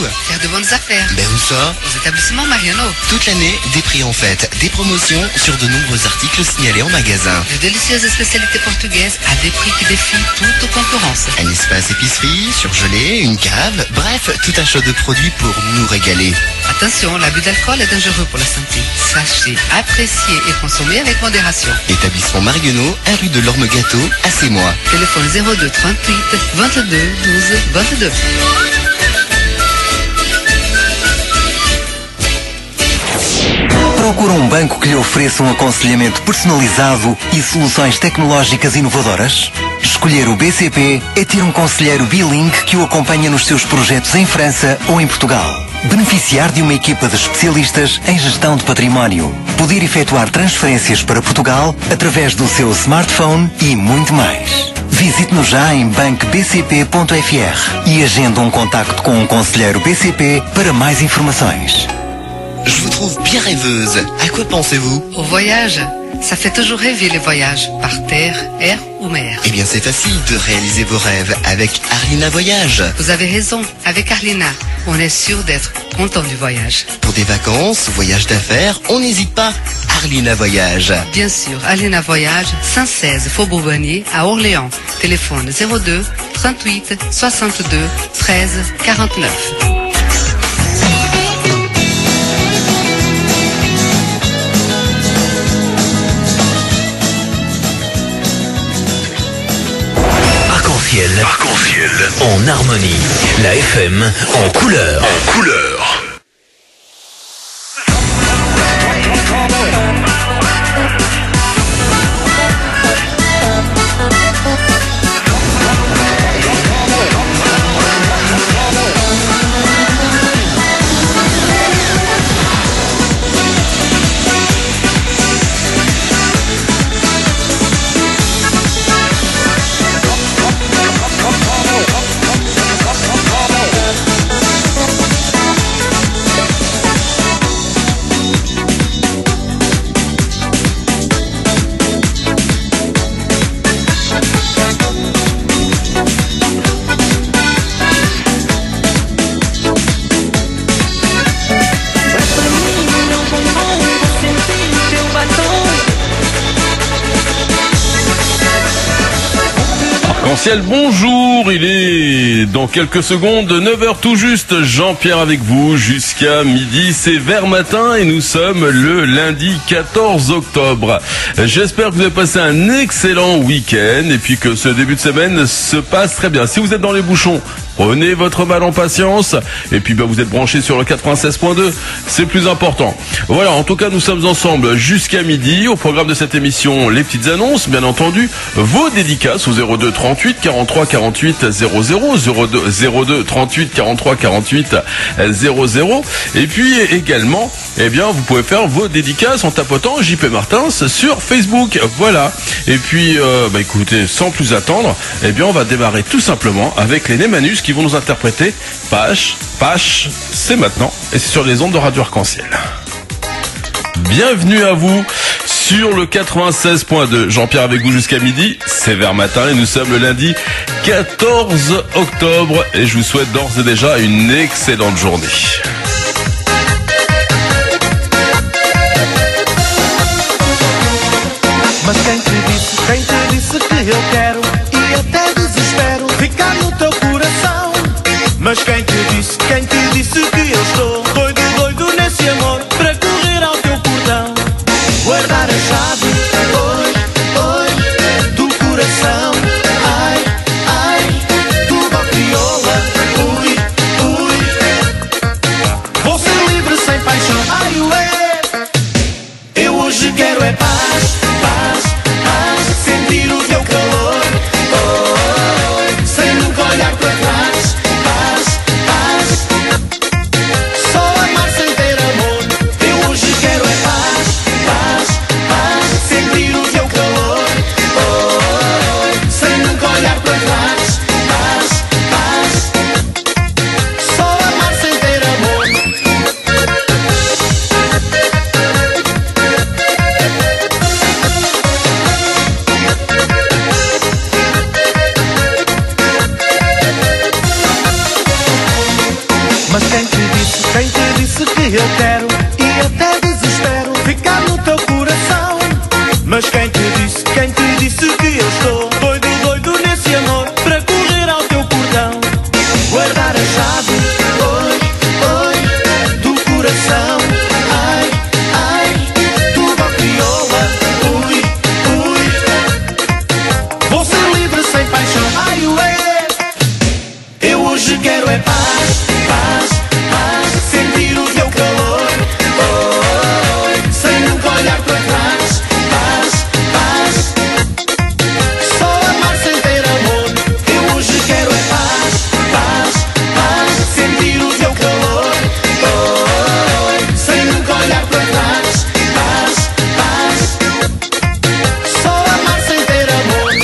Faire de bonnes affaires. Ben où ça? Aux établissements Mariano. Toute l'année, des prix en fête, des promotions sur de nombreux articles signalés en magasin. De délicieuses spécialités portugaises à des prix qui défient toute concurrence. Un espace épicerie, surgelé, une cave, bref, tout un choix de produits pour nous régaler. Attention, l'abus d'alcool est dangereux pour la santé. Sachez, apprécier et consommer avec modération. Établissement Marionneau, 1 rue de l'Orme-Gâteau, à Sémois. Téléphone 02 38 22 12 22. Procura banco que lhe ofereça aconselhamento personalizado e soluções tecnológicas inovadoras? Escolher o BCP é ter conselheiro bilingue que o acompanha nos seus projetos em França ou em Portugal. Beneficiar de uma equipa de especialistas em gestão de património. Poder efetuar transferências para Portugal através do seu smartphone e muito mais. Visite-nos já em bancobcp.fr e agende contacto com conselheiro BCP para mais informações. Je vous trouve bien rêveuse. À quoi pensez-vous? Au voyage. Ça fait toujours rêver les voyages, par terre, air ou mer. Eh bien, c'est facile de réaliser vos rêves avec Arlina Voyage. Vous avez raison, avec Arlina, on est sûr d'être content du voyage. Pour des vacances, voyages d'affaires, on n'hésite pas. Arlina Voyage. Bien sûr, Arlina Voyage, 116 Faubourg Bonnier à Orléans. Téléphone 02 38 62 13 49. Arc-en-ciel en harmonie. La FM en couleur. En couleur. Bonjour, il est dans quelques secondes 9h tout juste, Jean-Pierre avec vous jusqu'à midi, c'est vers matin et nous sommes le lundi 14 octobre. J'espère que vous avez passé un excellent week-end et puis que ce début de semaine se passe très bien. Si vous êtes dans les bouchons, prenez votre mal en patience et puis vous êtes branchés sur le 96.2, c'est le plus important. Voilà, en tout cas nous sommes ensemble jusqu'à midi. Au programme de cette émission, les petites annonces, bien entendu, vos dédicaces au 02 38 43 48 00, 02 38 43 48 00. Et puis également, eh bien, vous pouvez faire vos dédicaces en tapotant JP Martins sur Facebook. Voilà. Et puis, écoutez, sans plus attendre, eh bien, on va démarrer tout simplement avec les Némanus qui vont nous interpréter Pache, c'est maintenant et c'est sur les ondes de Radio Arc-en-Ciel. Bienvenue à vous sur le 96.2. Jean-Pierre avec vous jusqu'à midi, c'est vers matin et nous sommes le lundi 14 octobre et je vous souhaite d'ores et déjà une excellente journée. Mas quem te disse que eu quero e até desespero ficar no teu coração. Mas quem te disse que eu estou doido nesse amor para correr ao teu portão. Guardar a chave, oi, do coração. Ai, tudo ao crioula, ui. que eu quero e até desespero ficar no teu coração. Mas quem te disse que eu estou doido, doido nesse amor para correr ao teu portão, guardar a chave, oi, oi, do coração. Ai, ai, tudo crioula, ui, ui. Vou ser livre sem paixão, ai, ué. Eu hoje quero é paz, paz, paz, sentir o teu calor, oh, sem nunca olhar para trás. Paz, paz, só amar sem ter amor. Eu hoje quero é paz, paz, paz, sentir o teu calor, oh, sem nunca olhar para trás. Paz, paz, só amar sem ter amor.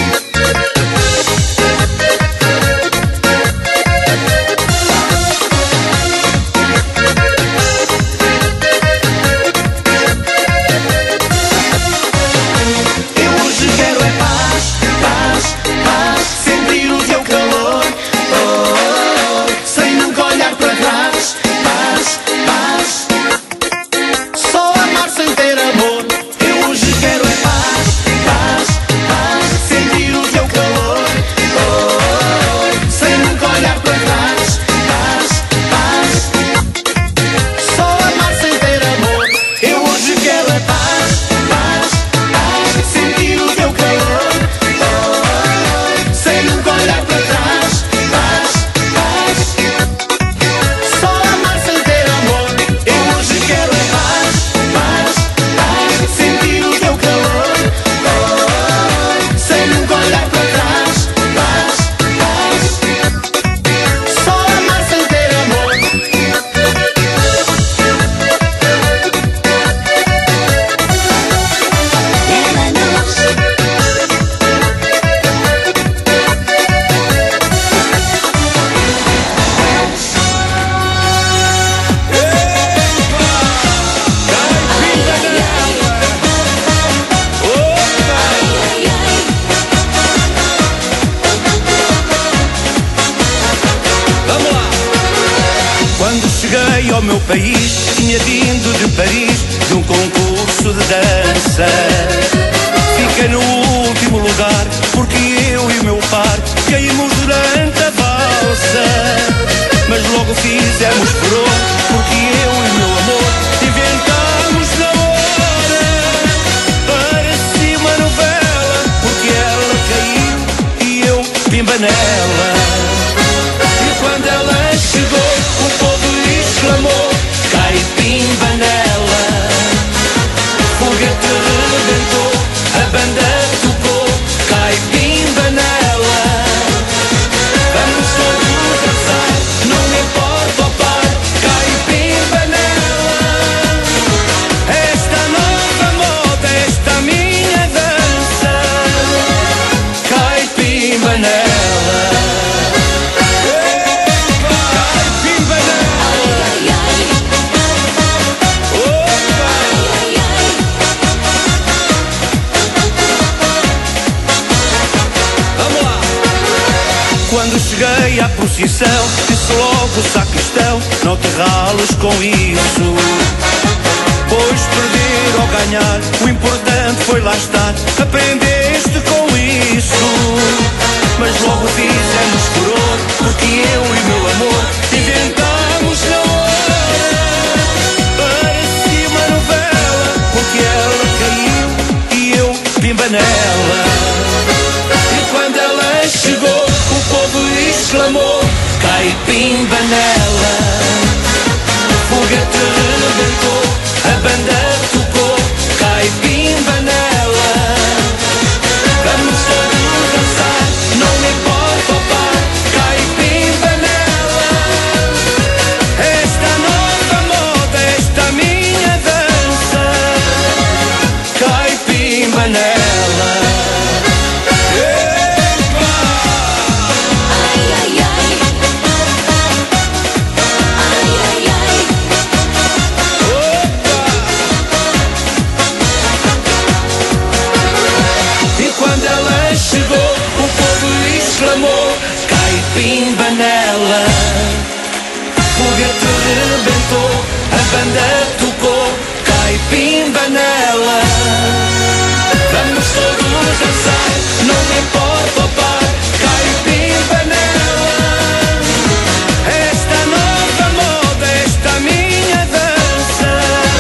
Eu hoje quero é paz, paz, paz, sentir o teu calor, oh, sem nunca olhar para trás. Paz, paz, só amar sem ter amor. Eu hoje quero é paz, paz, paz, sentir o teu calor, oh, sem nunca olhar para trás. Paz, paz, só amar sem ter amor. Eu hoje quero é paz, paz, paz, sentir o teu calor, oh, sem nunca olhar para trás. Paz, paz, só amar sem ter amor. Eu hoje quero é paz, paz, paz, sentir o teu calor, oh, sem nunca olhar para trás. Paz, paz, só amar sem ter amor. Quando cheguei ao meu país, tinha vindo de Paris, de um concurso de dança. Fiquei no último lugar, porque eu e o meu par caímos durante a valsa. Mas logo fizemos furor, porque eu e o meu amor inventámos na hora. Parecia uma novela, porque ela caiu e eu pimba nela. E quando ela chegou, o povo exclamou: cai pimba nela. O foguete rebentou, a banda tocou, cai pimba nela. Vamos todos dançar, não me importa o par, cai pimba nela. Esta nova moda, esta minha dança, cai pimba nela. Quando cheguei à procissão, disse logo o sacristão: não te rales com isso, pois perder ou ganhar, o importante foi lá estar, aprendeste com isso. Mas logo fizemos furor, porque eu e meu amor inventámos na hora. Parecia uma novela, porque ela caiu e eu pimba nela. E quando ela chegou, o povo exclamou: cai pimba nela. O foguete rebentou, a banda tocou, cai pimba nela. Vamos todos dançar, não me importa o par, cai pimba nela. Esta nova moda, esta minha dança, cai pimba nela. Cai pimba nela, foguete rebentou, a banda tocou, caipimba nela. Vamos todos dançar, não importa o par, caipimba nela. Esta nova moda, esta minha dança,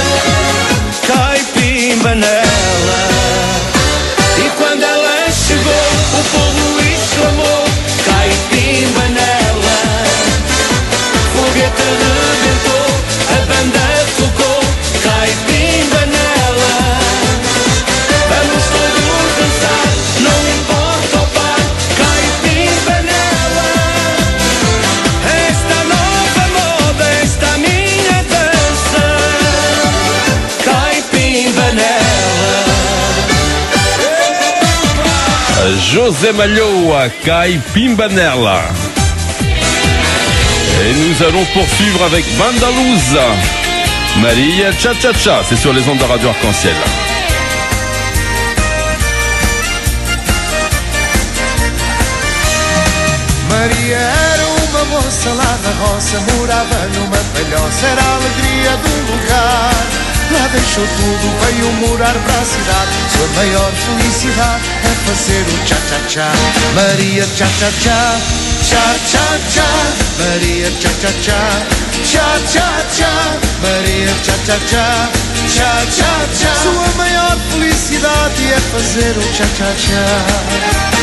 caipimba nela. E quando ela chegou, o povo exclamou, caipimba nela. Foguete rebentou, a banda tocou, caipimba nela. Vamos todos dançar, não importa o par, caipimba nela. Esta nova moda, esta minha dança, caipimba nela. José Malhoa, caipimba nela. Et nous allons poursuivre avec Bandalusa, Maria Cha Cha Cha, c'est sur les ondes de Radio Arc-en-Ciel. Maria era uma moça lá da roça, morava numa palhoça, era a alegria do lugar. Lá deixou tudo, veio morar para a cidade, sua maior felicidade é fazer o cha-cha-cha. Maria cha-cha-cha, cha-cha-cha, Maria cha-cha-cha, cha-cha-cha, Maria cha-cha-cha, cha-cha-cha. Sua maior felicidade é fazer o cha-cha-cha.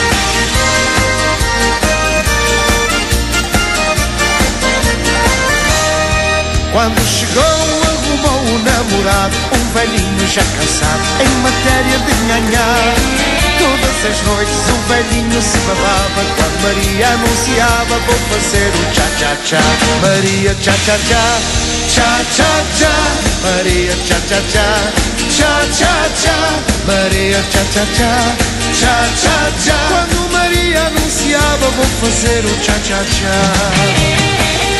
Quando chegou, arrumou o namorado, um velhinho já cansado, em matéria de nhanhá. Todas as noites o velhinho se babava, quando Maria anunciava, vou fazer o cha-cha-cha. Maria cha-cha-cha, cha-cha-cha, Maria cha-cha-cha, cha-cha-cha, Maria cha-cha-cha, cha-cha-cha. Quando Maria anunciava, vou fazer o cha-cha-cha.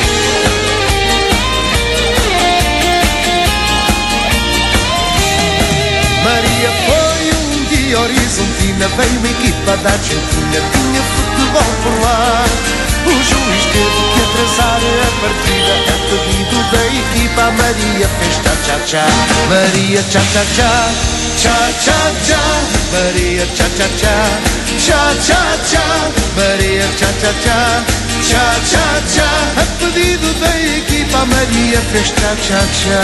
Maria foi um dia horizontina, veio uma equipa da Argentina, tinha futebol por lá. O juiz teve que atrasar a partida, a pedido da equipa a Maria fez cha-cha-cha. Maria cha-cha-cha, cha-cha-cha, Maria cha-cha-cha, cha-cha-cha, Maria cha-cha-cha, cha-cha-cha. A pedido da equipa a Maria fez cha-cha-cha.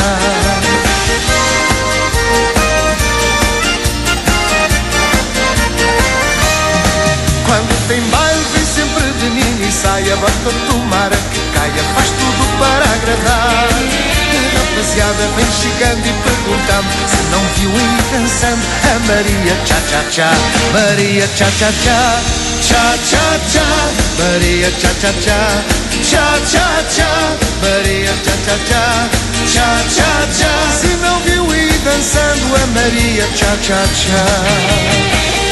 Quando tem baile vem sempre de mini saia, bota tomara que caia, faz tudo para agradar. A rapaziada vem chegando e perguntando se não viu ir dançando a Maria cha-cha-cha. Maria cha-cha-cha, cha-cha-cha, Maria cha-cha-cha, cha-cha-cha, Maria cha-cha-cha, cha-cha-cha. Se não viu ir dançando a Maria cha-cha-cha.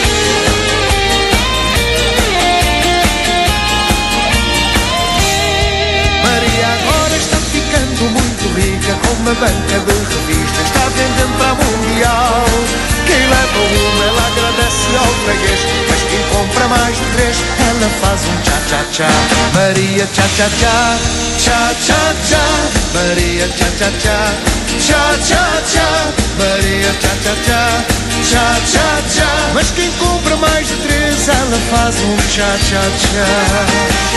Muito rica, com uma banca de revistas, está vendendo para mundial. Quem leva uma, ela agradece ao freguês, mas quem compra mais de três, ela faz um cha-cha-cha. Maria cha-cha-cha, cha-cha-cha, Maria cha-cha-cha, cha-cha-cha, Maria cha-cha-cha, cha-cha-cha. Mas quem compra mais de três, ela faz um cha-cha-cha.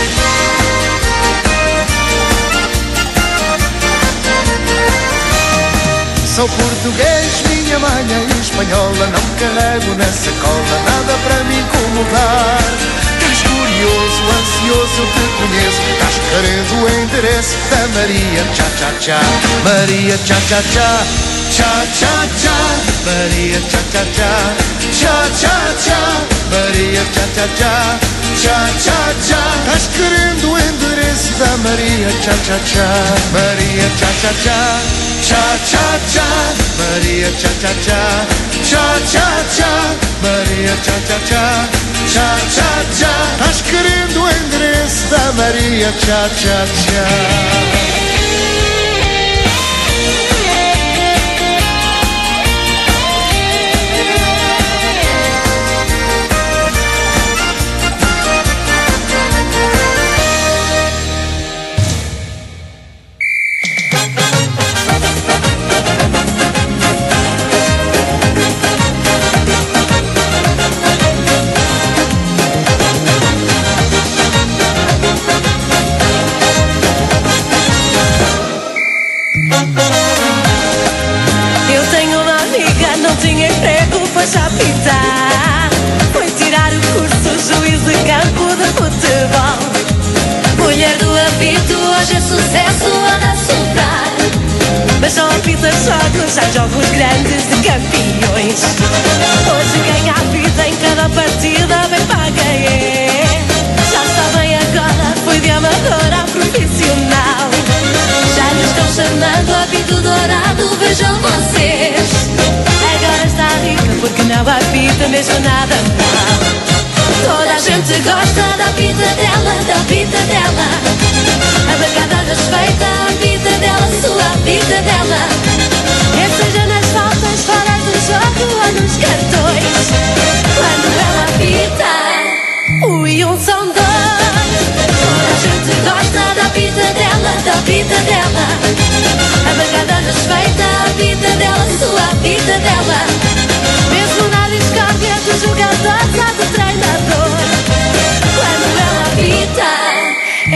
Sou português, minha mãe é espanhola, não carrego na sacola nada para me incomodar. Estás curioso, ansioso, eu te conheço, estás carente o endereço da Maria cha-cha-cha. Maria cha-cha-cha, cha-cha-cha, Maria cha-cha-cha, cha-cha-cha, Maria cha-cha-cha, cha-cha-cha. Estás querendo o endereço da Maria cha-cha-cha. Maria cha-cha-cha, cha-cha-cha, Maria cha-cha-cha, cha-cha-cha, Maria cha-cha-cha, cha-cha-cha. Estás querendo o endereço da Maria cha-cha-cha.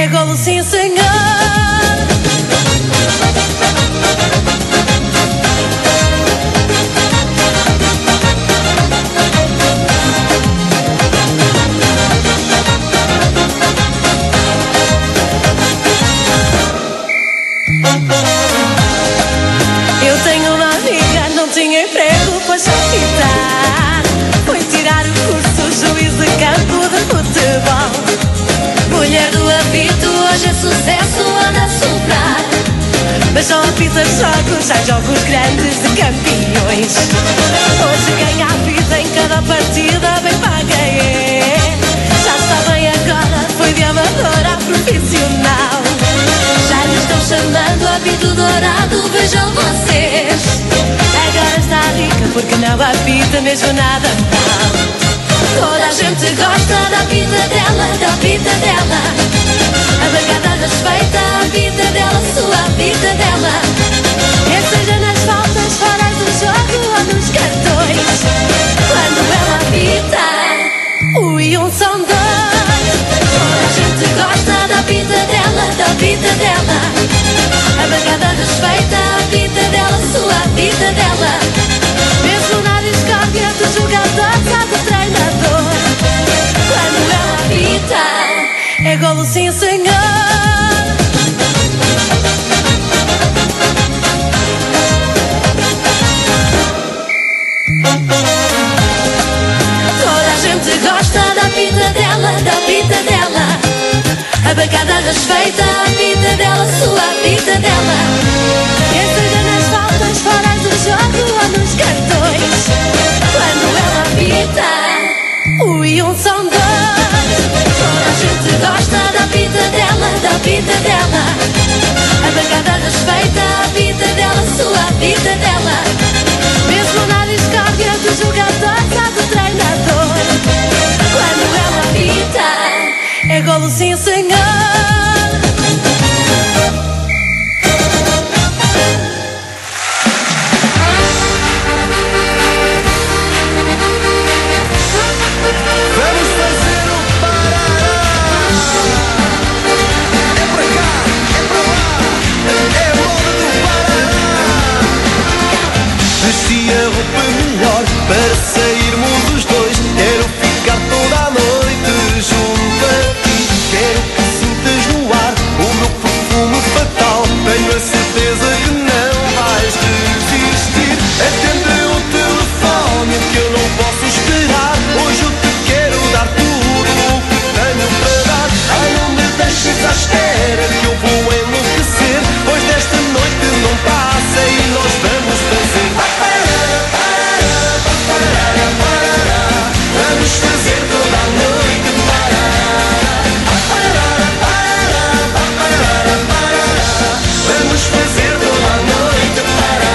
É golo sim senhor. Eu tenho uma amiga, não tinha emprego, pôs a apitar. Foi tirar o curso, juiz de campo de futebol. Mulher do apito, hoje é sucesso, anda a soprar. Mas só apita jogos, há jogos grandes de campeões. Hoje ganha a vida em cada partida, bem paga é. Já está bem agora, foi de amadora a profissional. Já lhe estão chamando apito dourado, vejam vocês. Agora está rica porque não apita mesmo nada mal. Toda a gente gosta da vida dela, da vida dela. A bancada respeita a vida dela, sua vida dela. Quer seja nas faltas, fora do jogo ou nos cartões. Quando ela apita, e um são dois. Toda a gente gosta da vida dela, da vida dela. A bancada respeita a vida dela, sua vida dela. Mesmo na discórdia dos jogadores ou do treinador. Quando ela apita, é golo sim senhor. Toda a gente gosta da vida dela, da vida dela. A bancada respeita a vida dela, sua vida dela. Quer seja nas faltas, fora do jogo ou nos cartões. Quando ela apita, e um são dois. Toda a gente gosta da vida dela, da vida dela. A bancada respeita a vida dela, sua vida dela. Mesmo na discórdia dos jogadores ou do treinador. Quando ela apita, é golo sim senhor. Vamos fazer o Parará. É pra cá, é pra lá, é a moda do Parará. Vesti a roupa melhor para sairmos os dois. Quero ficar toda a noite junto a ti. Quero que sintas no ar o meu perfume fatal. Tenho a certeza que não vais resistir. Atende o telefone que eu não posso esperar. Hoje eu te quero dar tudo o que tenho para dar. Ai, não me deixes à espera que eu vou enlouquecer. Pois desta noite não passa e nós vamos fazer. Vamos fazer toda a noite. Vamos fazer toda a noite.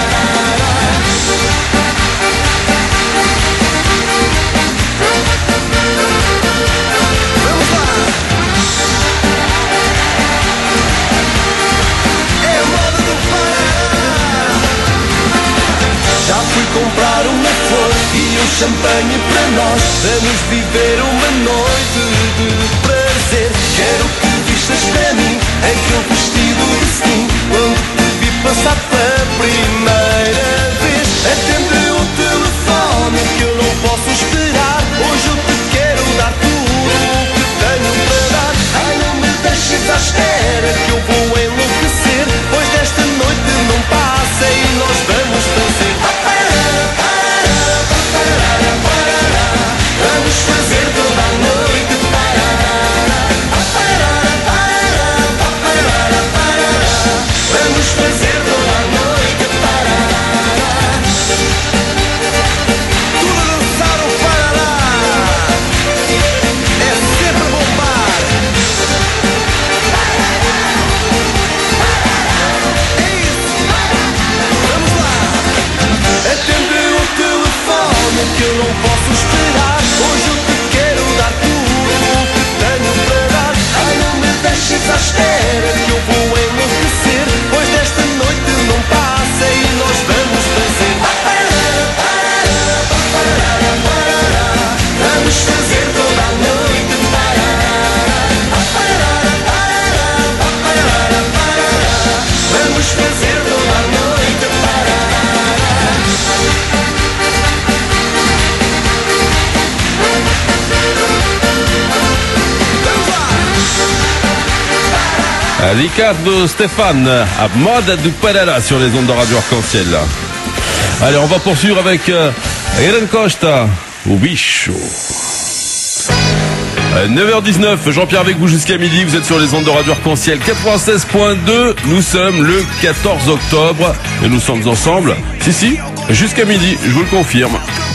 Vamos lá. É a moda do Parará. Já fui comprar uma flor e um champanhe para nós. Vamos viver uma noite de prazer. Quero que vistas para mim aquele vestido de cetim. Quando te vi passar pela primeira vez. Atende o telefone que eu não posso esperar. Hoje eu te quero dar tudo o que tenho para dar. Ai, não me deixes à espera que eu vou enlouquecer. Pois desta noite não passa e nós vamos fazer. Vamos fazer toda a noite. Ricardo Stéphane, à mode du Pereira sur les ondes de Radio Arc-en-Ciel. Allez, on va poursuivre avec Irene Costa, au bicho. 9h19, Jean-Pierre avec vous jusqu'à midi, vous êtes sur les ondes de Radio Arc-en-Ciel 96.2, nous sommes le 14 octobre et nous sommes ensemble, si, jusqu'à midi, je vous le confirme.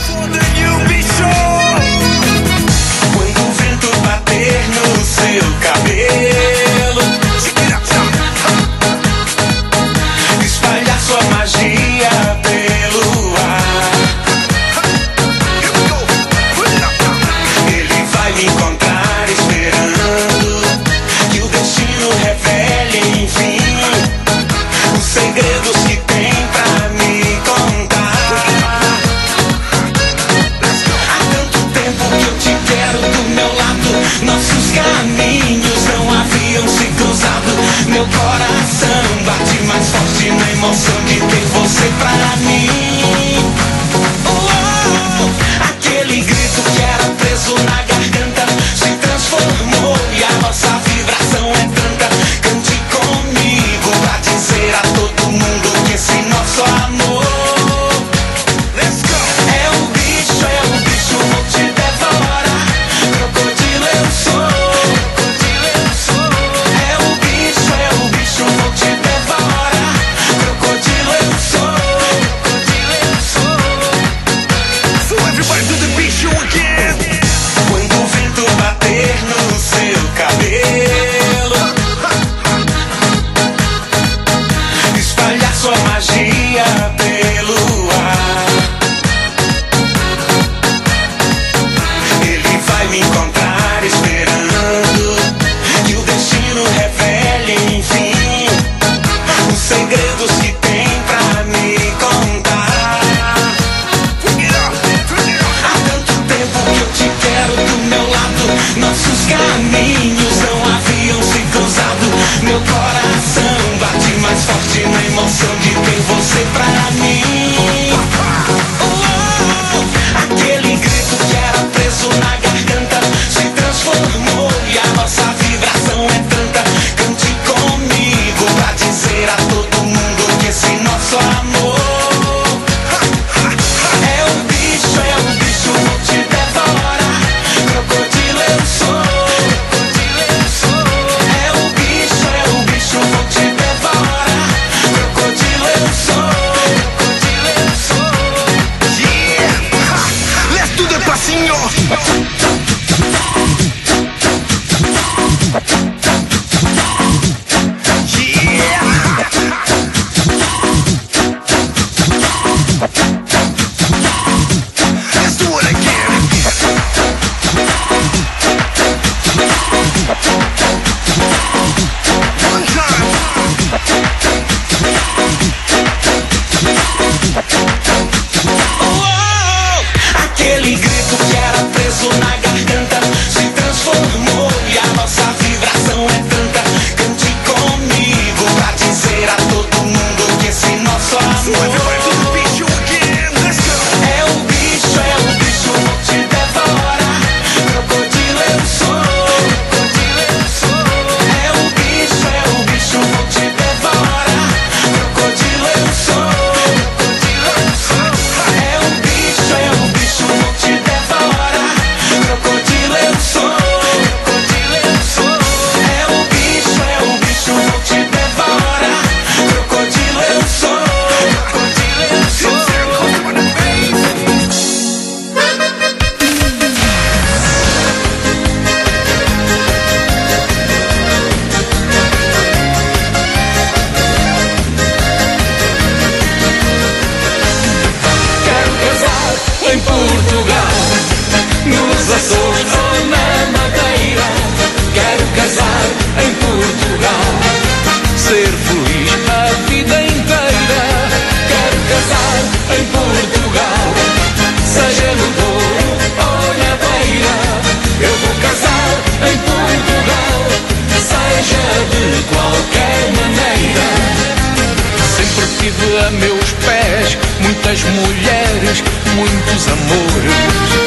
a meus pés muitas mulheres, muitos amores.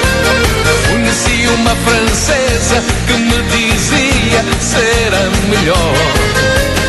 Conheci uma francesa que me dizia ser a melhor.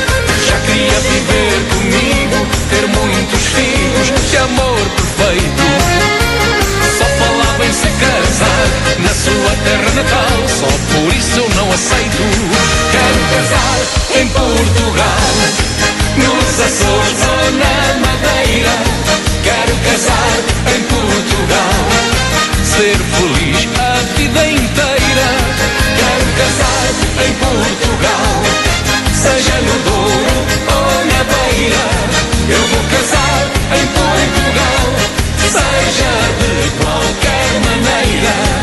Quer viver comigo, ter muitos filhos, que amor perfeito. Só falava em se casar na sua terra natal, só por isso eu não aceito. Quero casar em Portugal, nos Açores ou na Madeira. Quero casar em Portugal, ser feliz a vida inteira. Quero casar em Portugal, seja no Douro ou na Beira. Eu vou casar em Portugal, seja de qualquer maneira.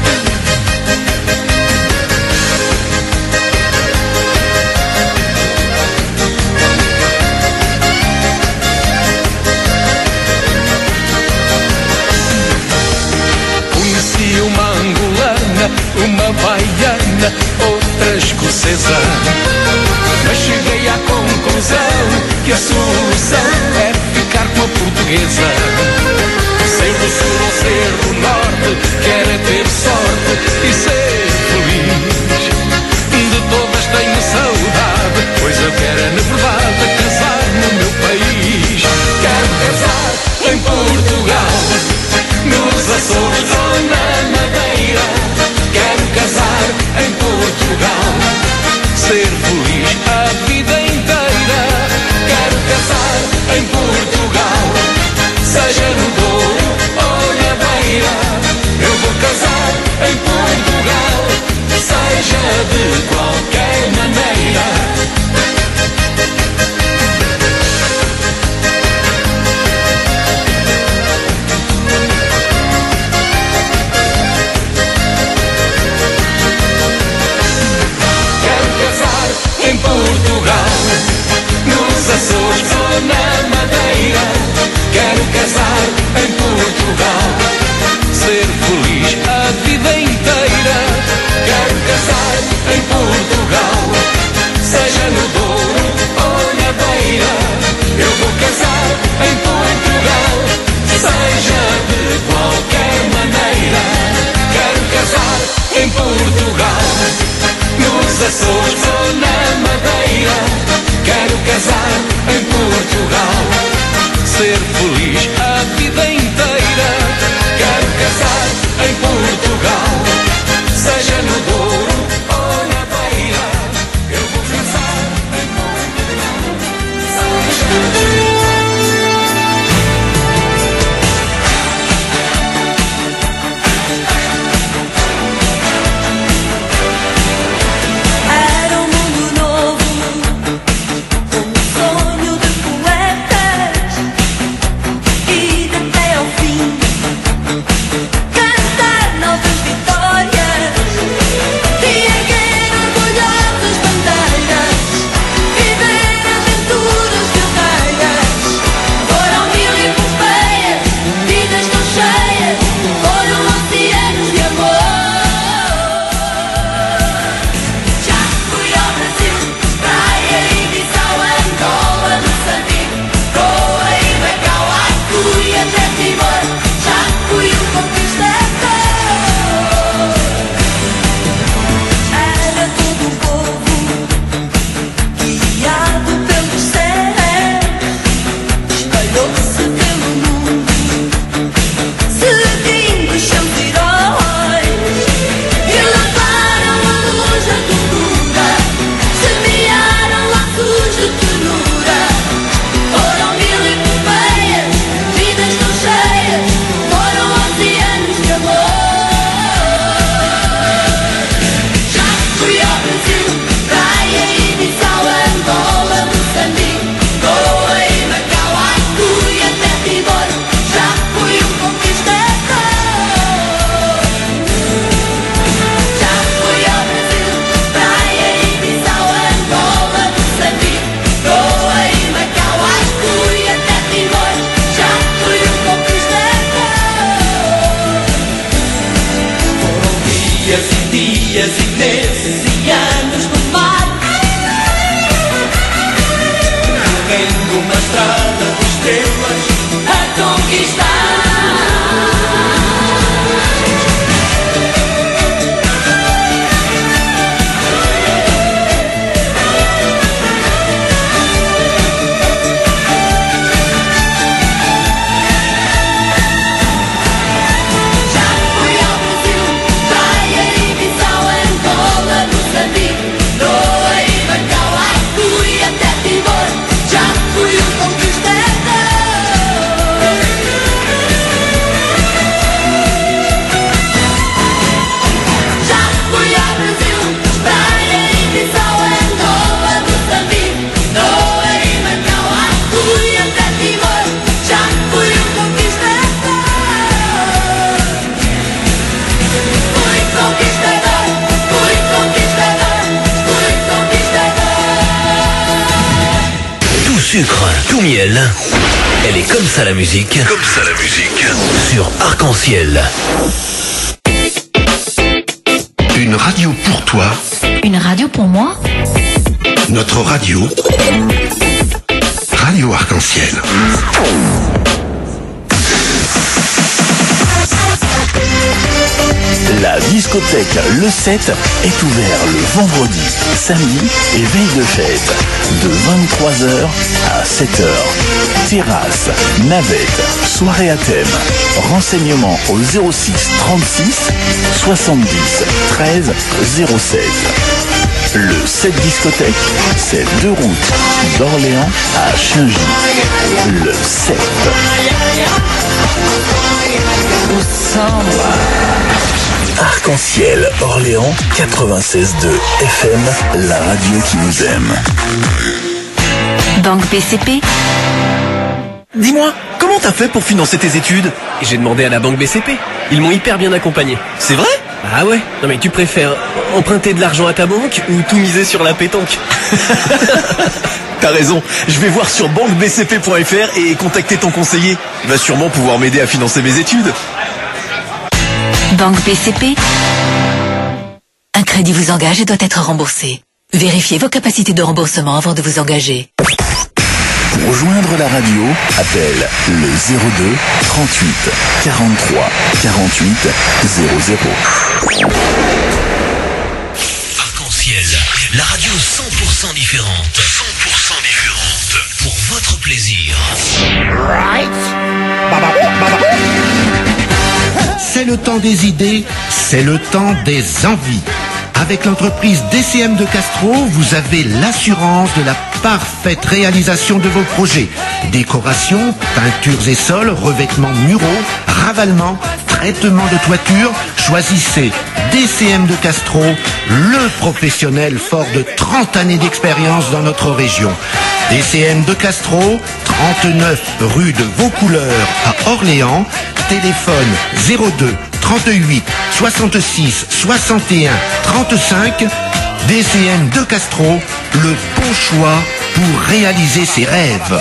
Conheci uma angolana, uma baiana, outra escocesa, mas cheguei à conclusão que a solução é ficar com a portuguesa. Ser do sul ou ser do norte, quero é ter sorte e ser feliz. De todas tenho saudade, pois eu quero na verdade casar no meu país. Quero casar em Portugal, nos Açores ou na Madeira. Quero casar em Portugal, ser feliz a vida inteira. Quero casar em Portugal, seja no Douro ou na Beira. Eu vou casar em Portugal, seja de qualquer maneira. Em Portugal, nos Açores ou na Madeira. Quero casar em Portugal, ser feliz a vida inteira. Quero casar em Portugal, seja no Douro ou na Beira. Eu vou casar em Portugal, seja de qualquer maneira. Quero casar em Portugal, nos Açores ou na Madeira. Quero casar em Portugal, ser feliz a vida inteira. Quero casar em Portugal, seja no Douro ou na Beira. Eu vou casar em Portugal, seja I don't sucre, tout miel. Elle est comme ça la musique. Comme ça la musique. Sur Arc-en-Ciel. Une radio pour toi. Une radio pour moi. Notre radio. Radio Arc-en-Ciel. La discothèque Le 7 est ouverte le vendredi, samedi et veille de fête, de 23h à 7h. Terrasse, navette, soirée à thème. Renseignements au 06 36 70 13 07. Le 7 discothèque, c'est 2 routes d'Orléans à Chaingy. Le 7. Arc-en-Ciel, Orléans, 96.2 FM, la radio qui nous aime. Banque BCP. Dis-moi, comment t'as fait pour financer tes études? J'ai demandé à la banque BCP. Ils m'ont hyper bien accompagné. C'est vrai? Ah ouais? Non mais tu préfères emprunter de l'argent à ta banque ou tout miser sur la pétanque? T'as raison, je vais voir sur banquebcp.fr et contacter ton conseiller. Il va sûrement pouvoir m'aider à financer mes études. Banque BCP. Un crédit vous engage et doit être remboursé. Vérifiez vos capacités de remboursement avant de vous engager. Pour rejoindre la radio, appelle le 02 38 43 48 00. Arc-en-Ciel, la radio 100% différente. 100% différente. Pour votre plaisir. C'est le temps des idées, c'est le temps des envies. Avec l'entreprise DCM de Castro, vous avez l'assurance de la parfaite réalisation de vos projets. Décoration, peintures et sols, revêtements muraux, ravalement, traitement de toiture. Choisissez DCM de Castro, le professionnel fort de 30 années d'expérience dans notre région. DCM de Castro, 39 rue de Vaucouleurs à Orléans. Téléphone 02 38 66 61 35. DCM de Castro, le bon choix pour réaliser ses rêves.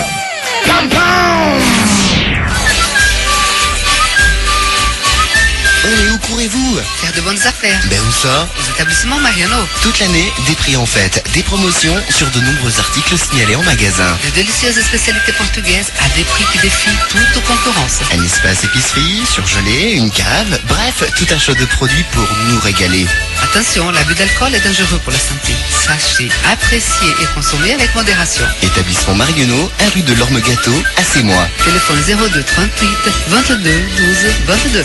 Oh, mais où courez-vous? Faire de bonnes affaires. Ben où ça? Aux établissements Mariano. Toute l'année, des prix en fête, des promotions sur de nombreux articles signalés en magasin. De délicieuses spécialités portugaises à des prix qui défient toute concurrence. Un espace épicerie, surgelé, une cave, bref, tout un choix de produits pour nous régaler. Attention, l'abus d'alcool est dangereux pour la santé. Sachez apprécier et consommer avec modération. Établissement Mariano, 1 rue de l'Orme Gâteau, à Sémois. Téléphone 02 38 22 12 22.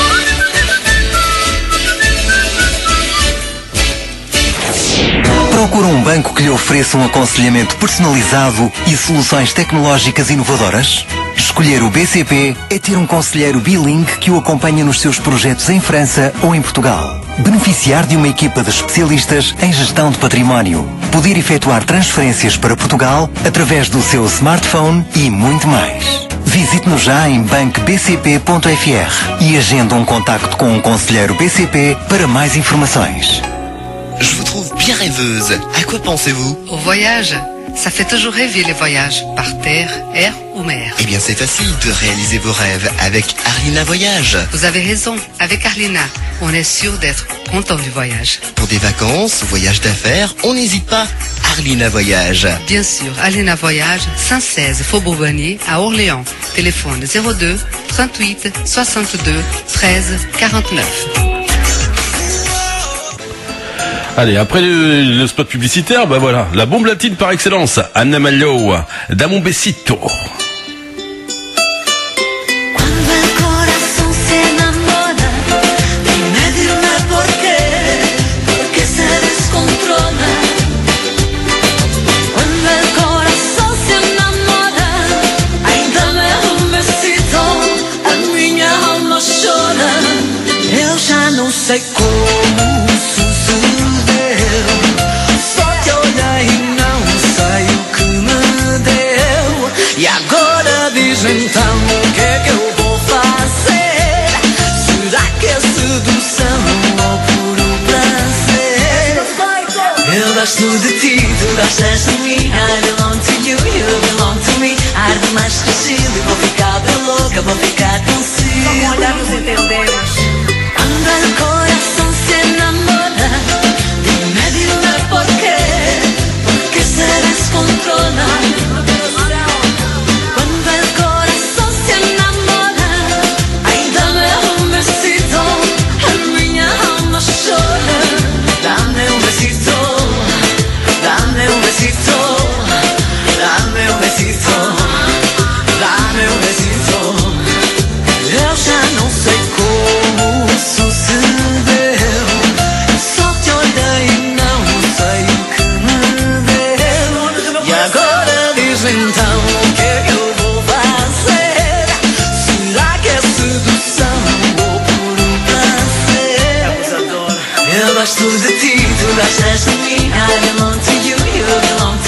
Procura banco que lhe ofereça aconselhamento personalizado e soluções tecnológicas inovadoras? Escolher o BCP é ter conselheiro bilingue que o acompanha nos seus projetos em França ou em Portugal. Beneficiar de uma equipa de especialistas em gestão de património. Poder efetuar transferências para Portugal através do seu smartphone e muito mais. Visite-nos já em banquebcp.fr e agende contacto com conselheiro BCP para mais informações. Je vous trouve bien rêveuse. À quoi pensez-vous? Au voyage. Ça fait toujours rêver les voyages, par terre, air ou mer. Eh bien, c'est facile de réaliser vos rêves avec Arlina Voyage. Vous avez raison, avec Arlina, on est sûr d'être content du voyage. Pour des vacances, voyages d'affaires, on n'hésite pas. Arlina Voyage. Bien sûr, Arlina Voyage, 116 Faubourg Bonnier à Orléans. Téléphone 02 38 62 13 49. Allez, après le spot publicitaire, bah voilà, la bombe latine par excellence, Anna Malio, Dame un besito. Eu já não sei como sucedeu, só que olhei e não sei o que me deu. E agora diz então o que é que eu vou fazer? Será que é sedução ou puro prazer? Eu gosto de ti, tu gostas de mim. I belong to you, you belong to me. ficar demais crescido e vou ficar bem louca, vou ficar consigo. Só com olhar nos entendemos. Cuando el corazón se enamora, dime, dime por qué se descontrola. Cuando el corazón se enamora, ay, dame un besito, a minha alma chora. Dame un besito, dame un besito, dame un besito, dame un besito. Eu já não sei como sucedeu, só te olhei e não sei o que me deu. E agora diz então o que é que eu vou fazer? Será que é sedução ou puro prazer? Eu gosto de ti, tu gostas de mim. I belong to you, you belong to me.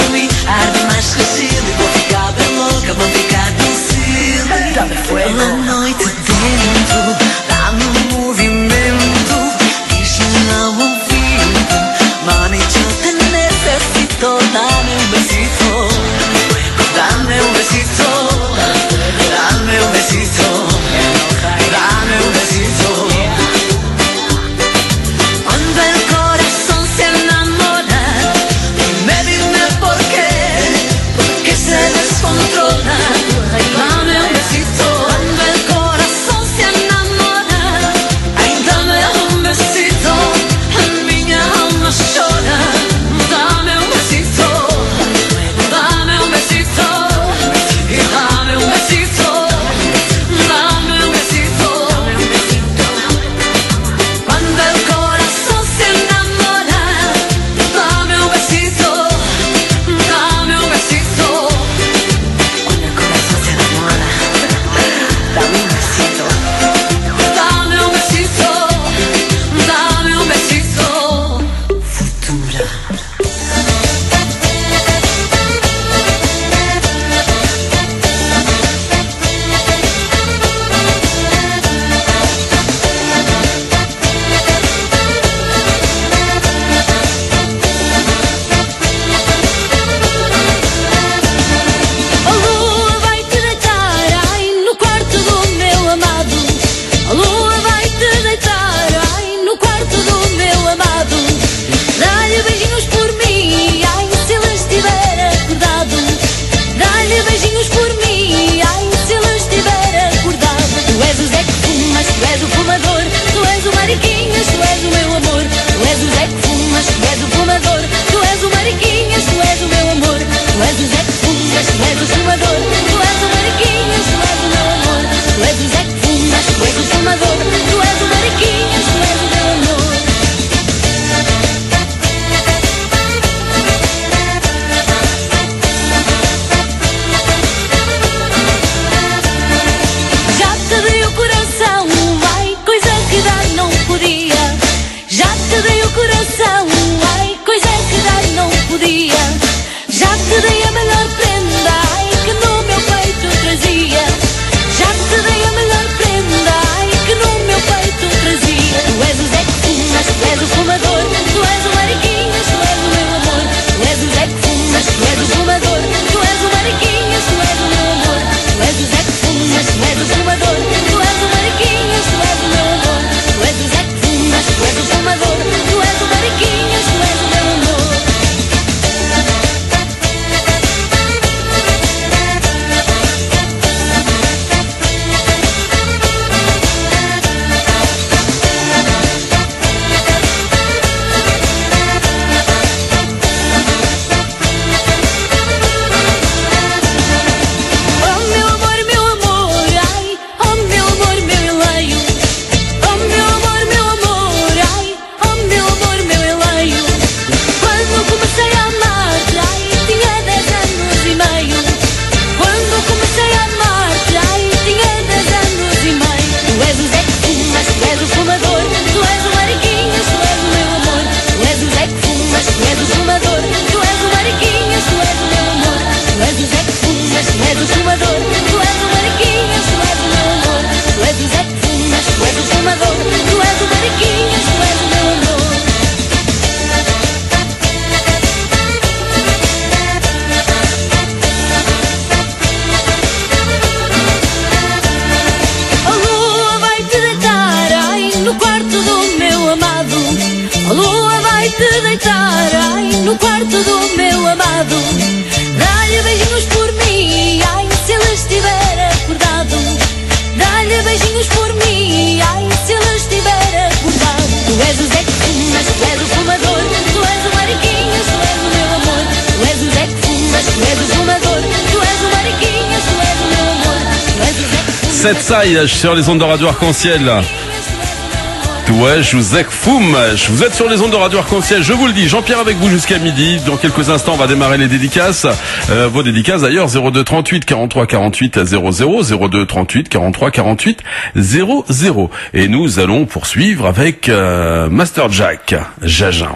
lado. Dá-lhe beijinhos por mim, ai, se ele estiver acordado. Dá-lhe beijinhos por mim, ai, se ele estiver acordado. Tu és o Zé que fumas, tu és o fumador. Tu és o mariquinhas, tu és o meu amor. Tu és o Zé que fumas, tu és o fumador. Tu és o mariquinhas, tu és o meu amor. Tu és o Zé que fumas. Cette saille sur les ondes de Radio Arc-en-Ciel. Ouais, je vous fume. Vous êtes sur les ondes de Radio Arc-en-Ciel, je vous le dis. Jean-Pierre avec vous jusqu'à midi. Dans quelques instants, on va démarrer les dédicaces. Vos dédicaces d'ailleurs, 02 38 43 48 00, 02 38 43 48 00. Et nous allons poursuivre avec Master Jack, Jajin.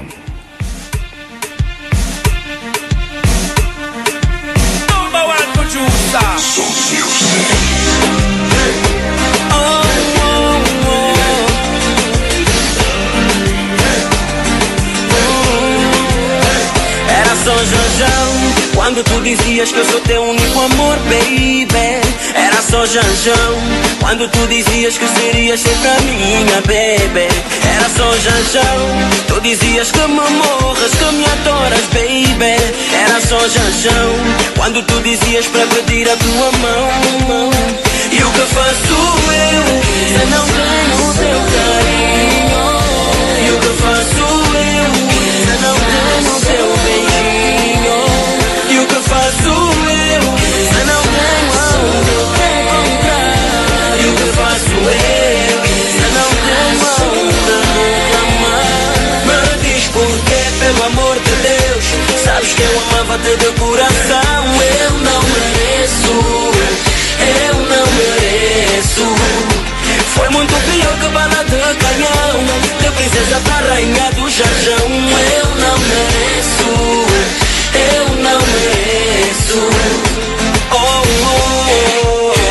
Quando tu dizias que eu sou teu único amor, baby. Era só Janjão. Quando tu dizias que serias sempre a minha, baby. Era só Janjão. Tu dizias que me morras, que me adoras, baby. Era só Janjão. Quando tu dizias para pedir a tua mão. E o que faço eu se não tenho o teu carinho? E o que faço eu se não tenho o teu beijinho? E o que faço eu se não tenho aonde eu te encontrar? E o que faço eu se não tenho aonde reclamar? Me diz porquê, pelo amor de Deus. Sabes que eu amava-te de coração. Eu não mereço, eu não mereço. Foi muito pior que bala de canhão, de princesa pra rainha do Jajão. Eu não mereço, eu não mereço. Oh, oh, oh.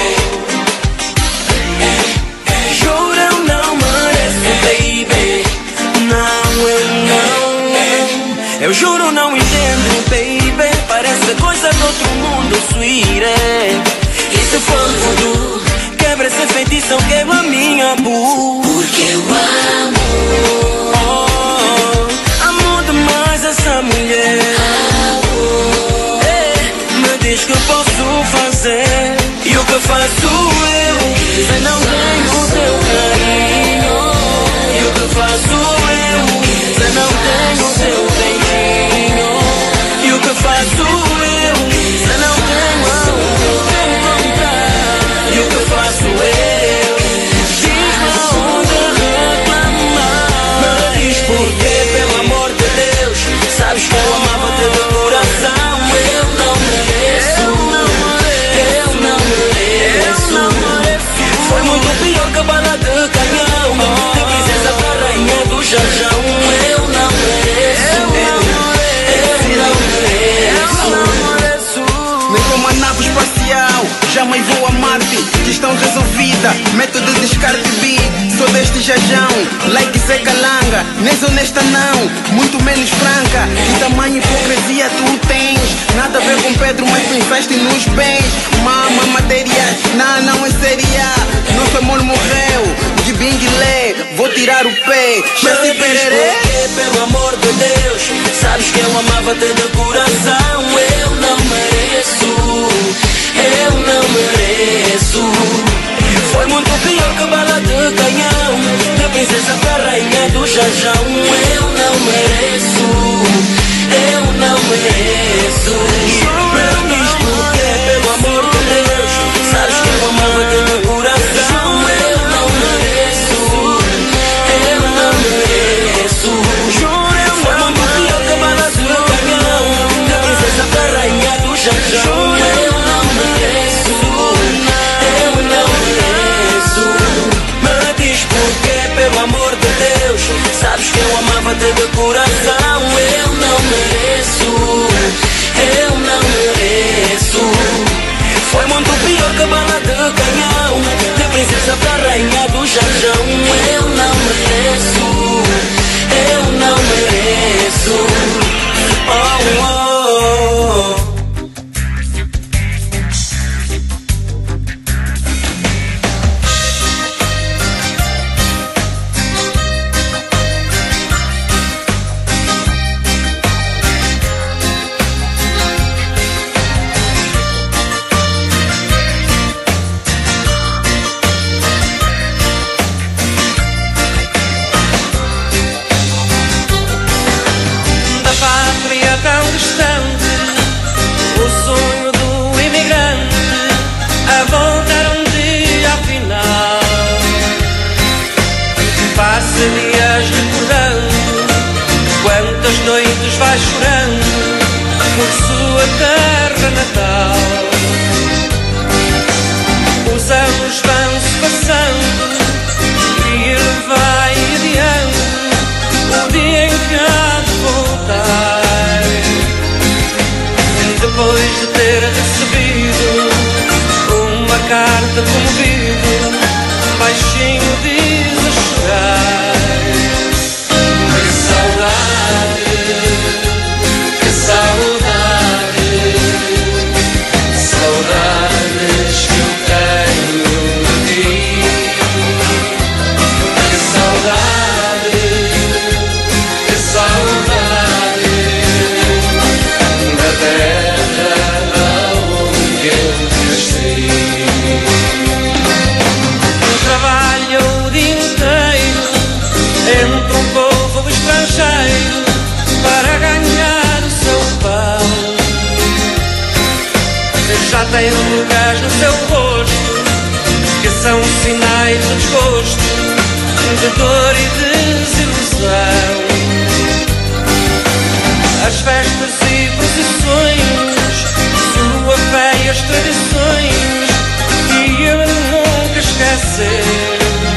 Juro, eu não mereço, baby. Não, eu não. Eu juro, não entendo, baby. Parece coisa do outro mundo, sweetie. E se for voodoo, quebra essa feitição, quebra a minha bu. Porque eu amo, oh, amo demais essa mulher. Me diz que posso fazer. E o que faço eu se não tenho o teu carinho? E o que faço eu se não tenho o teu beijinho? E o que faço eu se não tenho aonde eu te encontrar? E o que faço eu? Diz-me aonde reclamar. Me diz porquê, pelo amor de Deus. Sabes que eu amava-te de coração. Eu não mereço, eu não mereço. Foi muito pior que bala de canhão, de princesa pra rainha do Jajão. Eu não mereço, eu não mereço. Nem como a nave espacial, jamais vou a Marte. Questão resolvida, método de descarte beat. Sou deste Jajão, like Zé Calanga. Nem sou honesta não, muito menos franca. Que tamanho hipocrisia tu tens? Nada a ver com Pedro, mas pensaste nos bens. Mama, matéria, não é seria. Nosso amor morreu, de binguilé. Vou tirar o pé, Me diz pelo amor de Deus. Sabes que eu amava-te de coração. Eu não mereço, eu não mereço. Foi muito pior que bala de canhão, de princesa pra rainha do Jajão. Eu não mereço, eu não mereço. Me diz porquê, pelo amor de Deus. Sabes que eu amava-te de coração. Eu não mereço, eu não mereço. Foi muito pior que bala de canhão, de princesa pra rainha do Jajão. Eu não mereço, eu não mereço. Me diz porquê, pelo amor de Deus. Sabes que eu amava-te de coração. ter recebido uma carta comovido, baixinho diz a chorar. Que saudade, que saudade, saudades que eu tenho de ti. Que saudade, que saudade da terra onde eu cresci. Trabalho o dia inteiro entre um povo estrangeiro para ganhar o seu pão. Já tem rugas no seu rosto que são sinais de desgosto, de dor e desilusão. As festas e procissões, sua fé e as tradições que ele nunca esqueceu.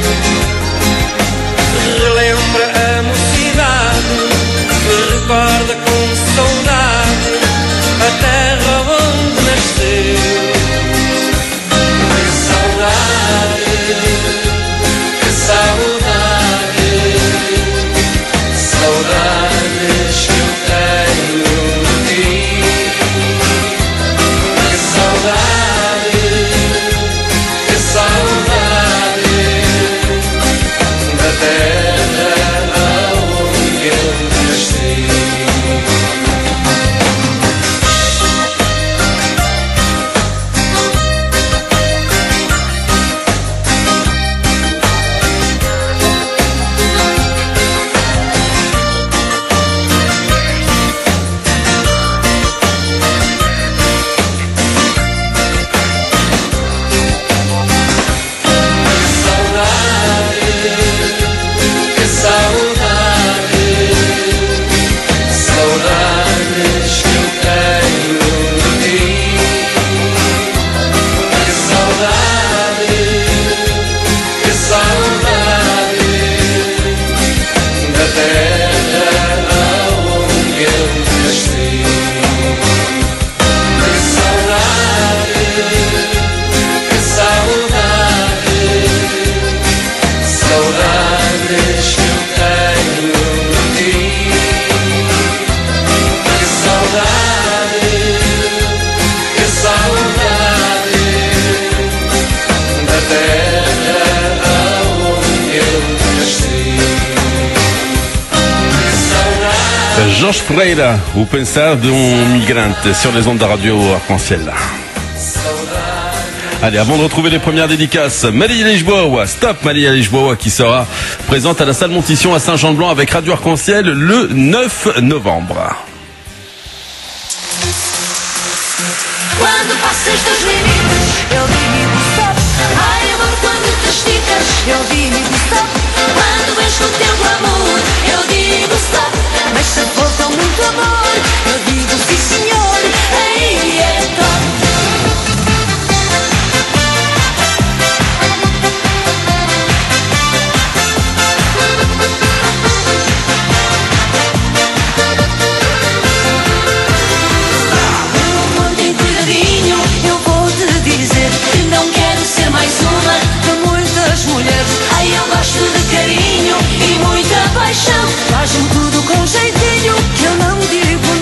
Relembra a mocidade, recorda com saudade a terra onde nasceu. Que saudade, que saudade, saudades que eu tenho de ti. Que saudade, que saudade da terra onde eu cresci. Que saudade, saudades que eu tenho de ti. Que saudade, que saudade da terra onde eu cresci. Que saudade, que saudade, saudades que eu tenho de ti. Que saudade, que saudade da terra onde eu cresci. Que saudade. Jorge Ferreira, o pensar d'un migrante sur les ondes de radio Arc-en-Ciel. Allez, avant de retrouver les premières dédicaces, Maria Lisboa, Stop Maria Lisboa, qui sera présente à la salle Montition à Saint-Jean-de-Blanc avec Radio Arc-en-Ciel le 9 novembre. Quando passas dos limites, eu digo stop. Ai, amor, quando te esticas, eu digo stop. Quando vens com o teu glamour, eu digo stop. Mas se for com muito amor, eu digo sim, senhor. Aí é top. Muito cuidadinho, eu vou te dizer que não quero ser mais uma de muitas mulheres. Ai, eu gosto de carinho e muita paixão. Faz-me tudo com jeitinho, que eu não digo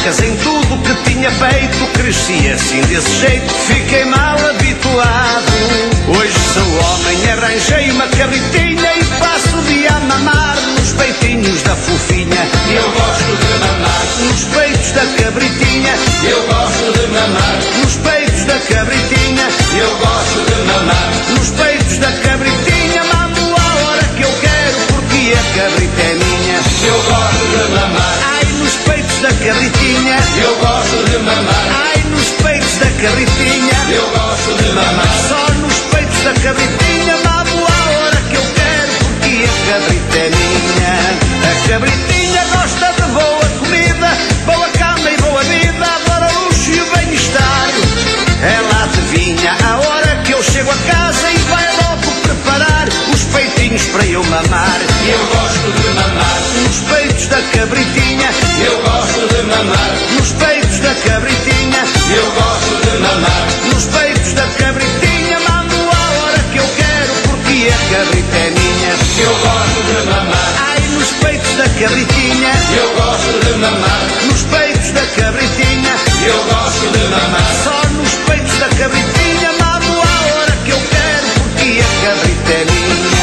vacas, em tudo que tinha feito. Cresci assim desse jeito, fiquei mal habituado. Hoje sou homem, arranjei uma cabritinha e passo o dia a mamar nos peitinhos da fofinha. Eu gosto de mamar nos peitos da cabritinha. Eu gosto de mamar nos peitos da cabritinha. Eu gosto de mamar nos peitos da cabritinha. Mamo a hora que eu quero porque a cabrita é minha. Eu gosto de mamar, ai, nos peitos da cabritinha. Eu gosto de mamar, ai, nos peitos da cabritinha. Eu gosto de mamar, só nos peitos da cabritinha. Mamo a hora que eu quero porque a cabrita é minha. A cabritinha gosta de boa comida, boa cama e boa vida, adora o luxo e o bem-estar. Ela adivinha a hora que eu chego a casa e vai logo preparar os peitinhos para eu mamar. Eu gosto de mamar nos peitos da cabritinha. Eu gosto de mamar nos peitos da cabritinha. Eu gosto de mamar nos peitos da cabritinha. Mamo a hora que eu quero porque a cabrita é minha. Eu gosto de mamar, ai, nos peitos da cabritinha. Eu gosto de mamar nos peitos da cabritinha. Eu gosto de mamar só nos peitos da cabritinha. Mamo a hora que eu quero porque a cabrita é minha.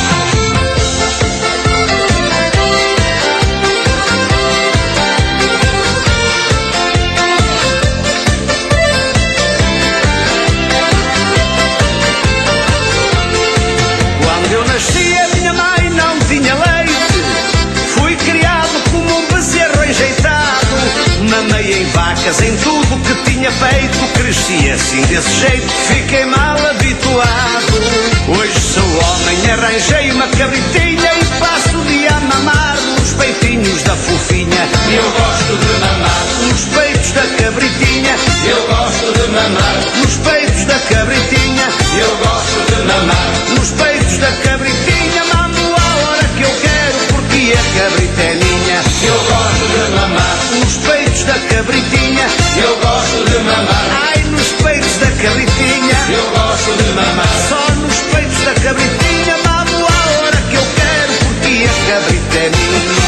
Quando eu nasci a minha mãe não tinha leite. Fui criado como um bezerro enjeitado. Mamei em vacas, em tudo que tinha feito. Cresci assim desse jeito, fiquei mal habituado. Hoje sou homem, arranjei uma cabritinha e passo o dia a mamar nos peitinhos da fofinha. Eu gosto de mamar nos peitos da cabritinha. Eu gosto de mamar nos peitos da cabritinha. Eu gosto de mamar nos peitos da cabritinha. Mamo a hora que eu quero porque a cabrita é minha. Eu gosto de mamar nos peitos da cabritinha. Eu gosto de mamar, ai, nos peitos da cabritinha. Eu gosto de mamar só nos peitos da cabritinha. Mamo a hora que eu quero porque a cabrita é minha.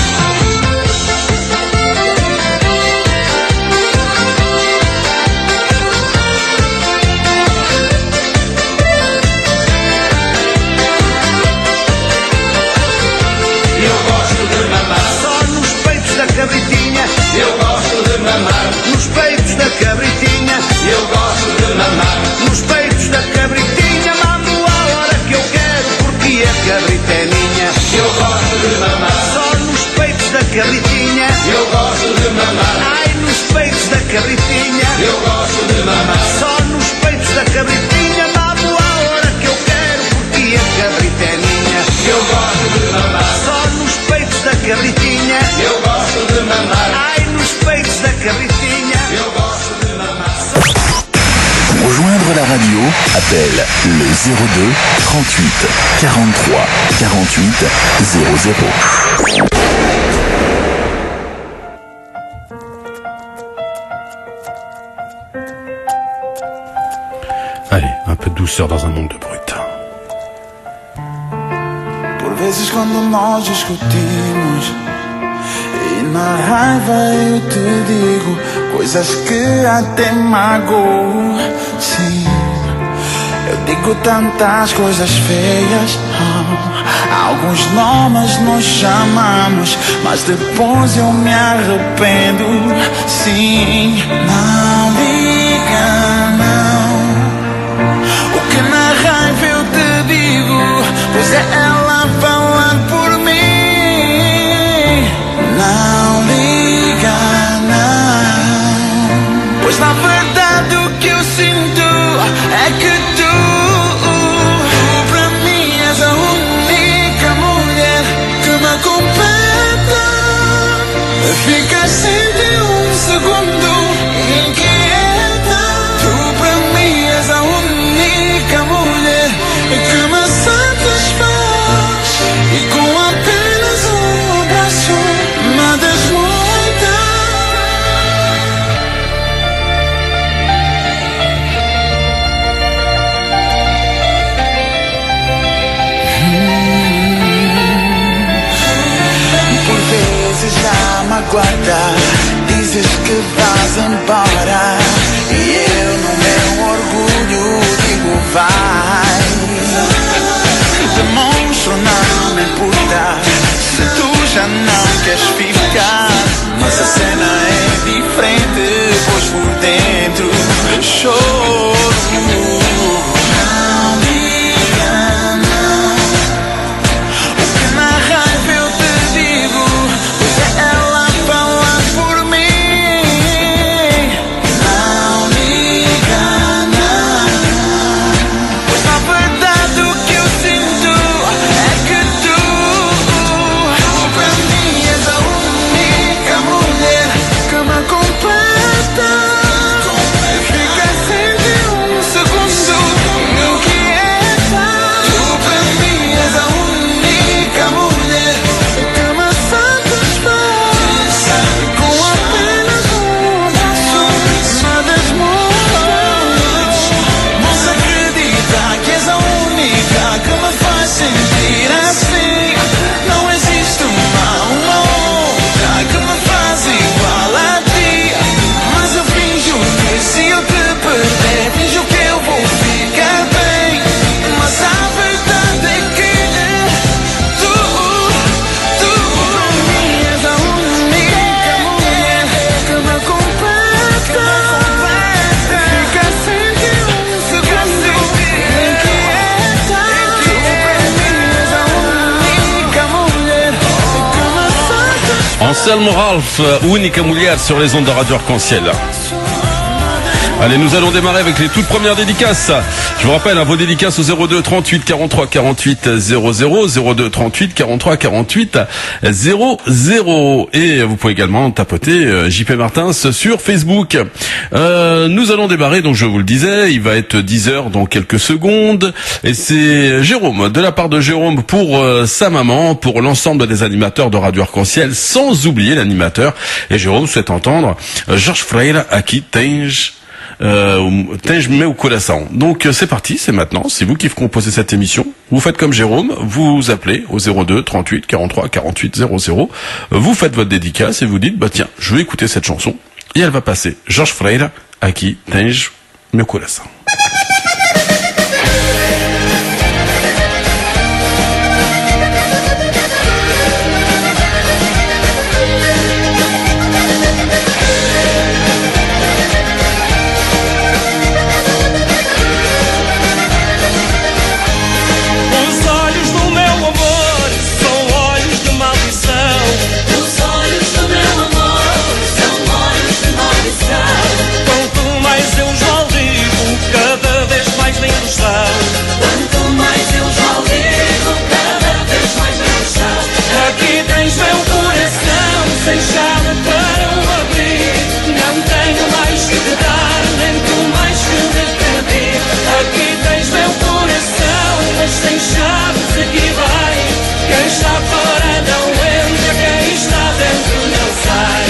Cabritinha, eu gosto de mamar nos peitos da cabritinha. Eu gosto de mamar nos peitos da cabritinha. Mamo a hora que eu quero porque a cabrita é minha. Eu gosto de mamar só nos peitos da cabritinha. Eu gosto de mamar, ai, nos peitos da cabritinha. Eu gosto de mamar só nos peitos da cabritinha. Mamo a hora que eu quero porque a cabrita é minha. Eu gosto de mamar só nos peitos da cabritinha. Eu gosto de mamar, ai, nos peitos da cabritinha. Eu gosto de mamar. Pour rejoindre la radio, appelle le 02 38 43 48 00. Allez, un peu de douceur dans un monde de brut. Por vezes quando nós discutimos e na raiva eu te digo coisas que até magoam. Sim, eu digo tantas coisas feias. Alguns nomes nós chamamos, mas depois eu me arrependo. Sim, não liga, não. O que na raiva eu te digo, pois é ela falar por mim. Não liga, não. Pois na verdade o que eu sinto é que tu pra mim és a única mulher que me completa. Fica sempre um Anselmo Ralph, Única Mulher sur les ondes de Radio Arc-en-Ciel. Allez, nous allons démarrer avec les toutes premières dédicaces. Je vous rappelle, vos dédicaces au 02 38 43 48 00, 02 38 43 48 00. Et vous pouvez également tapoter JP Martins sur Facebook. Nous allons démarrer, donc je vous le disais, il va être 10h dans quelques secondes. Et c'est Jérôme, de la part de Jérôme pour sa maman, pour l'ensemble des animateurs de Radio Arc-en-Ciel, sans oublier l'animateur. Et Jérôme souhaite entendre Jorge Freire, Aqui Tens meu coração. Donc c'est parti, c'est maintenant, c'est vous qui composez cette émission. Vous faites comme Jérôme, vous appelez au 02 38 43 48 00, vous faites votre dédicace et vous dites tiens, je vais écouter cette chanson et elle va passer. Jorge Freire, Aqui Tens meu coração. Quanto mais eu já o digo, cada vez mais lindo está. Quanto mais eu já o digo, cada vez mais lindo está. Aqui tens meu coração, sem chave para o abrir. Não tenho mais que te dar, nem tu mais que te pedir. Aqui tens meu coração, mas sem chaves aqui vai. Quem está fora não entra, quem está dentro não sai.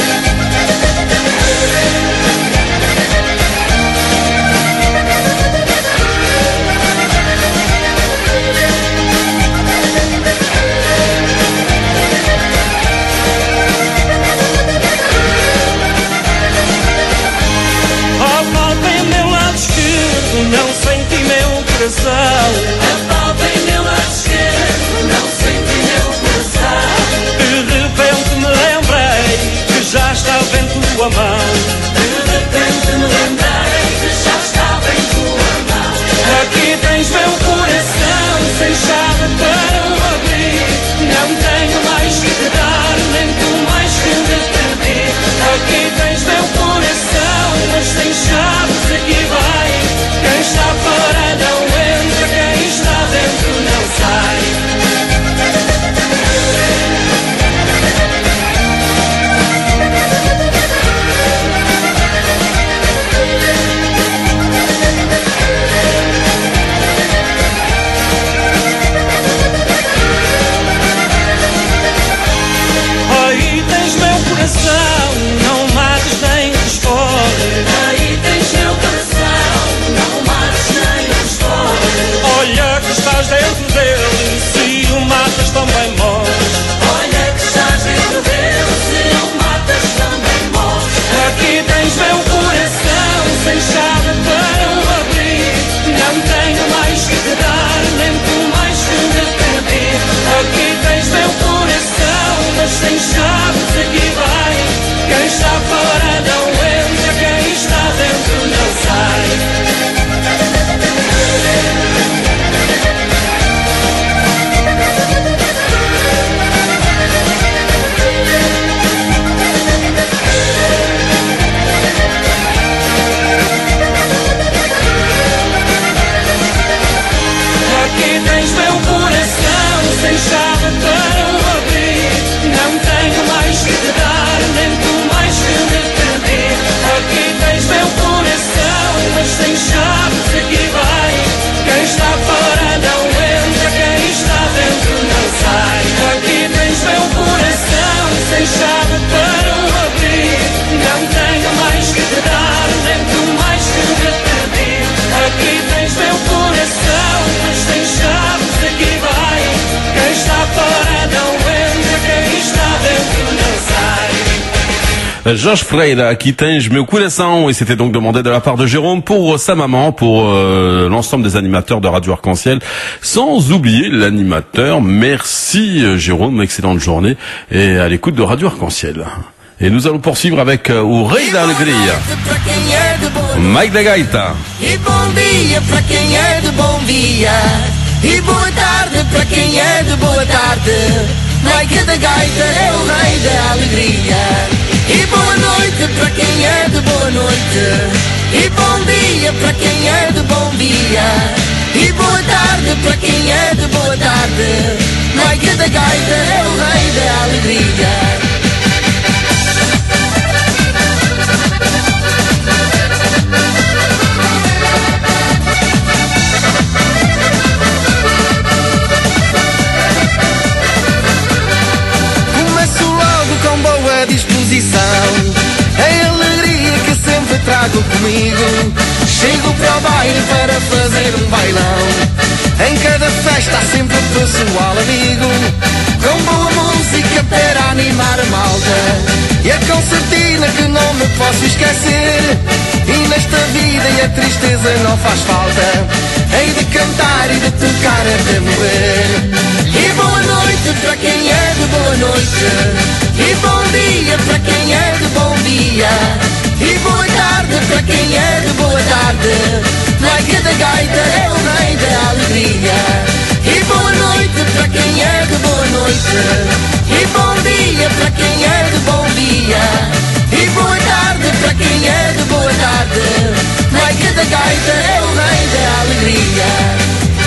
Não senti meu coração. A palpa em meu lado esquerdo, não senti meu coração. De repente me lembrei que já estava em tua mão. De repente me lembrei que já estava em tua mão. Aqui tens meu coração, sem chave para o abrir. Não tenho mais que te dar, nem tu mais que te pedir. Aqui tens meu coração, mas sem chaves aqui vai. Quem está fora não entra, quem está dentro não sai. Aí tens meu coração, não mates nem responde. Aí tens meu coração, não mates nem responde. Olha que estás dentro dele, se o matas também morres. Olha que estás dentro dele, se o matas também morres. Aqui tens meu coração, sem chave para o abrir. Não tenho mais que te dar, nem tu mais que te pedir. Aqui tens meu coração, mas sem chaves aqui vai. Quem está fora não entra, quem está dentro não sai. Aqui tens meu coração, sem chave para o abrir. Não tenho mais que te dar, nem tu mais que me pedir. Aqui tens meu coração, mas sem chaves aqui vai. Quem está fora não entra, quem está dentro não sai. Aqui tens meu coração, sem chave para o abrir. Não tenho mais que te dar, nem tu mais que me pedir. Aqui tens meu coração, mas sem chaves aqui vai. Quem está fora não entra, quem está dentro não sai. Jorge Freire, Aqui Tens meu coração, et c'était donc demandé de la part de Jérôme pour sa maman, pour l'ensemble des animateurs de Radio Arc-en-Ciel, sans oublier l'animateur. Merci Jérôme, excellente journée et à l'écoute de Radio Arc-en-Ciel. Et nous allons poursuivre avec o Rei da Alegria, Mike da Gaita. E bom dia para quem é de bom dia. E boa tarde para quem é de boa tarde. Vai que da gaita é o rei da alegria. E boa noite para quem é de boa noite. E bom dia para quem é de bom dia. E boa tarde para quem é de boa tarde. Vai que da gaita é o rei da alegria. Com boa disposição, a alegria que sempre trago comigo. Chego para o baile para fazer um bailão. Em cada festa há sempre um pessoal amigo, com boa música para animar a malta. E a concertina que não me posso esquecer. E nesta vida e a tristeza não faz falta. Hei de cantar e de tocar até morrer. E boa noite para quem é de boa noite. E bom dia para quem é de bom dia. E boa tarde para quem é de boa tarde. Vai que da gaita é o rei da alegria. E boa noite para quem é de boa noite. E bom dia para quem é de bom dia. E boa tarde para quem é de boa tarde. Vai que da gaita é o rei da alegria.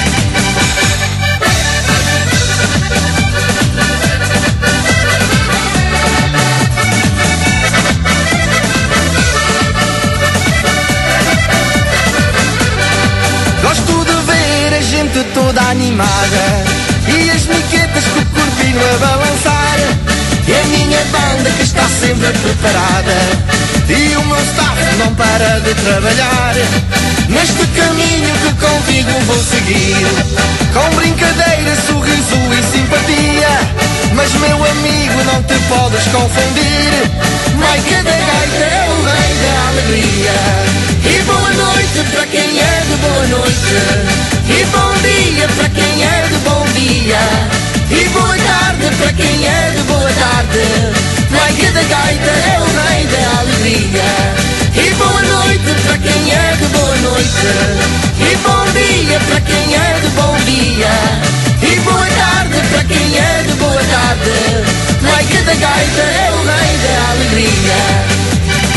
Gosto de ver a gente toda animada e as miquetas com o corpinho a balançar. E a minha banda que está sempre preparada e o meu staff não para de trabalhar. Neste caminho que contigo vou seguir, com brincadeira, sorriso e simpatia. Mas meu amigo, não te podes confundir. Maica da gaita é o rei da alegria. E boa noite para quem é de boa noite. E bom dia para quem é de bom dia. E boa tarde para quem é de boa tarde. Maica da gaita é o rei da alegria. E boa noite para quem é de boa noite. E bom dia para quem é de bom dia. E boa tarde para quem é de boa tarde. Maica da gaita é o rei da alegria.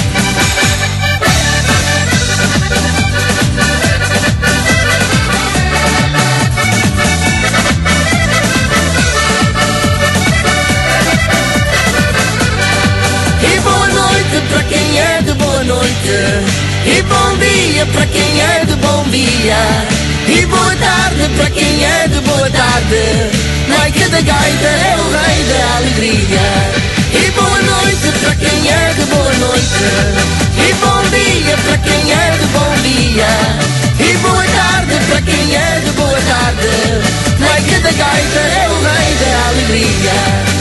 Para quem é de boa noite. E bom dia para quem é de bom dia. E boa tarde para quem é de boa tarde. Maica da gaita é o rei da alegria. E boa noite para quem é de boa noite. E bom dia para quem é de bom dia. E boa tarde para quem é de boa tarde. Maica da gaita é o rei da alegria.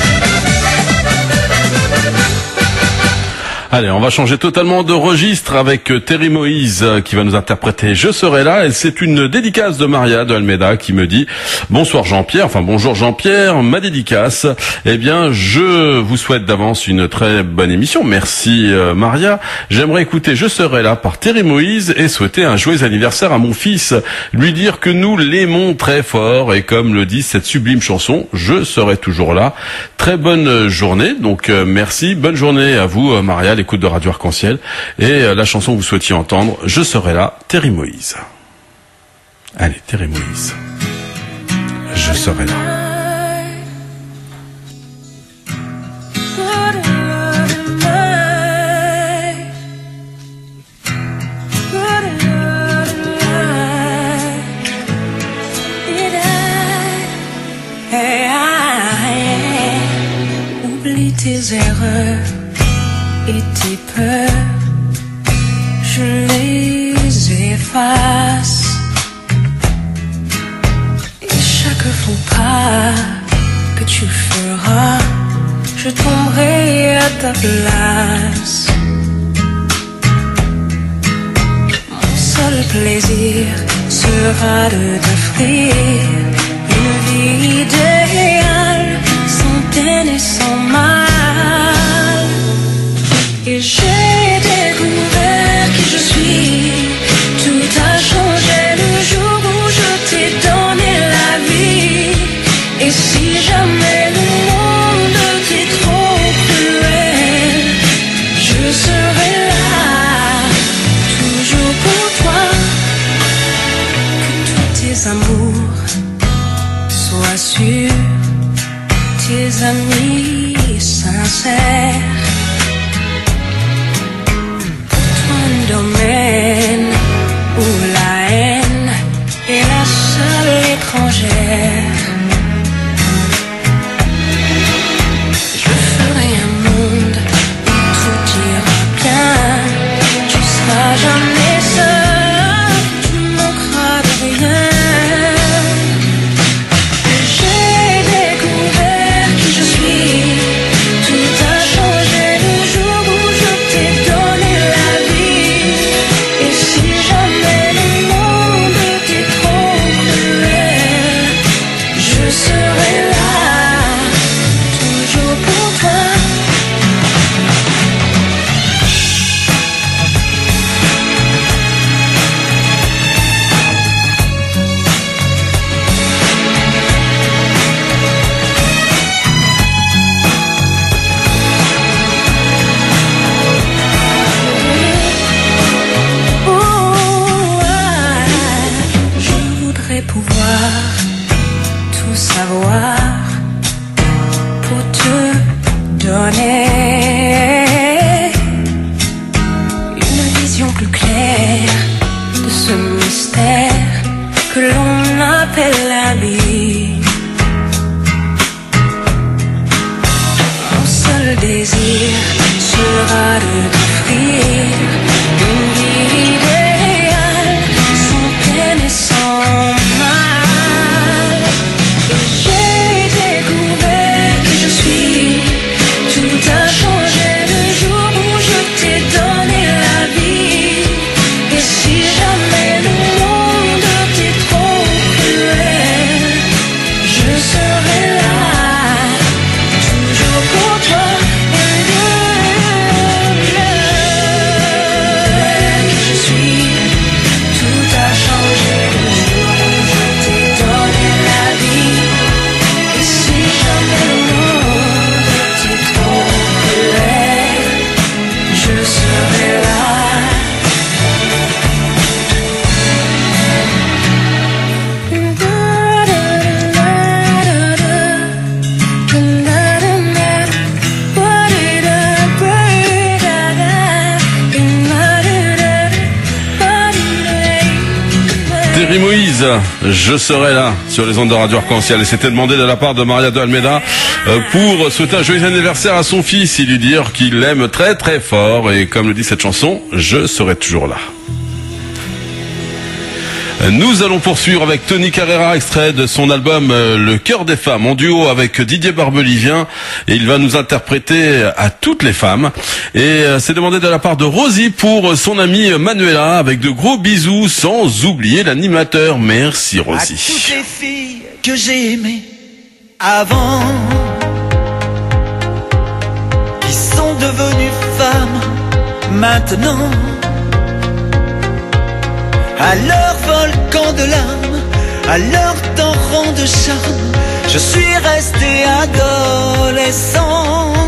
Allez, on va changer totalement de registre avec Terry Moïse qui va nous interpréter Je serai là. Et c'est une dédicace de Maria de Almeida qui me dit bonsoir Jean-Pierre, enfin bonjour Jean-Pierre, ma dédicace. Eh bien, je vous souhaite d'avance une très bonne émission. Merci Maria. J'aimerais écouter Je serai là par Terry Moïse et souhaiter un joyeux anniversaire à mon fils. Lui dire que nous l'aimons très fort et comme le dit cette sublime chanson, je serai toujours là. Très bonne journée. Donc merci, bonne journée à vous Maria, l'écoute de Radio Arc-en-Ciel. Et la chanson que vous souhaitiez entendre, Je serai là, Terry Moïse. Allez, Terry Moïse. Je serai là. Oublie tes erreurs et tes peurs, je les efface. Et chaque faux pas que tu feras, je tomberai à ta place. Mon seul plaisir sera de t'offrir une vie idéale, sans peine et sans mal. Et j'ai découvert qui je suis. Tout a changé le jour où je t'ai donné la vie. Et si jamais le plus clair de ce mystère que l'on appelle la vie. Mon seul désir sera de t'offrir une vie idéale, sans peine et sans mal. Et j'ai découvert qui je suis, tout a changé le jour où je t'ai donné la vie. Et si jamais le monde t'est trop cruel, je serai là, toujours pour toi. Je suis, tout a changé le jour où je t'ai donné la vie. Et si jamais le monde t'est trop cruel, je serai là. Thierry Moïse, je serai là sur les ondes de Radio Arc-en-Ciel. Et c'était demandé de la part de Maria de Almeida pour souhaiter un joyeux anniversaire à son fils et lui dire qu'il l'aime très très fort. Et comme le dit cette chanson, je serai toujours là. Nous allons poursuivre avec Tony Carrera, extrait de son album Le Cœur des Femmes, en duo avec Didier Barbelivien, et il va nous interpréter à toutes les femmes. Et c'est demandé de la part de Rosie pour son amie Manuela, avec de gros bisous, sans oublier l'animateur. Merci Rosie. À toutes les filles que j'ai aimées avant, qui sont devenues femmes maintenant, à leur volcan de larmes, à leur torrent de charme, je suis resté adolescent.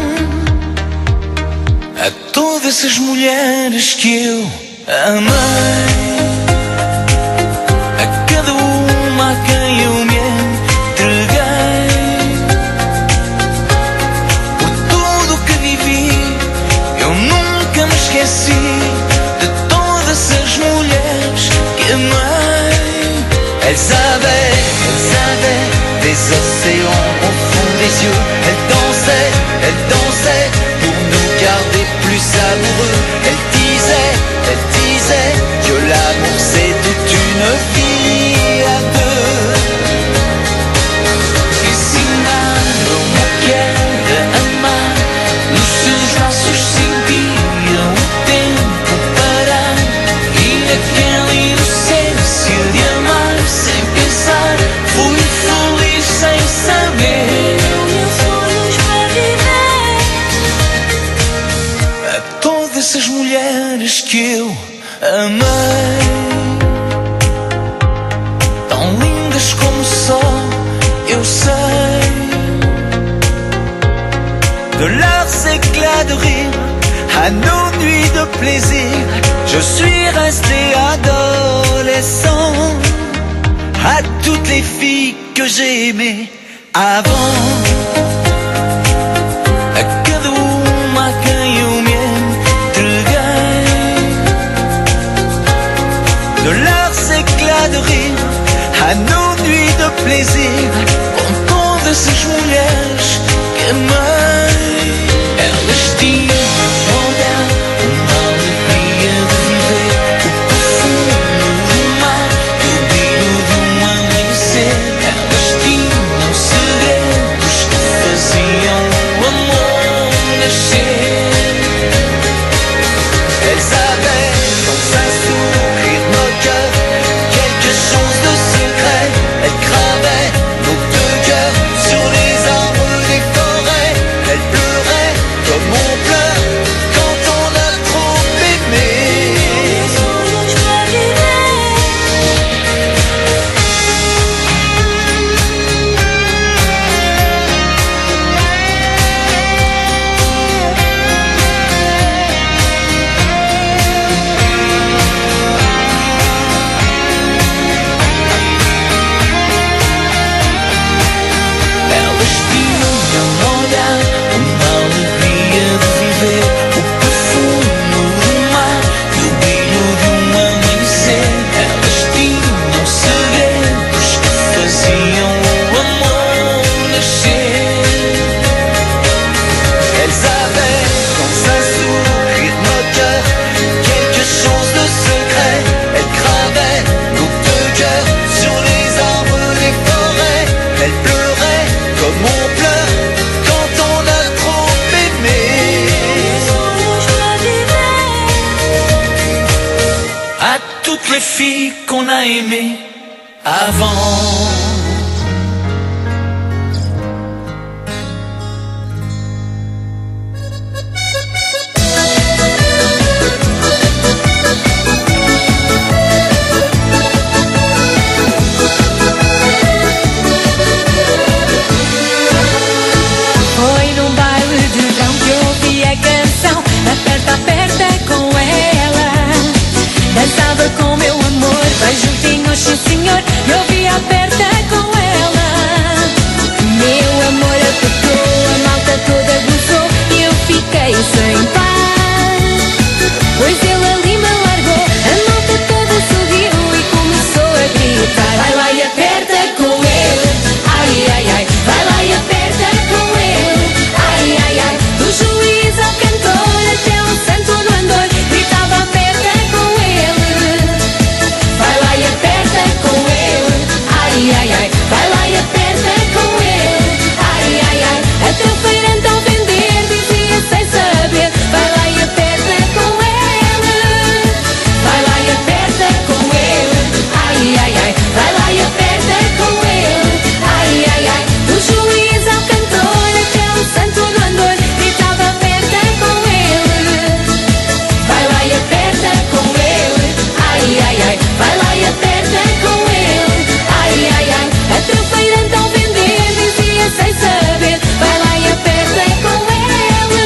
A todas as mulheres que eu amei, a cada uma a quem eu me entreguei, por tudo que vivi, eu nunca me esqueci de todas as mulheres que amei. Elles avaient des océans au fond des yeux. Elles dansaient pour nous garder plus amoureux. Elles disaient que l'amour c'est toute une vie à deux. Ensinaram o que era amar, nos seus laços sentiram o tempo parar, e naquela inocência de amar sem pensar, fui feliz sem saber. A todas as mulheres que eu amei, tão lindas como só eu sei, de leurs éclats de rire à nos nuits de plaisir, je suis resté adolescent. À toutes les filles que j'ai aimées avant, a cada uma a quem eu me entreguei, de leurs éclats de rire à nos nuits de plaisir, com todas as mulheres que amei. Elas tinham um olhar, uma alegria de viver, o perfume do mar, o brilho de amanhecer. Elas tinham segredos que faziam o amor nascer. Elles avaient dans un sourire nos cœurs quelque chose de secret. Elles gravaient nos deux cœurs sur les arbres des forêts. toutes les filles qu'on a aimées avant. Foi num baile de verão que eu ouvi a canção Aperta, aperta com ela. Dançava com meu amor, bem juntinhos, sim senhor. Eu ouvi aperta com ela. Meu amor apertou, a malta toda gozou e eu fiquei sem paz. Pois ele ali me largou, a malta toda sorriu e começou a gritar. Vai lá e aperta com ele, ai ai ai. Vai lá e aperta com ele, ai ai ai. Do juiz ao cantor até o santo no andor gritava aperta com ele. Vai lá e aperta com ele, ai ai ai. Vai lá e aperta com ele, ai ai ai. Até o feirante ao vender dizia sem saber. Vai lá e aperta com ele. Vai lá e aperta com ele, ai ai ai. Vai lá e aperta com ele, ai ai ai. Do juiz ao cantor até o santo no andor gritava aperta com ele. Vai lá e aperta com ele, ai ai ai. Vai lá e aperta com ele, ai ai ai. Até o feirante ao vender dizia sem saber. Vai lá e aperta com ele.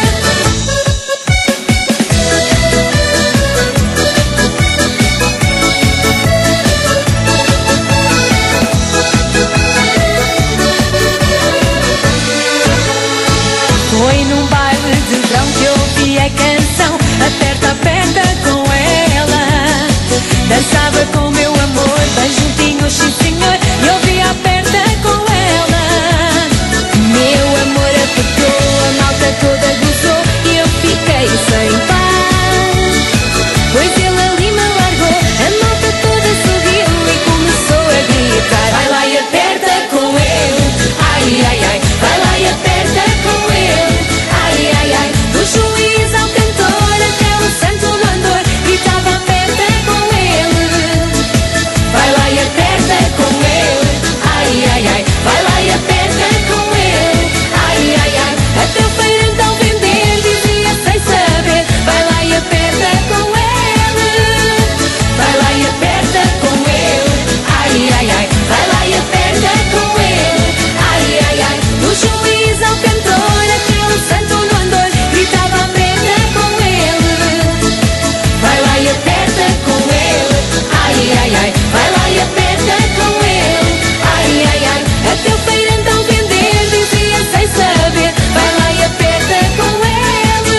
Foi num baile de verão que eu ouvi a canção Aperta, aperta com ela. Dançava com meu amor, bem juntinhos, sim senhor. E eu ouvi aperta com ela. Meu amor apertou, a malta toda gozou e eu fiquei sem paz. Pois ele ali me largou, a malta toda sorriu e começou a gritar. Vai lá e aperta com ele, ai ai ai. Vai lá e aperta com ele, ai ai ai. Do juiz ao cantor até o santo no andor gritava aperta com ele. Vai lá e aperta com ele, ai ai ai. Vai lá e aperta com ele, ai ai ai. Até o feirante ao vender dizia sem saber. Vai lá e aperta com ele. Vai lá e aperta com ele, ai ai ai. Vai lá e aperta com ele, ai ai ai. Do juiz ao cantor até o santo no andor gritava aperta com ele. Vai lá e aperta com ele, ai ai ai. Vai lá e aperta com ele, ai ai ai. Até o feirante ao vender dizia sem saber. Vai lá e aperta com ele.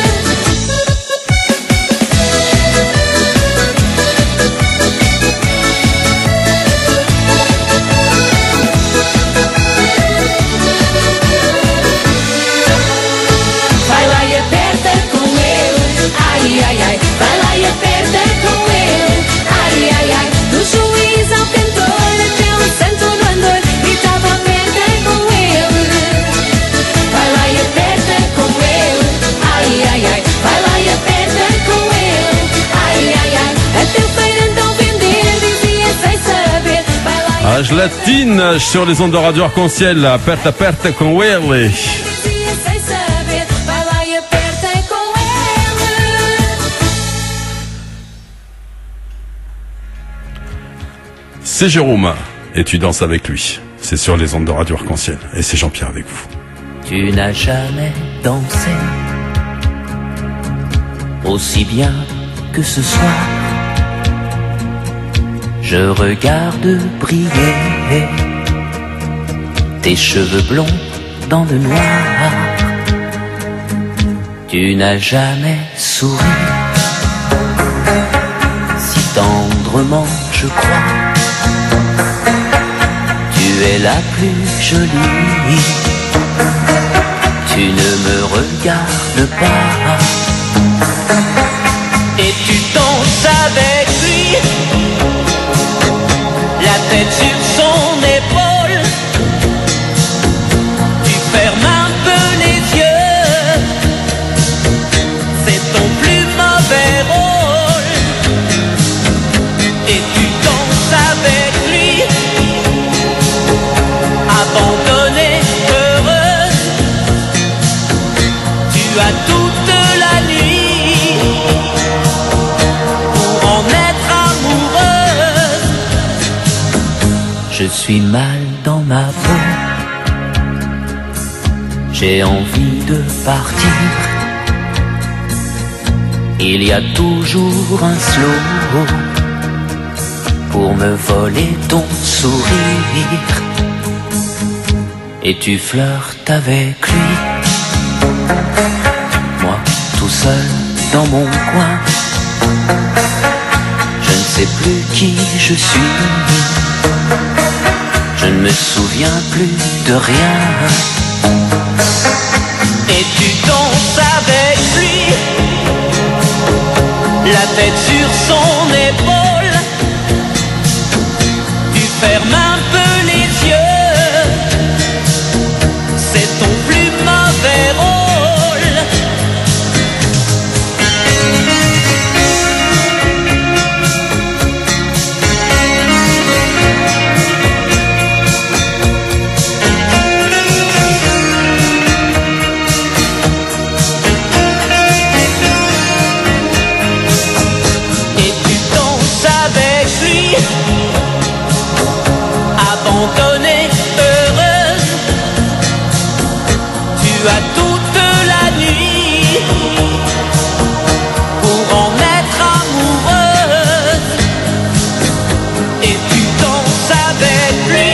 Vai lá e aperta com ele, ai ai ai. Vai lá e aperta com ele, ai ai ai. Do juiz ao cantor até o santo no andor gritava aperta com ele. Vai lá e aperta com ele, ai ai ai. Vai lá e aperta com ele, ai ai ai. Até o feirante ao vender dizia sem saber. Vai lá e As latinas sur les ondes de Radio Arc-en-Ciel, aperta, aperta com ele. dizia sem saber. Vai lá e aperta com ele. C'est Jérôme, et tu danses avec lui. C'est sur les ondes de Radio Arc-en-Ciel, et c'est Jean-Pierre avec vous. Tu n'as jamais dansé aussi bien que ce soir. Je regarde briller tes cheveux blonds dans le noir. Tu n'as jamais souri si tendrement, je crois. Tu es la plus jolie. Tu ne me regardes pas. Et tu danses avec lui, la tête sur son épaule. Tu fermes un peu les yeux, c'est ton plus mauvais rôle. suis mal dans ma peau. J'ai envie de partir. Il y a toujours un slow pour me voler ton sourire. Et tu flirtes avec lui. Moi, tout seul dans mon coin, je ne sais plus qui je suis. Je ne me souviens plus de rien. Et tu danses avec lui, la tête sur son épaule. Tu fermes un peu les yeux, c'est ton plus mauvais rôle. Et tu danses avec lui, abandonnée, heureuse. Tu as toute la nuit pour en être amoureuse. Et tu danses avec lui.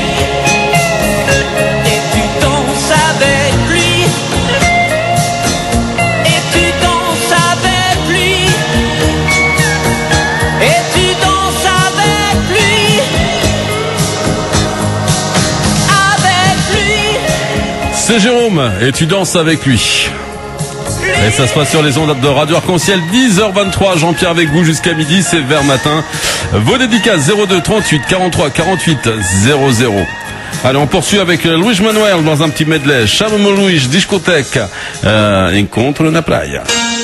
Et tu danses avec lui. Et tu danses avec lui. Et tu danses avec lui. C'est Jérôme, et tu danses avec lui. Et ça se passe sur les ondes de Radio Arc-en-Ciel, 10h23, Jean-Pierre avec vous jusqu'à midi, c'est vers matin. Vos dédicaces 02 38 43 48 00. Allez, on poursuit avec Luis Manuel dans un petit medley. Chama-me Luis, discothèque, encontro na praia.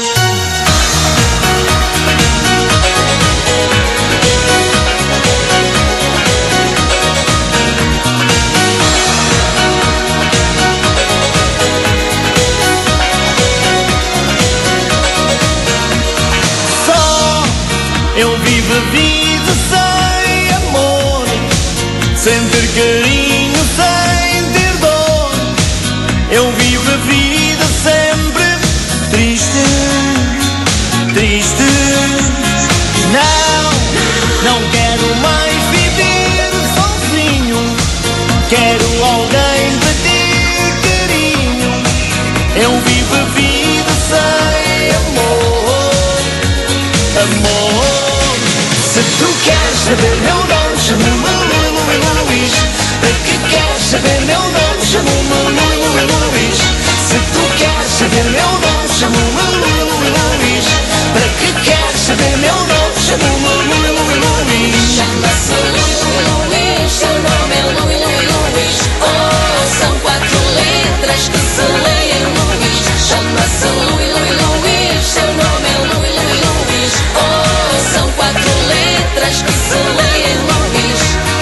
Eu vivo a vida sem amor, sem ter carinho, sem ter dor. Eu vivo a vida sempre triste, triste. Não, não quero mais viver sozinho. Quero alguém para ter carinho. Eu vivo a vida sem amor, amor. Se tu queres saber meu nome, chama-me Luís. Para que queres saber meu nome, chama-me Luís. Se tu queres saber meu nome, chama-me Luís. Para que queres saber meu nome, chama-me Luís. Chama-se Luís, seu nome é Luís. Oh, são 4 letras que se leem Luís. Chama-se Luís, seu nome é Luís. Oh, são 4 letras que se leem Luís.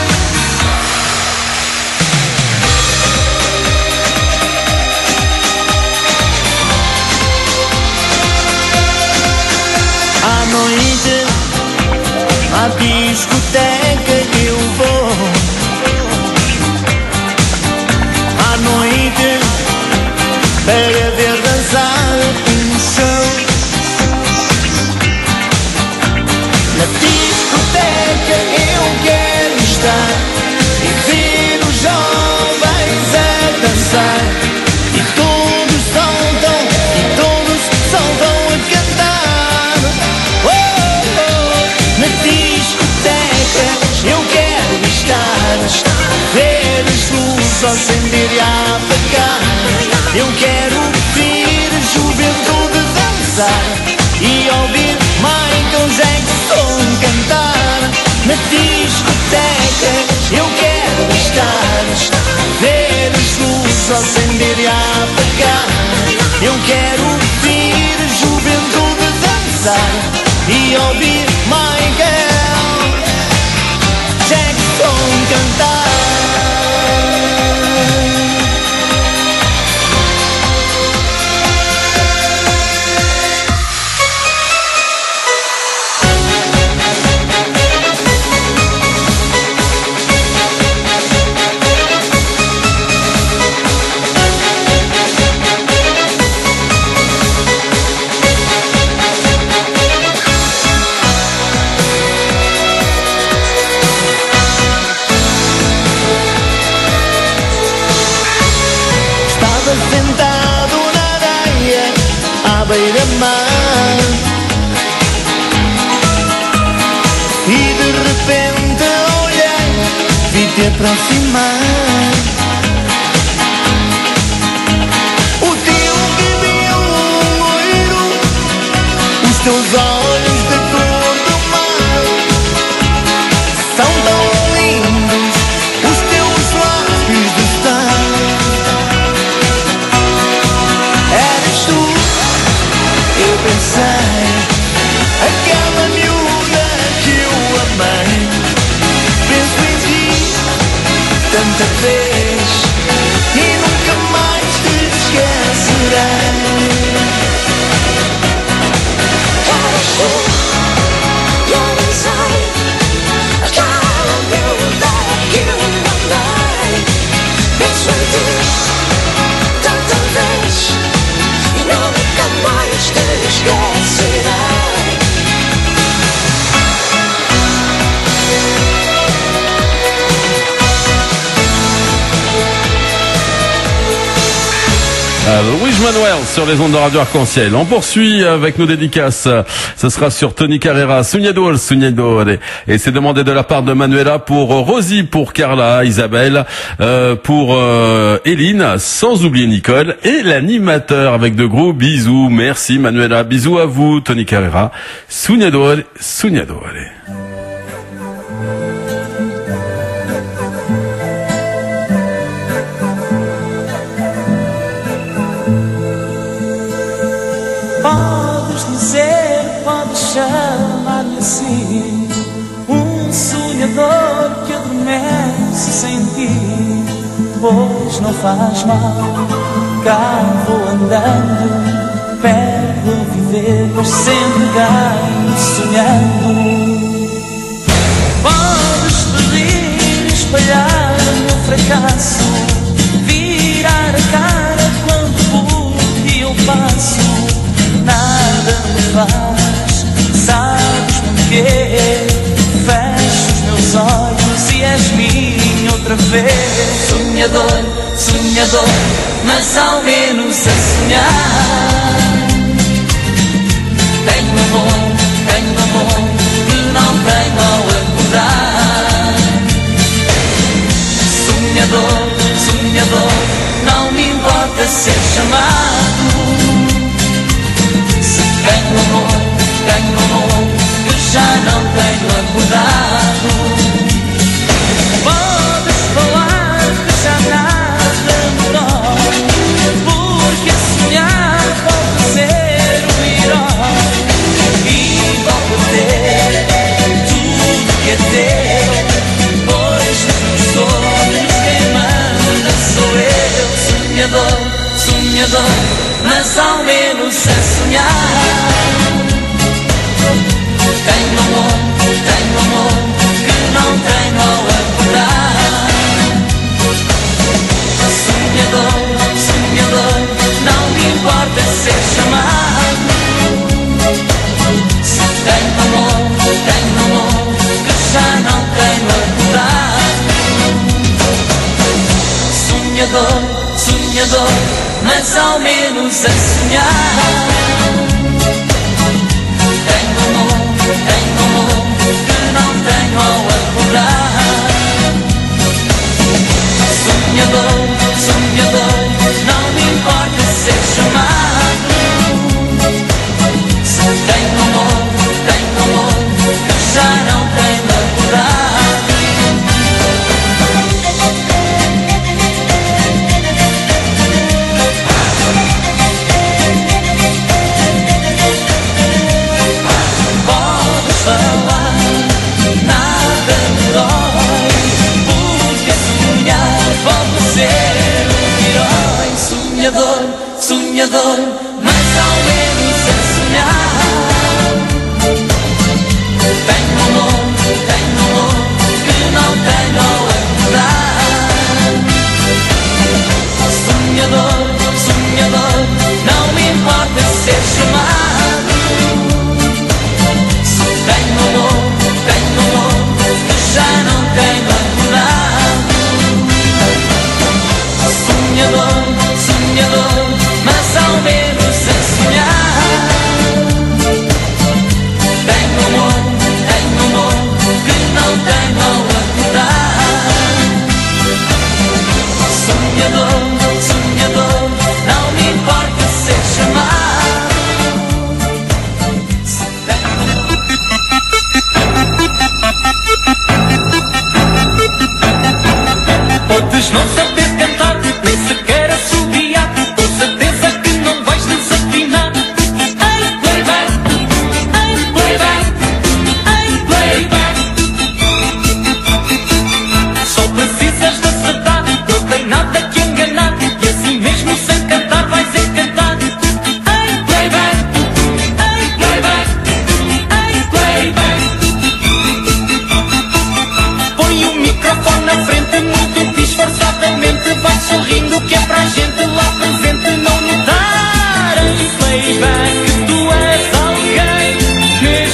À noite, à discoteca eu vou. À noite, para ver dançar show. Na discoteca eu quero estar e ver os jovens a dançar. E todos saltam a cantar. Oh, oh. Na discoteca eu quero estar, ver as luzes ao acender e a apagar. Eu quero ver a juventude dançar e ouvir Michael Jackson cantar. Na discoteca eu quero estar, ver as luzes ao acender e a apagar. Eu quero ver a juventude dançar e ouvir Michael Jackson cantar. repente olhei, vi-te aproximar. O teu cabelo loiro, os teus olhos de cor do mar são tão lindos, os teus lábios de estar. Eres tu, eu pensei, aquela miúda que eu amei. Penso em ti tanta vez e nunca mais te esquecerei. Eres tu, eu pensei, aquela miúda que eu amei. Penso em ti tanta vez e nunca mais te esquecerei. Luis Manuel sur les ondes de Radio Arc-en-Ciel. On poursuit avec nos dédicaces. Ce sera sur Tony Carrera, Sognador. Et c'est demandé de la part de Manuela pour Rosie, pour Carla, Isabelle, pour Eline, sans oublier Nicole et l'animateur avec de gros bisous. Merci Manuela. Bisous à vous, Tony Carrera. Sognador. Podes dizer, podes chamar-me assim, sonhador que adormece sem ti. Pois não faz mal, cá vou andando, pego viver, pois sempre ganho sonhando. Podes pedir, espalhar o meu fracasso, virar a cara quando por ti eu passo. Nada me faz, sabes porquê? Fecho os meus olhos e és minha outra vez. Sonhador, sonhador, mas ao menos a sonhar. Tenho amor que não tenho ao acordar. Sonhador, sonhador, não me importa ser chamado. Tenho amor, que já não tenho acordado. Podes falar que já nada mudou, porque sonhar pode ser um herói. E vou perder tudo que é teu, pois nos sonhos quem manda sou eu. Sonhador, sonhador, mas ao menos a sonhar. Tenho amor que não tenho ao acordar. Sonhador, sonhador, não me importa ser chamado. Tenho amor que já não tenho acordado. Sonhador, sonhador, mas ao menos a sonhar. Tenho amor que não tenho ao acordar. Sonhador, sonhador, não me importa ser chamado. Tenho amor que já não tenho acordado. Sonhador, mas ao menos a sonhar. Tenho amor que não tenho ao acordar. Sonhador, sonhador, não me importa ser chamado. Tenho amor que já não tenho acordado. Sonhador, sonhador, mas ao menos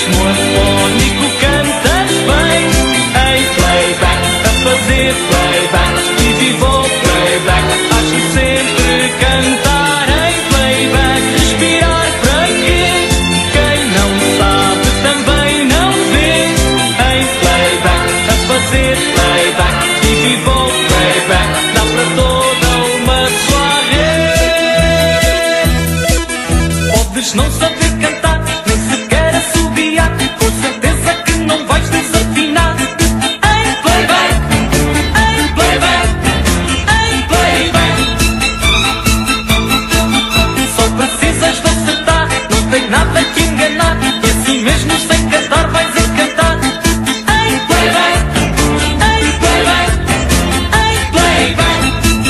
ritmo afónico cantas bem. Em playback, a fazer playback e vivo o playback. Acho sempre cantar em playback. Respirar para quê? Quem não sabe também não vê. Em playback, a fazer playback e vivo o playback. Dá para toda uma soirée. Podes não saber cantar, nem sequer assobiar. Com certeza que não vais desafinar. Em playback, em playback, em playback. Só precisas de acertar, não tem nada que enganar. E assim mesmo sem cantar vais encantar. Em playback, em playback, em playback.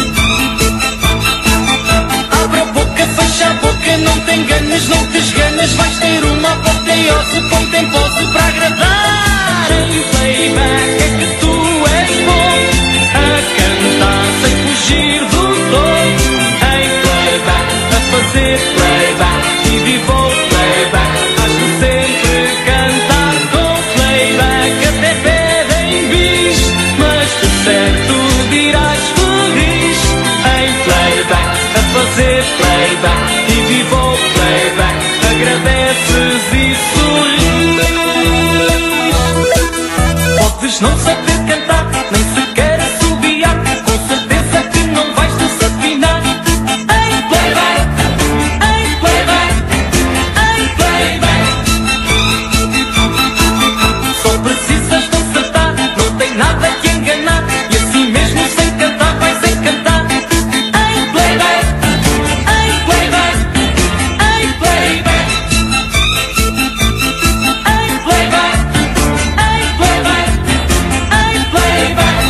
Abre a boca, fecha a boca, não te enganes, não te esganes. Vais ter uma apoteose, ponte em pose para agradar. Em playback é que tu és bom a cantar sem fugir do tom. Em playback, a fazer playback e vivo o playback. Acho sempre cantar com playback. Até pedem bis, mas de certo dirás feliz. Em playback, a fazer playback e vivo o playback. Agradeces e sorris. Podes não saber cantar, nem sequer assobiar. Com certeza que não vais desafinar. Em playback, em playback, em playback. Só precisas de acertar, não tem nada que enganar. E assim mesmo sem cantar vais encantar. Em playback, em playback, em playback. Em playback, em playback, em playback.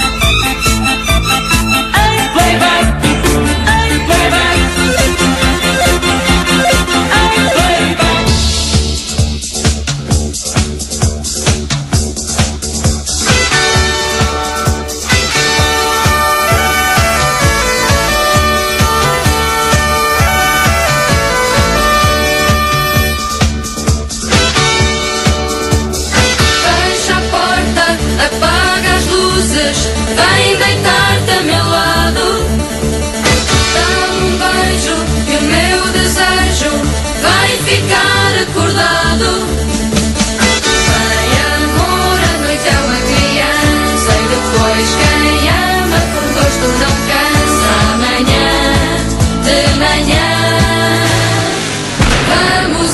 Em playback, em playback, em playback. Fecha a porta, apaga as luzes, vem deitar-te a meu lado. Dá-me um beijo e o meu desejo vai ficar acordado. Vem amor, a noite é uma criança e depois quem ama por gosto não cansa. Amanhã, de manhã, vamos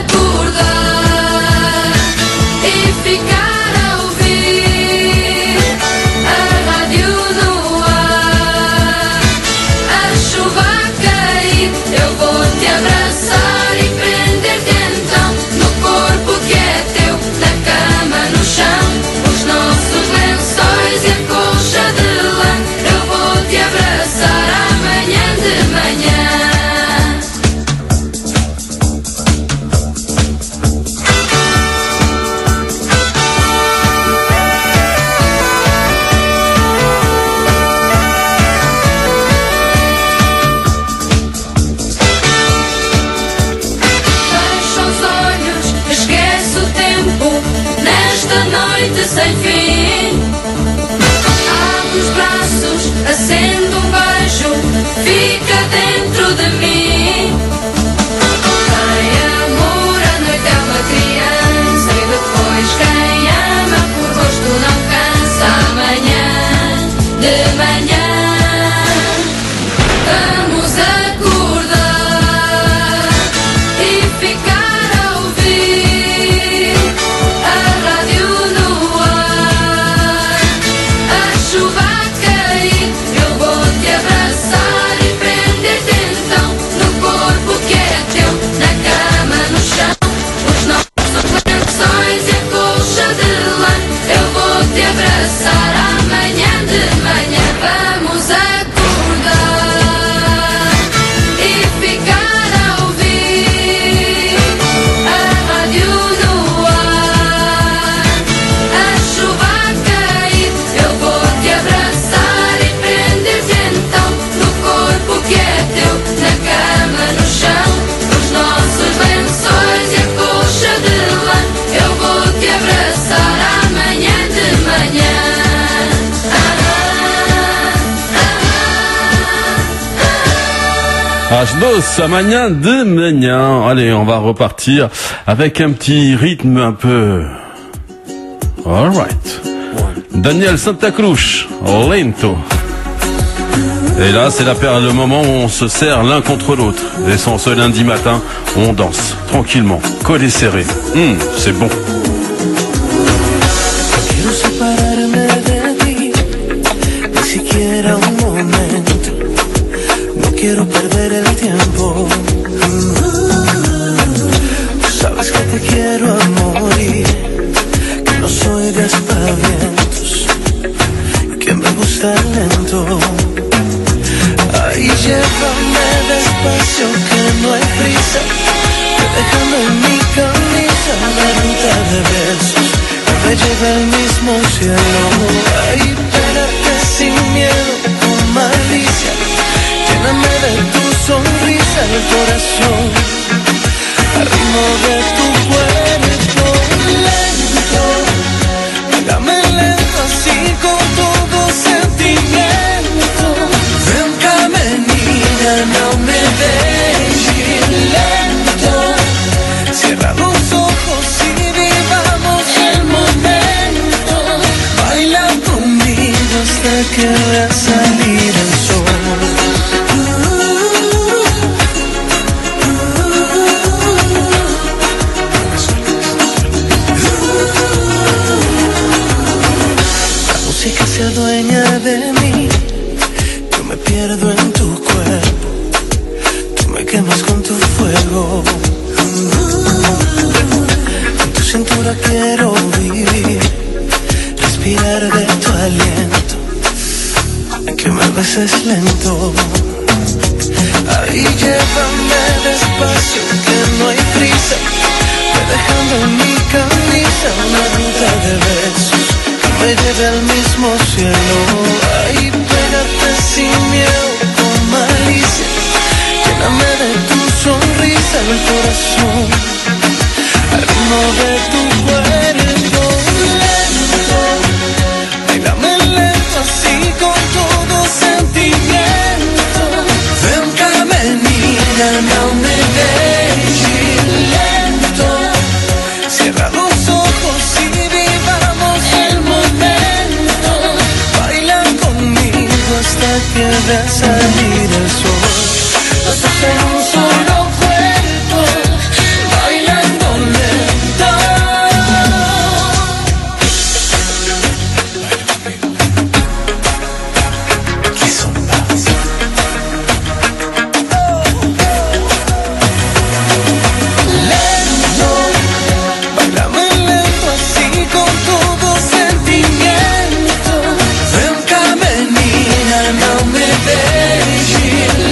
acordar e ficar a ouvir a rádio no ar, a chuva a cair. Eu vou te abraçar e prender-te então no corpo que é teu, na cama, no chão, os nossos lençóis e a colcha de lã. Eu vou te abraçar amanhã de manhã. Fecha os olhos, esquece o tempo nesta noite sem fim. Abre os braços, acende um beijo, fica dentro de mim. Vem amor, a noite é uma criança e depois quem ama por gosto não cansa. Amanhã, de manhã, vamos acordar e ficar a ouvir a rádio no ar, a chuva a cair. Eu vou te abraçar e prender-te então no Las dos, amanhã de manhã. Allez, on va repartir avec un petit rythme un peu... Alright. Daniel Santa Cruz, Lento. Et là, c'est le moment où on se serre l'un contre l'autre. Et ce lundi matin, on danse tranquillement, collés serrés. C'est bon. Quiero separarme de ti, ni siquiera un momento. No quiero perder el tiempo. Sabes que te quiero a morir, que no soy de aspavientos, que me gusta lento. Ay, llévame despacio, que no hay prisa, que dejando en mi camisa la ruta de besos que me lleva al mismo cielo. Ay, pégate sin miedo, con malicia, lléname de tu sonrisa el corazón, al ritmo de tu cuerpo. Lento, dame lento así con todo sentimiento. Ven, caminina, no me dejes lento. Cierra los ojos y vivamos el momento. Baila conmigo hasta que vea salir el sol. Se adueña de mí, yo me pierdo en tu cuerpo, tú me quemas con tu fuego. En tu cintura quiero vivir, respirar de tu aliento, que me beses lento. Ahí llévame despacio, que no hay prisa, ve dejando en mi camisa una ruta de besos me lleve al mismo cielo. Ay, pégate sin miedo, con malicia, lléname de tu sonrisa el corazón, al ritmo de tu cuerpo. Lento, bailame lento así con todo sentimiento. Ven, caminina, no me dejes lento. Cierra los ojos y vivamos el momento. Baila conmigo hasta que vea salir el sol. Los dos en un solo cuerpo, bailando lento. Lento, bailame lento así con todo sentimiento. Ven, caminina, no me dejes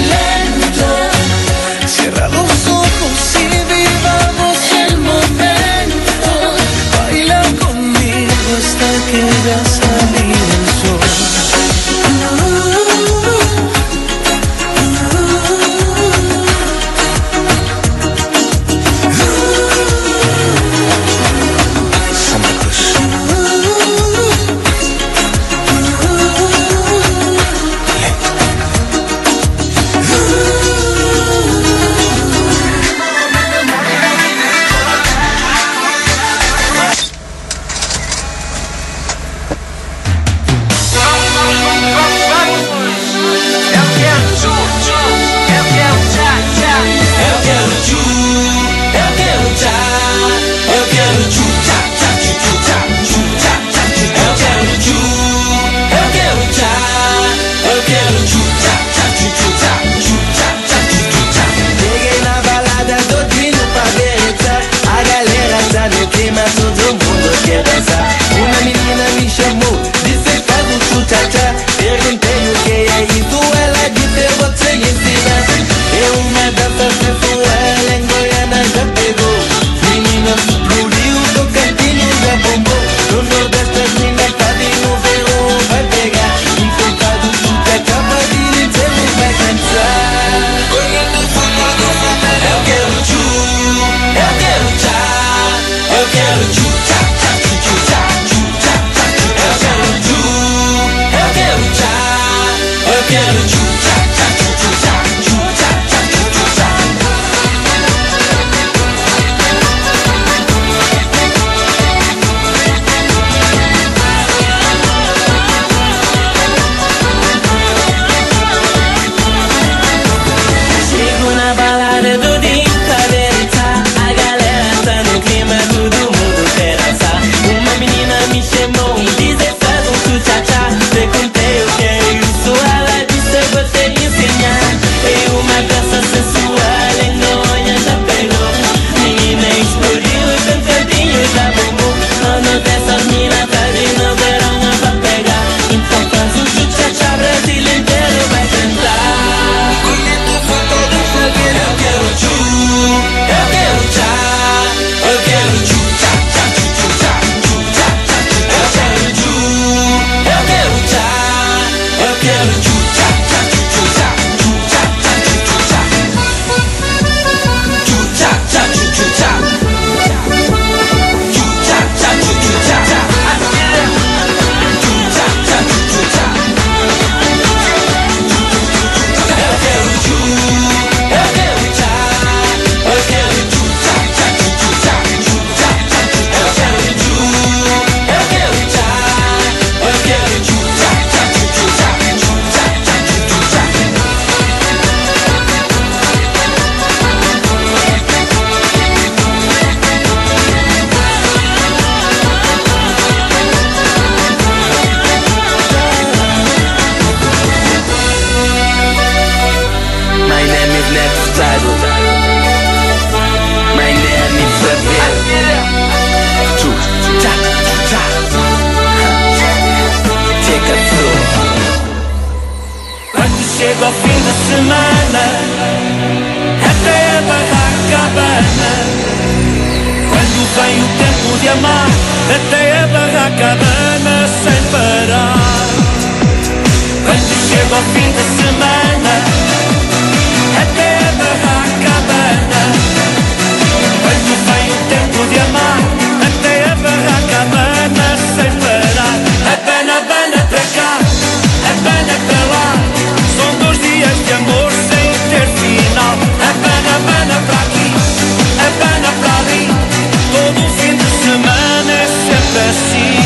semana até a Barracabana. Quando vem o tempo de amar, até a Barracabana sem parar. Quando chega o fim de semana, até a Barracabana. Quando vem o tempo de amar, até a Barracabana sem parar. Abana, abana para cá, abana para lá. São 2 dias de amor sem ter final. Abana, abana para aqui, abana para ali. Todo o fim de semana é sempre assim.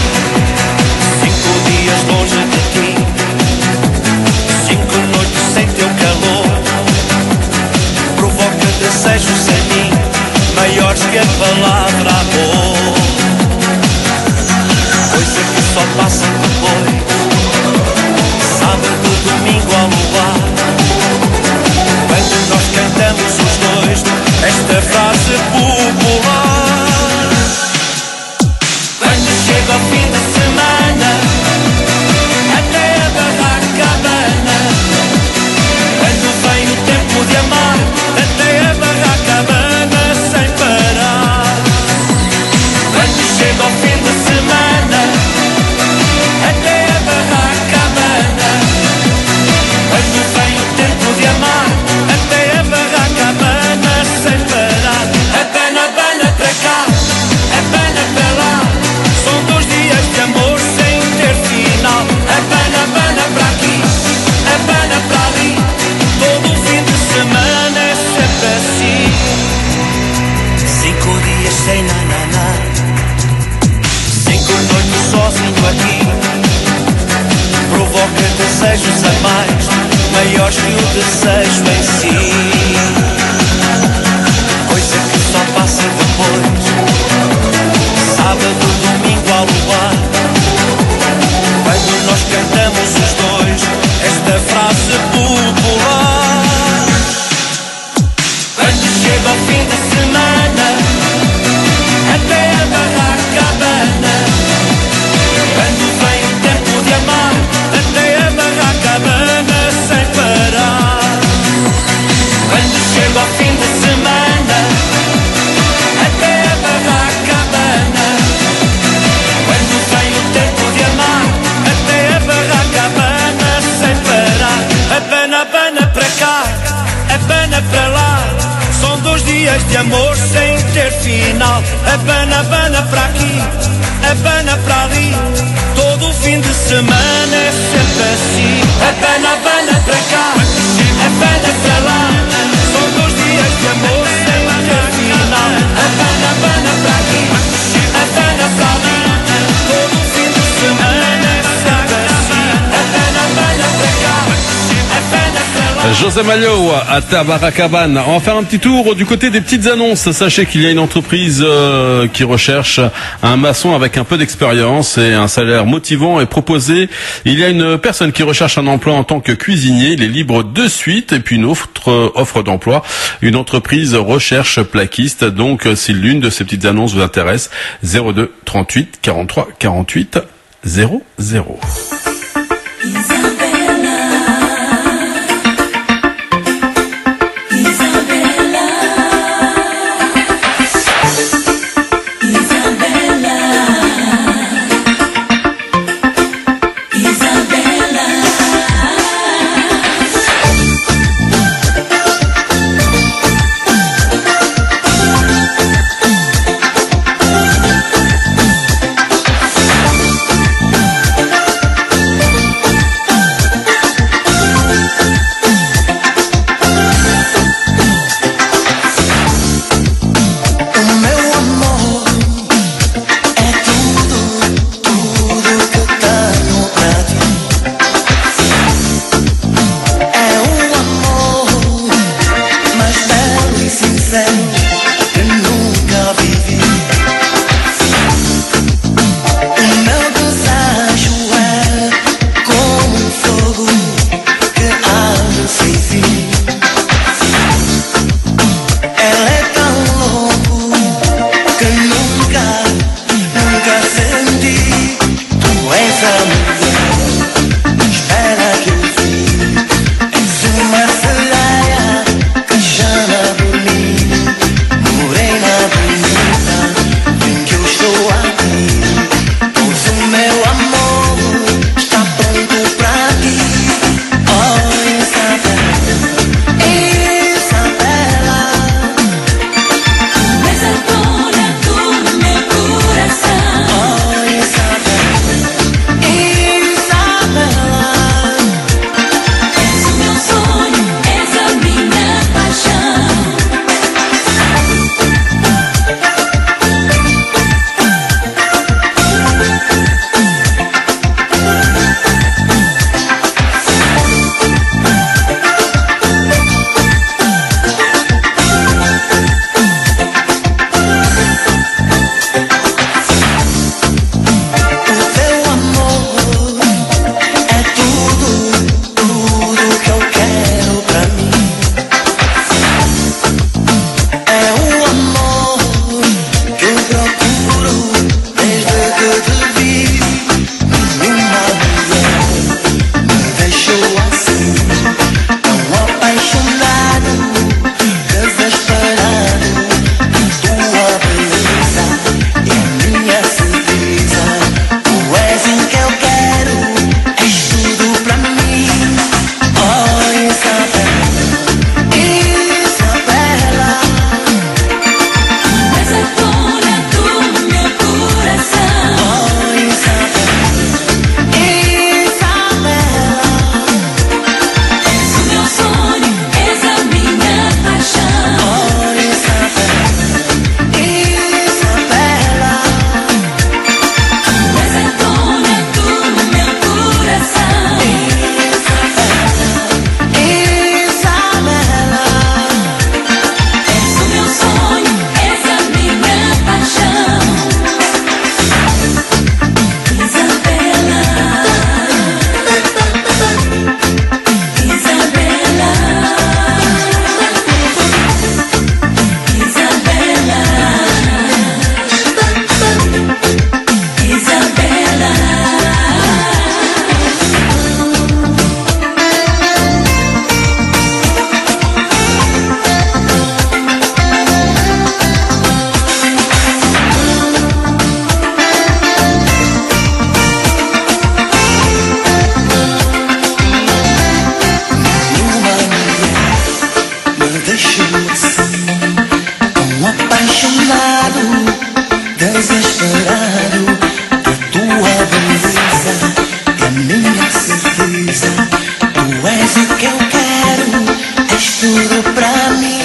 5 dias longe de ti, 5 noites sem teu calor. Provoca desejos em mim, maiores que a palavra amor. Coisa que só passa depois, sábado, domingo ao luar. Quando nós cantamos os dois esta frase popular. Quando chega o fim de semana, até a Barracabana. Quando vem o tempo de amar, até a Barracabana sem parar. Quando chega o fim de semana, até a Barracabana. Quando vem o tempo de amar, até a Barracabana sem parar. Abana, abana para cá, abana para lá. São 2 dias de amor sem ter final. Abana, abana para aqui, abana para ali. Todo o fim de semana é sempre assim. 5 dias sem nananá, 5 noites sozinho aqui. Provoca desejos a mais, maiores que o desejo em si. Coisa que só passa depois, sábado, domingo ao luar. Quando nós cantamos os dois esta frase popular. Quando chega o fim de semana, até a Barracabana. Quando vem o tempo de amar, até a Barracabana sem parar. Quando chega o fim de semana, até a Barracabana. Quando vem o tempo de amar, até a Barracabana sem parar. Abana, abana para cá, abana para lá. São 2 dias de amor sem ter final. Abana, abana para aqui, abana para ali. Todo o fim de semana é sempre assim. Abana, abana para cá, abana para lá. São 2 dias de amor sem ter final. Abana, abana para aqui, abana para ali. Todo o fim de semana é sempre assim. Abana, abana para cá, abana para lá. José Malho à Barracabana. On va faire un petit tour du côté des petites annonces. Sachez qu'il y a une entreprise qui recherche un maçon avec un peu d'expérience et un salaire motivant est proposé. Il y a une personne qui recherche un emploi en tant que cuisinier. Il est libre de suite. Et puis une autre offre d'emploi. Une entreprise recherche plaquiste. Donc si l'une de ces petites annonces vous intéresse, 02 38 43 48 00. enamorado da tua beleza, é a minha certeza. Tu és o que eu quero, és tudo pra mim.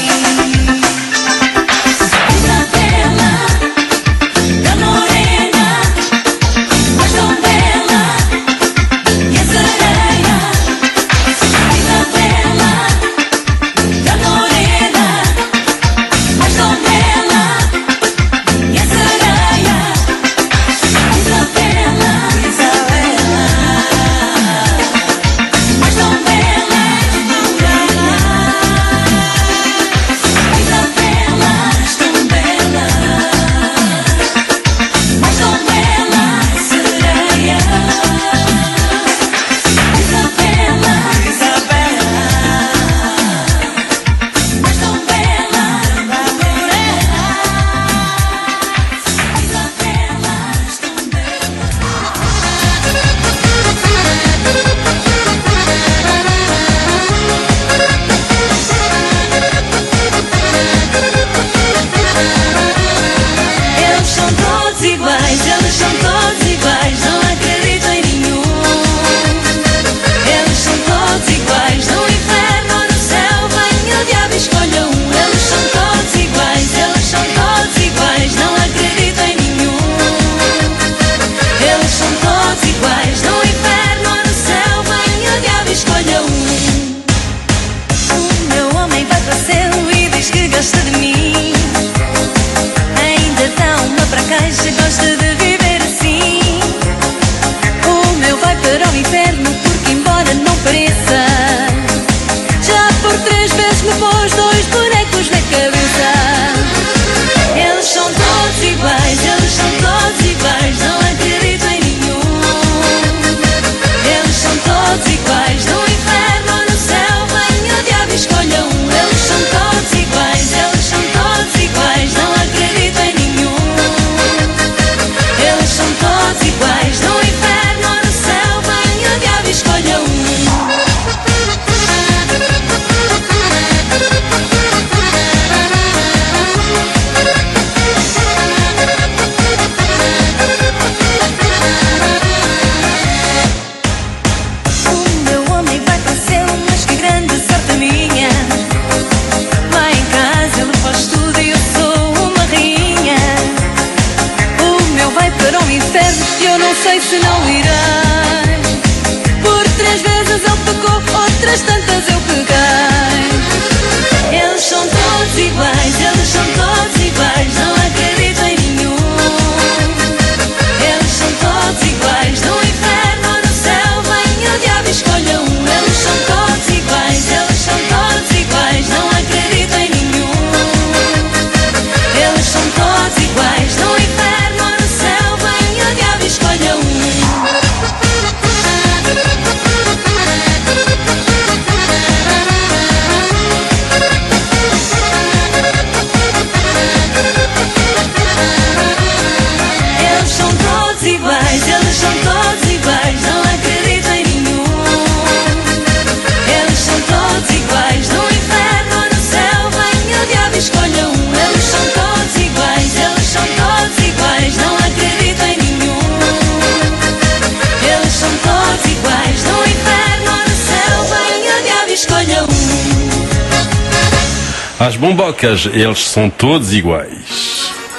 As bombocas, eles são todos iguais.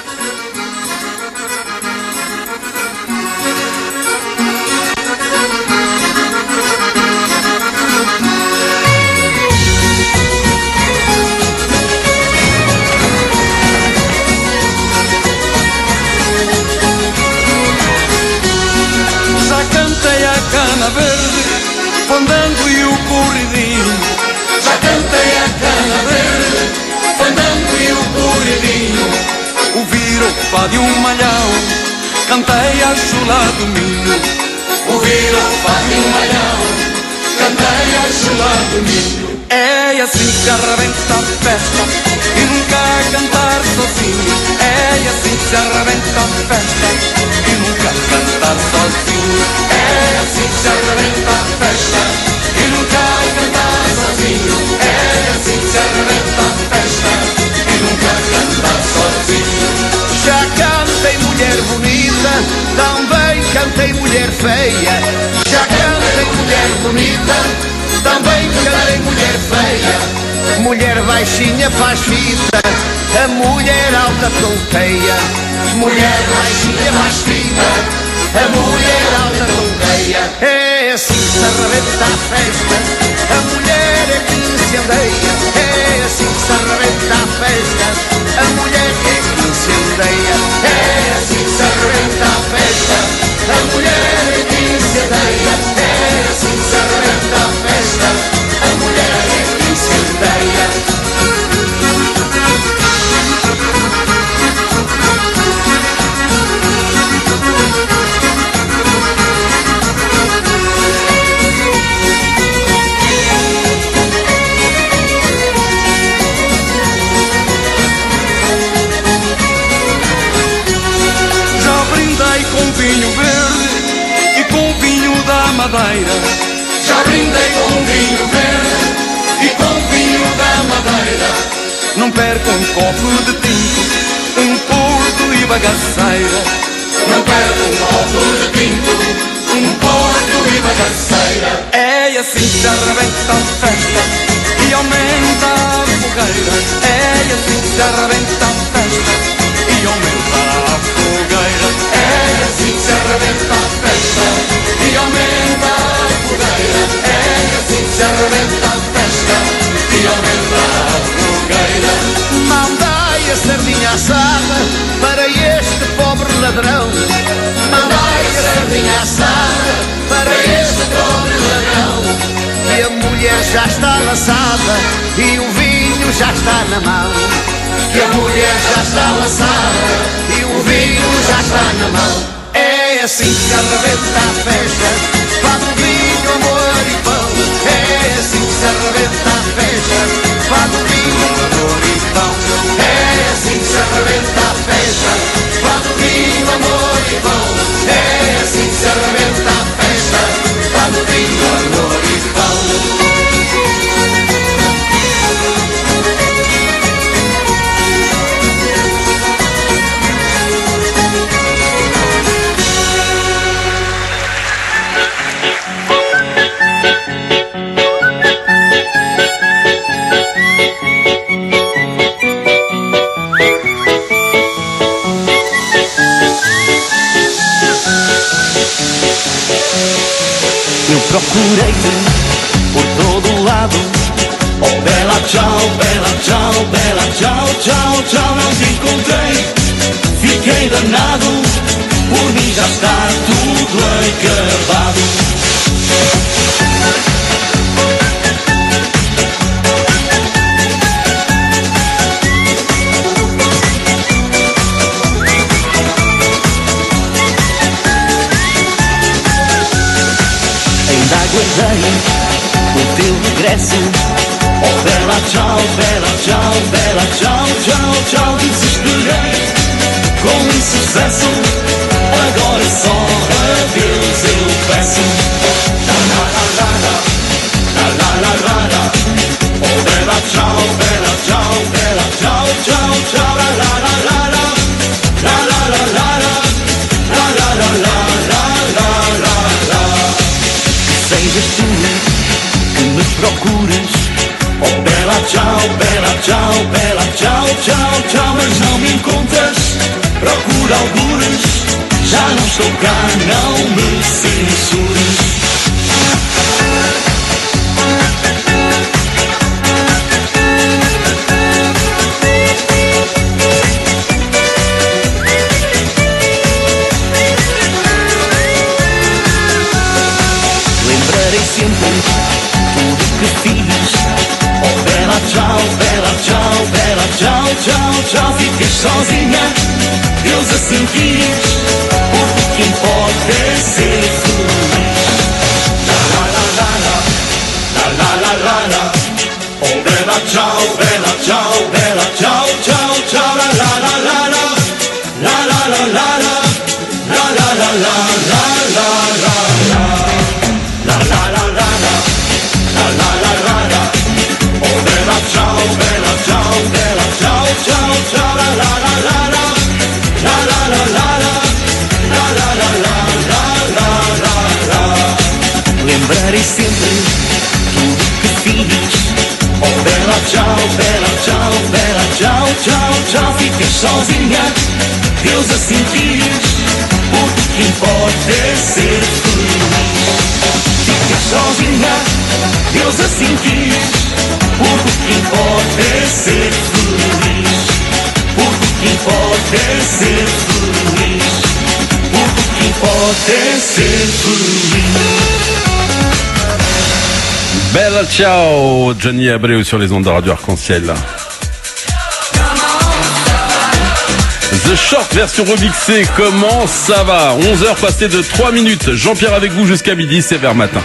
Já cantei a cana verde, fandango e o corridinho. Já cantei a cana verde, fandango e o corridinho. Ouvir o fado de um malhão, cantei a chula do milho. Ouvir o fado de um malhão, cantei a chula do milho. É assim que se arrebenta a festa, e nunca a cantar sozinho. É assim que se arrebenta a festa, e nunca a cantar sozinho. É assim que se arrebenta a festa, e nunca a cantar sozinho. É assim que se arrebenta a festa, e nunca a cantar sozinho. Já cantei mulher bonita, também cantei mulher feia. Já cantei mulher bonita, também cantei mulher feia. Mulher baixinha faz fita, a mulher alta tonteia. Mulher baixinha faz fita, a mulher alta tonteia. É assim que se arrebenta a festa, a mulher é que incendeia. É assim que se arrebenta a festa, a mulher é que incendeia. É assim que se arrebenta a festa, a mulher é que incendeia. É assim que se arrebenta a festa, a mulher é que incendeia. Vinho verde e com vinho da Madeira. Já brindei com vinho verde e com vinho da Madeira. Não perco um copo de tinto, um porto e bagaceira. Não perco um copo de tinto, um porto e bagaceira. É assim que se arrebenta a festa e aumenta a fogueira. É assim que se arrebenta a festa e aumenta a fogueira. É assim que se arrebenta a festa e aumenta a fogueira. É assim que se arrebenta a festa e aumenta a fogueira. Mandai a sardinha assada para este pobre ladrão. Mandai a sardinha assada para este pobre ladrão. E a mulher já está laçada e o vinho já está na mão. Que a mulher já está laçada e o vinho já está na mão. É assim que se arrebenta a festa, faz o vinho, amor e pão. É assim que se arrebenta a festa, faz o vinho, amor e pão. É assim que se arrebenta a festa, faz o vinho, amor e pão. É assim que se arrebenta a festa, faz o vinho, amor e pão. Procurei-te por todo lado. Oh, bela tchau, bela tchau, tchau, tchau. Não te encontrei, fiquei danado. Por mim já está tudo acabado. Aguardei o teu regresso. Oh, bela tchau, tchau, tchau. Desesperei com insucesso. Agora só adeus eu peço. La la la la la, la la la la. Oh, bela tchau, tchau, tchau. La la la la la, la la la la la, la la la la la. Sejas tu que me procuras. Oh, bela tchau, tchau. Mas não me encontras, procura algures. Já não estou cá, não me censures. Lembrarei sempre tudo que fiz. Oh, bela tchau, tchau. Ficas sozinha, Deus assim quis. Porque quem pode é ser feliz. La la la la la, la la la la la. Oh, bela tchau, tchau. La la la la la, la la la la la, la la la la la la la la. La la la la la, la la la la la. Oh, bela tchau, tchau. La la la la la, la la la la la, la la la la ficas sozinha, Deus assim quis, porque o que importa é ser feliz. Ficas sozinha, Deus assim quis, porque o que importa é ser feliz. Porque o que importa é ser feliz. Porque o que importa é ser feliz. Bella ciao, Johnny Abreu sur les ondes de Radio Arc-en-Ciel. The Short version remixée, comment ça va? 11h passées de 3 minutes. Jean-Pierre avec vous jusqu'à midi, c'est vers matin.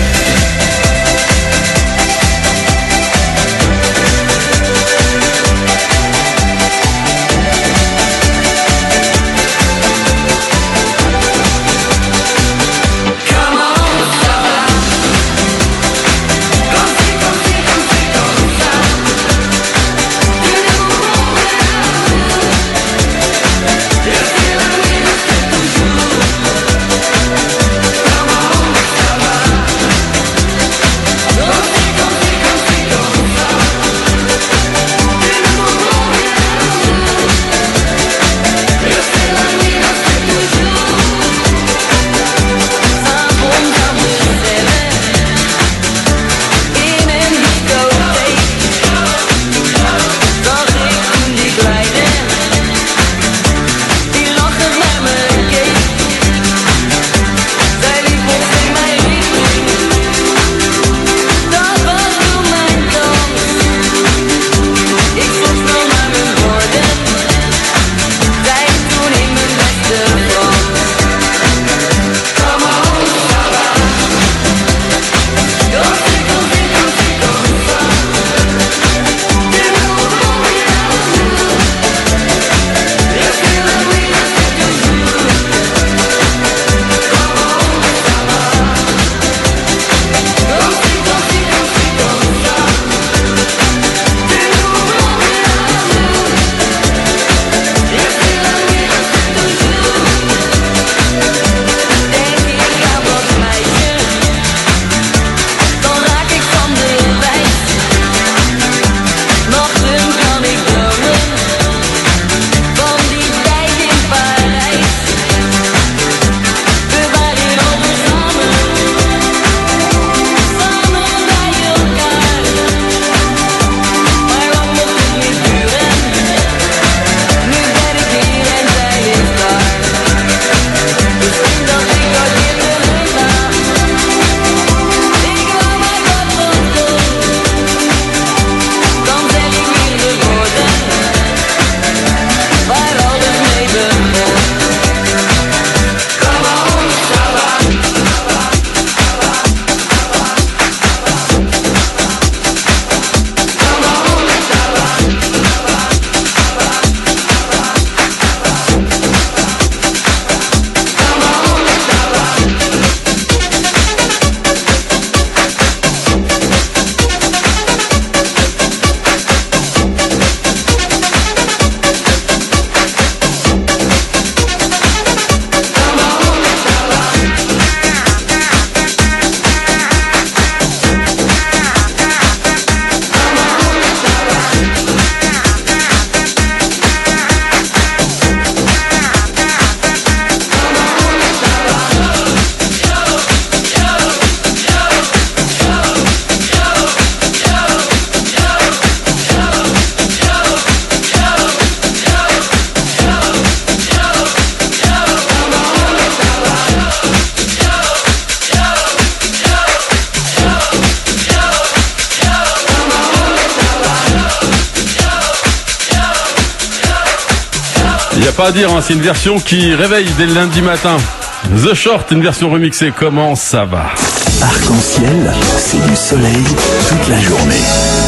Il n'y a pas à dire, hein, c'est une version qui réveille dès le lundi matin. The Short, une version remixée, comment ça va? Arc-en-ciel, c'est du soleil toute la journée.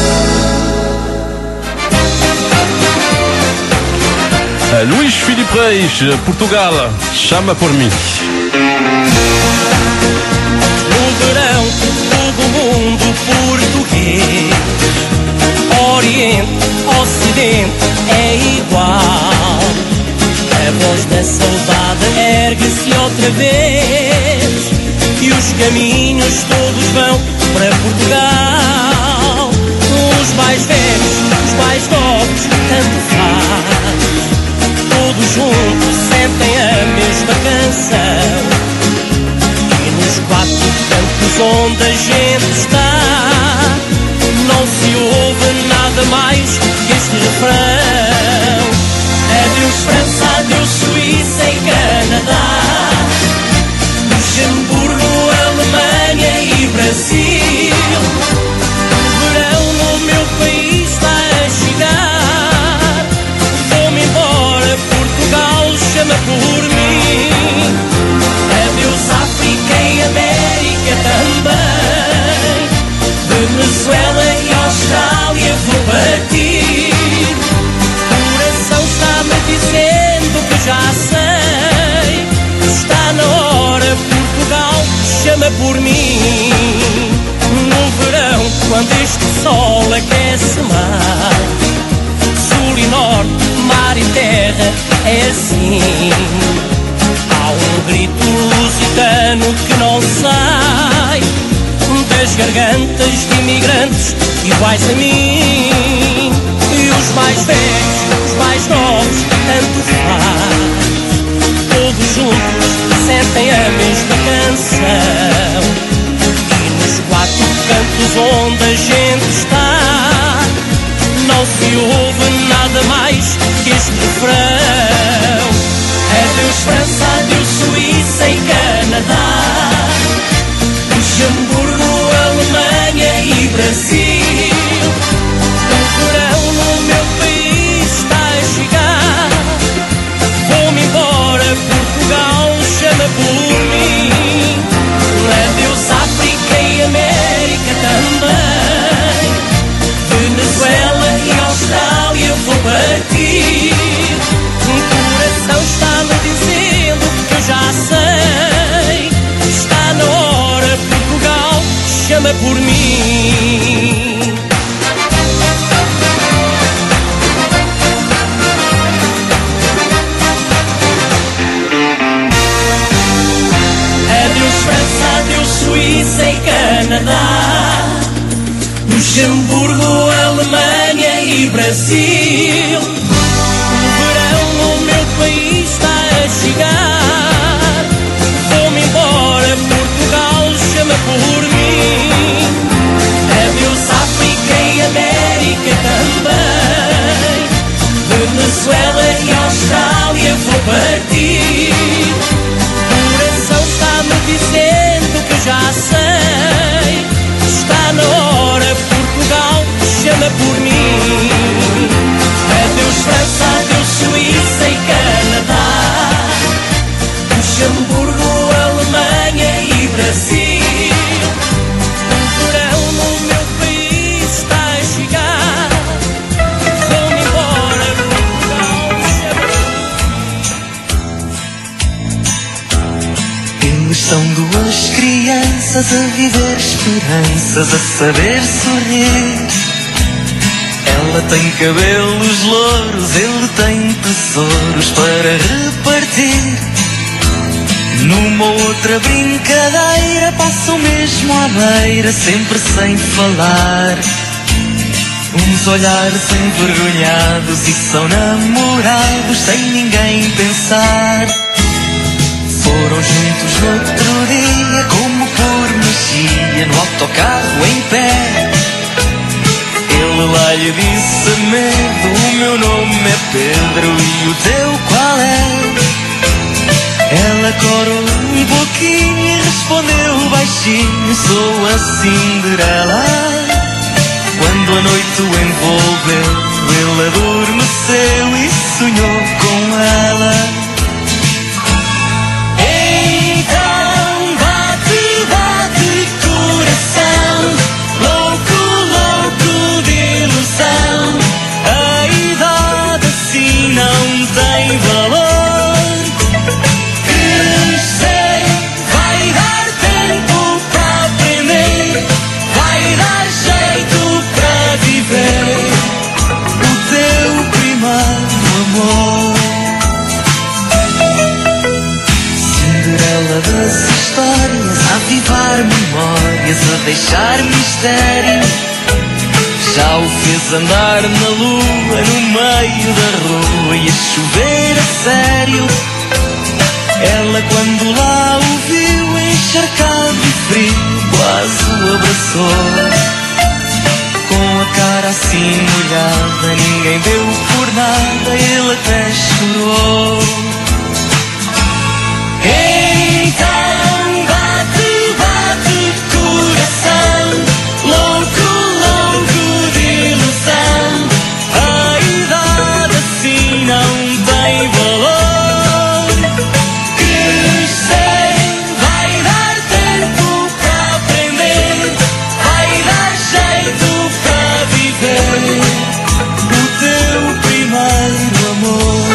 Luís Filipe Reis, Portugal, chama por mim. O verão todo mundo português, Oriente, Ocidente é igual. A voz da saudade ergue-se outra vez e os caminhos todos vão para Portugal. Os mais velhos, os mais novos, tanto faz. todos juntos sentem a mesma canção. E nos quatro cantos onde a gente está, não se ouve nada mais que este refrão. Adeus França, adeus Suíça e Canadá, Luxemburgo, Alemanha e Brasil. O verão no meu país está a chegar. Vou-me embora, Portugal chama por mim. Adeus África e América também, Venezuela e Austrália vou partir. O coração está-me dizendo que já sei, está na hora, Portugal chama por mim. No verão, quando este sol aquece mais, sul e norte, mar e terra, é assim. Há um grito lusitano que não sai das gargantas de imigrantes iguais a mim. E os mais velhos, os mais novos, tanto faz, todos juntos sentem a mesma canção. E nos quatro cantos onde a gente está, não se ouve nada mais que este refrão. Adeus França, adeus Suíça e Canadá, Luxemburgo, Alemanha e Brasil. O verão no meu país está a chegar. Vou-me embora, Portugal chama por mim. Adeus África e América também, Venezuela e Austrália vou partir. O coração está-me dizendo que eu já sei, está na hora, Portugal chama por mim. Adeus França, adeus Suíça e Canadá, Luxemburgo, Alemanha e Brasil. O verão no meu país está a chegar. Vou-me embora, Portugal chama por mim. Adeus África e América também, Venezuela e Austrália vou partir. O coração está-me dizendo que já sei, está na hora, Portugal chama por mim. Adeus França, adeus Suíça e Canadá, Luxemburgo, Alemanha e Brasil. O verão no meu país está a chegar. Vou-me embora, Portugal chama. Eles são duas crianças a viver esperanças, a saber sorrir. Ela tem cabelos louros, ele tem tesouros para repartir. Numa outra brincadeira passam mesmo à beira, sempre sem falar. Uns olhares envergonhados e são namorados sem ninguém pensar. Foram juntos no outro dia, como por magia, no autocarro em pé. Ele lá lhe disse a medo, o meu nome é Pedro e o teu qual é? Ela corou um pouquinho e respondeu baixinho, sou a Cinderela. Quando a noite o envolveu, ele adormeceu e sonhou com ela. A deixar mistério, Já o fez andar na lua, no meio da rua e a chover a sério. Ela quando lá o viu encharcado e frio, quase o abraçou. Com a cara assim molhada, ninguém deu por nada, ele até chorou. Então bate, bate coração, louco, louco de ilusão. A idade assim não tem valor. Crescer vai dar tempo para aprender, vai dar jeito para viver o teu primeiro amor.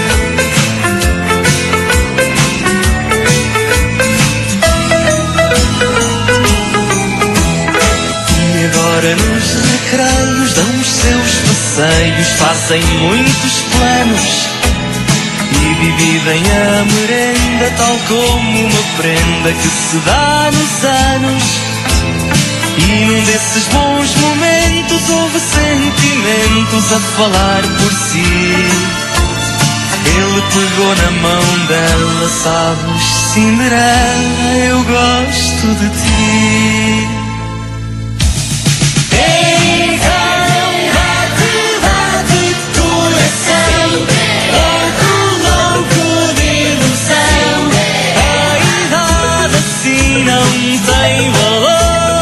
E agora nos recreios dão os seus passeios, fazem muitos planos e dividem a merenda tal como uma prenda que se dá nos anos. E num desses bons momentos houve sentimentos a falar por si. Ele pegou na mão dela, sabes, Cinderela, eu gosto de ti. Então bate, bate coração, louco, louco de ilusão. A idade assim não tem valor.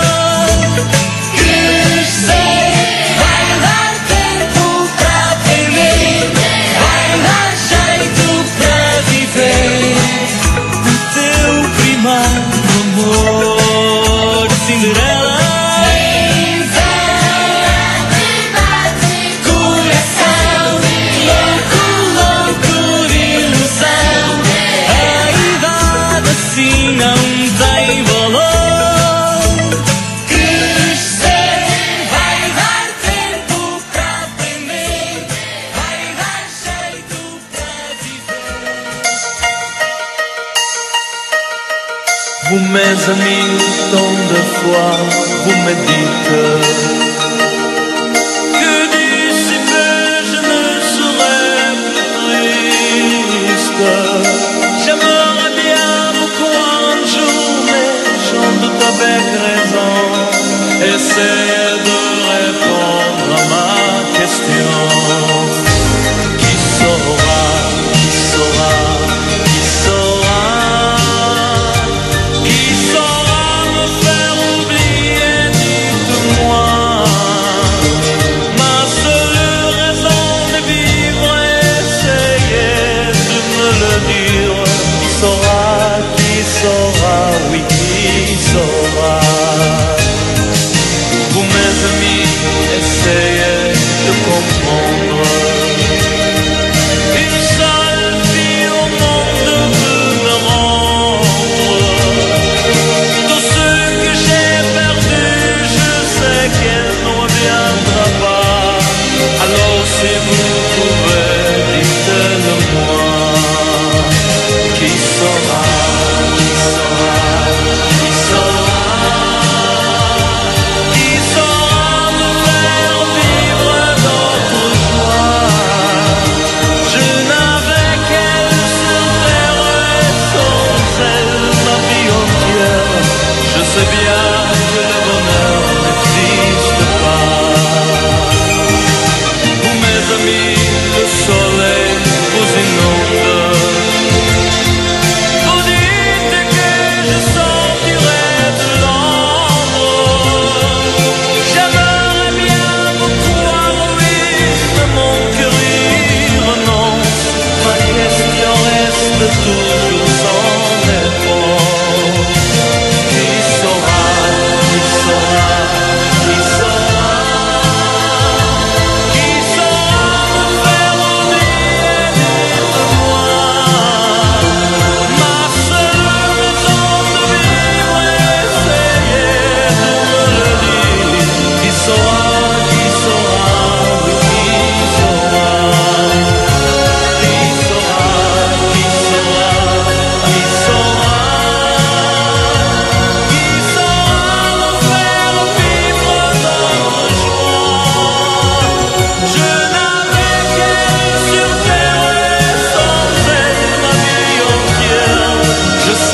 Vous mes amis, tant de fois vous me dites que d'ici peu je ne serai plus triste. J'aimerais bien beaucoup un jour, mais j'en doute avec raison. Essayez de répondre à ma question. Qui saura, qui saura, qui saura? Oui, qui saura? Vous mes amis, essayez de comprendre. Une seule vie au monde peut me rendre. Tout ce que j'ai perdu, je sais qu'elle ne reviendra pas. Alors si vous pouvez, dites-le moi. Qui saura? Qui saura?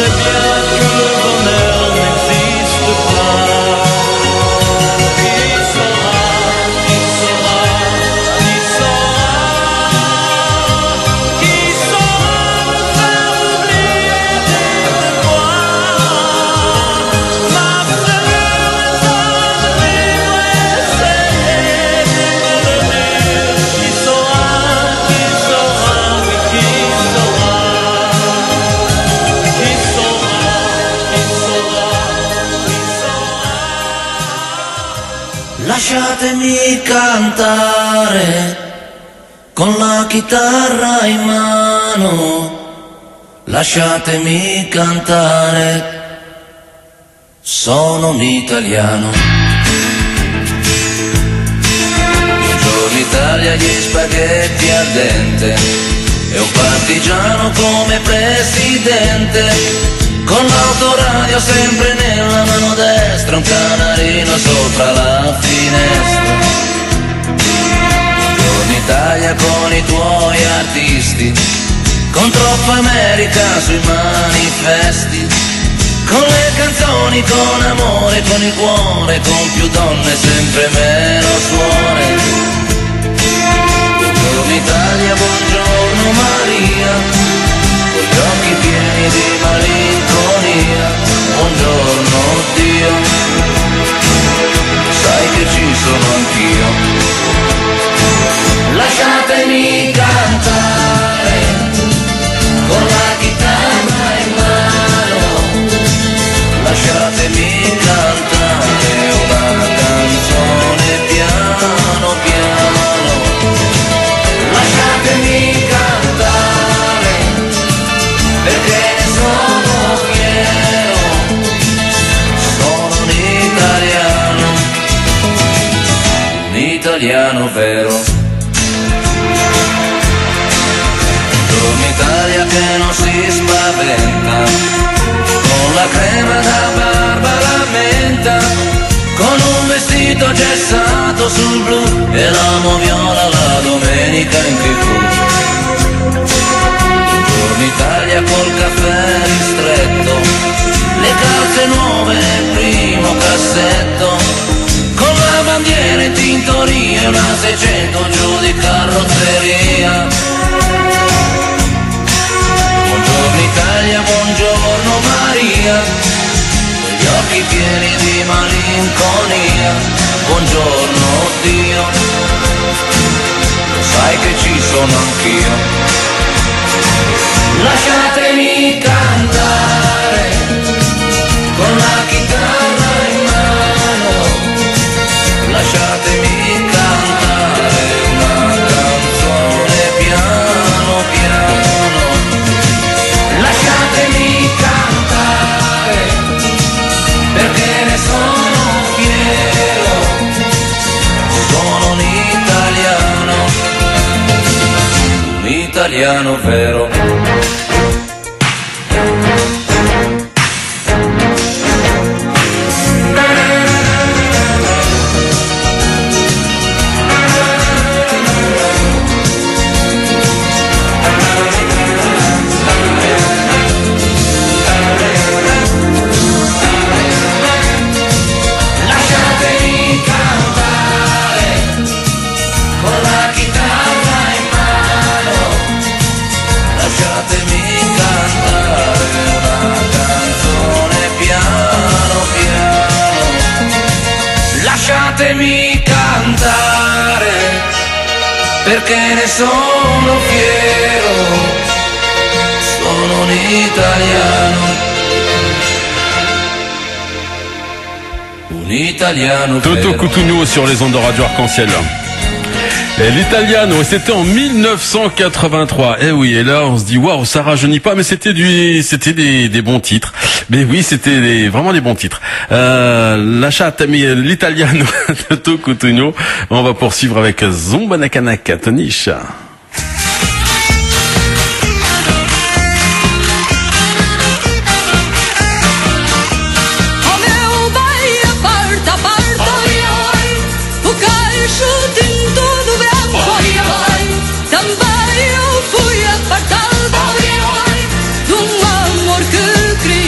sais bien que le bonheur n'existe pas. Qui saura, qui saura, qui saura, qui saura me faire oublier de toi. Ma seule raison de vivre est essayer de me le dire. Qui saura, oui, qui saura. Lasciatemi cantare con la chitarra in mano, lasciatemi cantare, sono un italiano. Buongiorno Italia, gli spaghetti al dente e un partigiano come presidente. Con l'autoradio sempre nella mano destra, un canarino sopra la finestra. Buongiorno Italia con i tuoi artisti, con troppa America sui manifesti, con le canzoni, con amore, con il cuore, con più donne, sempre meno suore. Buongiorno Italia, buongiorno Maria, con gli occhi pieni di malinconia, buongiorno Dio, sai che ci sono anch'io. Lasciatemi cantare con la chitarra in mano, lasciatemi cantare una canzone piano piano, lasciatemi cantare perché ne sono fiero, sono un italiano vero. Buongiorno Italia che non si spaventa, con la crema da barba la menta, con un vestito gessato sul blu e l'amo viola la domenica in TV. Buongiorno Italia col caffè ristretto, le calze nuove nel primo cassetto, con la bandiera in tintoria e una 600 giù di carrozzeria. Buongiorno Italia, buongiorno Maria, con gli occhi pieni di malinconia, buongiorno Dio, lo sai che ci sono anch'io. Lasciatemi cantare con la chitarra in mano, lasciatemi cantare una canzone piano piano, lasciatemi cantare perché ne sono fiero, sono un italiano vero. Lasciatemi cantare con la chitarra in mano, lasciatemi cantare una canzone piano piano, lasciatemi cantare perché ne sono fiero, sono un italiano. L'italiano. Toto Cutugno sur les ondes de Radio Arc-en-Ciel. Et l'Italiano, c'était en 1983. Eh oui, et là on se dit waouh, ça rajeunit pas, mais c'était des bons titres. Mais oui, c'était vraiment des bons titres. Lasciatemi l'Italiano de Toto Cutugno. On va poursuivre avec Zombanakanaka Tonisha. Também eu fui apartada de um amor que queria.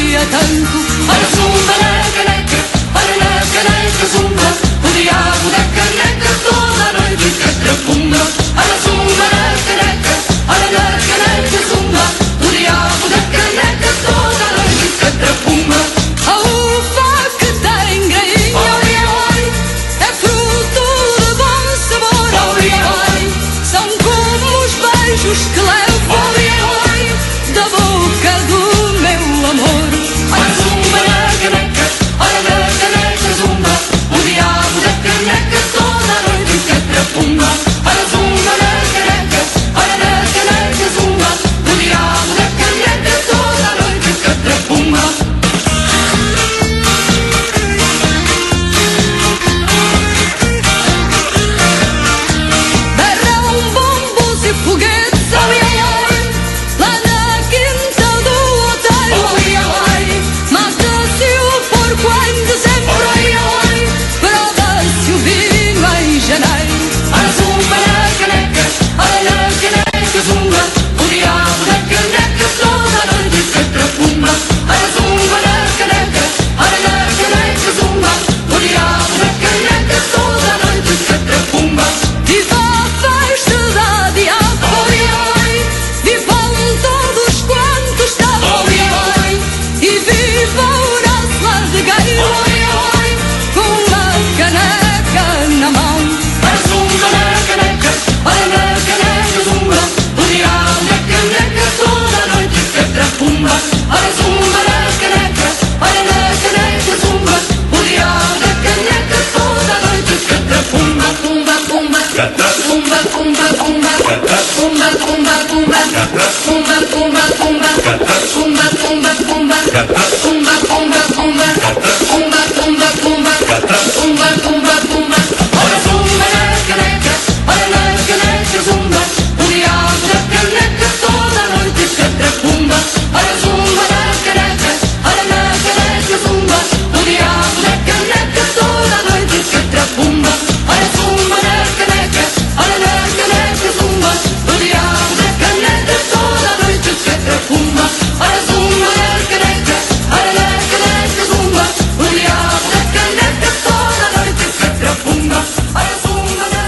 Pumba, pumba, pumba. Pumba, pumba, pumba. Pumba, pumba, pumba. Ora zumba na caneca, ora na caneca zumba. O diabo da caneca toda a noite canta pumba. Ora zumba na caneca, ora na caneca zumba. O diabo da caneca toda a noite canta pumba. Ora zumba na caneca, ora na caneca zumba. O diabo da caneca toda a noite canta pumba. Ora zumba na caneca, ora na caneca zumba. O diabo da caneca toda a noite canta pumba. Ora zumba na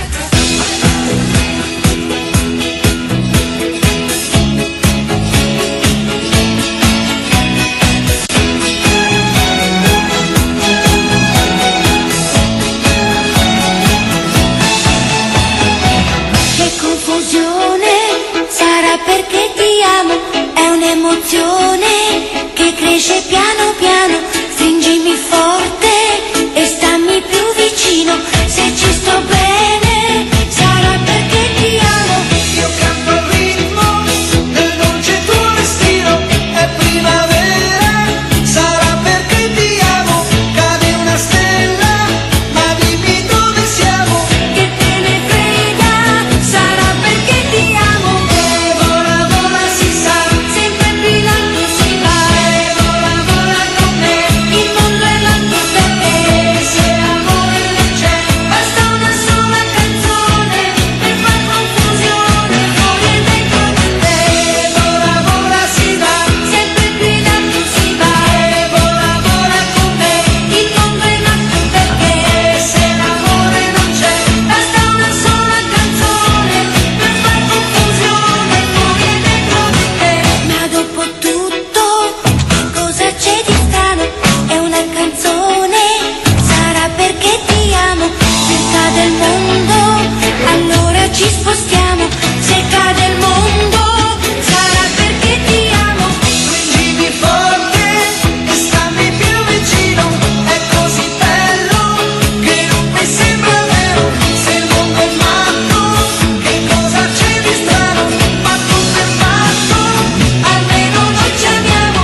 Che confusione, sarà perché ti amo, è un'emozione che cresce piano piano, stringimi forte e stammi più vicino, se ci sto bene, sarà perché ti amo. Io canto il ritmo del dolce tuo destino, è primavera, sarà perché ti amo, cade una stella, ma dimmi dove siamo. Che te ne frega, sarà perché ti amo. E vola, vola si sa, Sempre più in alto si va, e vola, vola con me. il mondo è l'altro per te. Se amore non c'è, Basta una sola canzone per far confusione fuori e dentro di te. e vola, vola si va, Sempre più in alto si va, e vola, vola con me. il mondo è nato perché. Se l'amore non c'è, Basta una sola canzone per far confusione fuori e dentro di te. Ma dopo tutto, cosa c'è di strano? È una canzone, sarà perché ti amo. Se cade il mondo, allora ci spostiamo. Se cade il mondo, sarà perché ti amo. stringimi forte e stammi più vicino, è così bello che non mi sembra vero. Se il mondo è matto, che cosa c'è di strano? Ma tutto è fatto, almeno noi ci amiamo.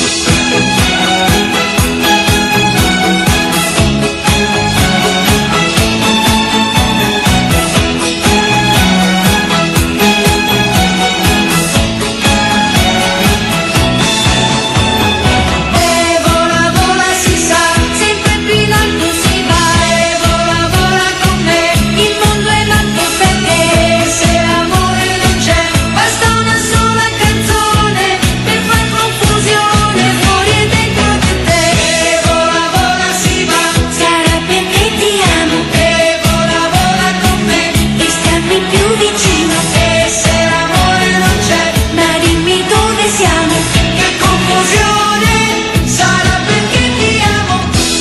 E vola, vola si sa, Sempre più in alto si va, e vola, vola con me. il mondo è nato perché. Se l'amore non c'è, Basta una sola canzone per far confusione fuori e dentro di te. e vola, vola si va, Sarà perché ti amo e vola, vola con me. e stammi più vicino. E se l'amore non c'è, Ma dimmi dove siamo. che confusione, sarà perché ti amo.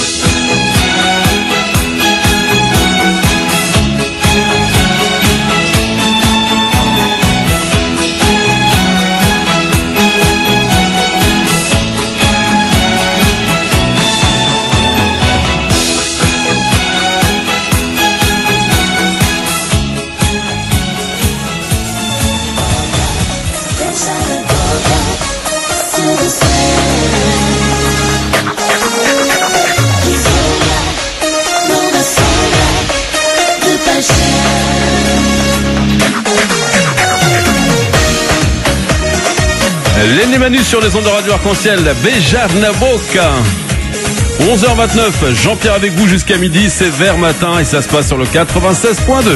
Lenny Manu sur les ondes de Radio Arc-en-Ciel, Beijar na boca. 11h29, Jean-Pierre avec vous jusqu'à midi, c'est vers matin et ça se passe sur le 96.2.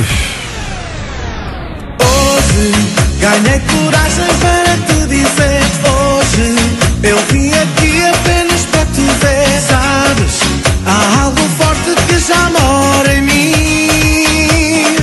Hoje ganhei coragem para te dizer. Hoje eu vim aqui apenas para te ver. Sabes, há algo forte que já mora em mim.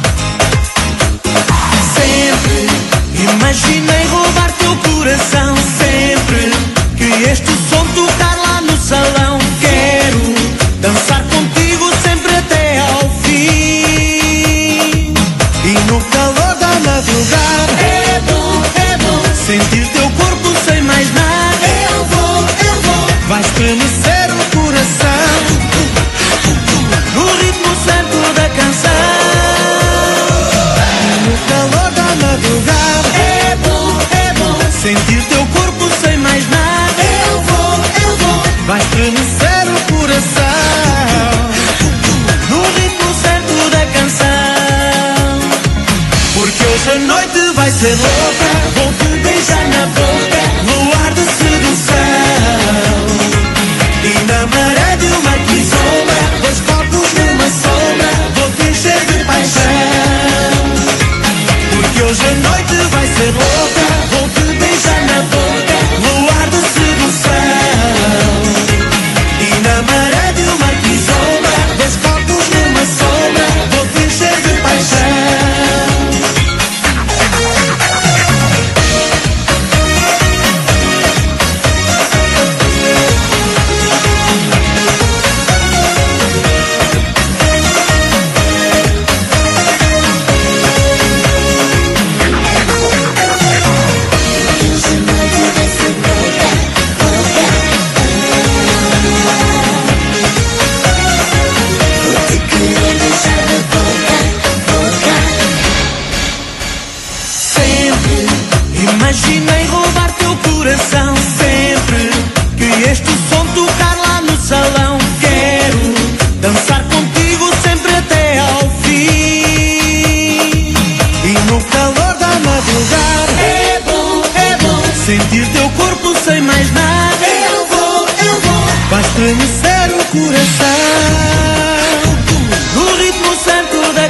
Sempre imaginei roubar teu coração. Sempre que este som tocar lá no salão. Quero dançar contigo sempre até ao fim. E no calor da madrugada é bom sentir teu corpo sem mais nada. Eu vou, vai estremecer o coração no ritmo santo da canção. E no calor da madrugada é bom sentir teu corpo sem mais nada. Eu vou, estremecer o coração no ritmo certo da canção. Porque hoje a noite vai ser louca, vou te beijar na boca, no ar de sedução. E na maré de uma quizomba, dois corpos numa sombra, vou te encher de paixão. Porque hoje a noite vai ser louca, vou te beijar na boca, no ar de sedução. E na maré de uma quizomba, dois corpos numa sombra, vou te encher de paixão. Imaginei roubar teu coração sempre que este som tocar lá no salão. Quero dançar contigo sempre até ao fim. E no calor da madrugada é bom sentir teu corpo sem mais nada. Eu vou vai estremecer o coração no ritmo certo da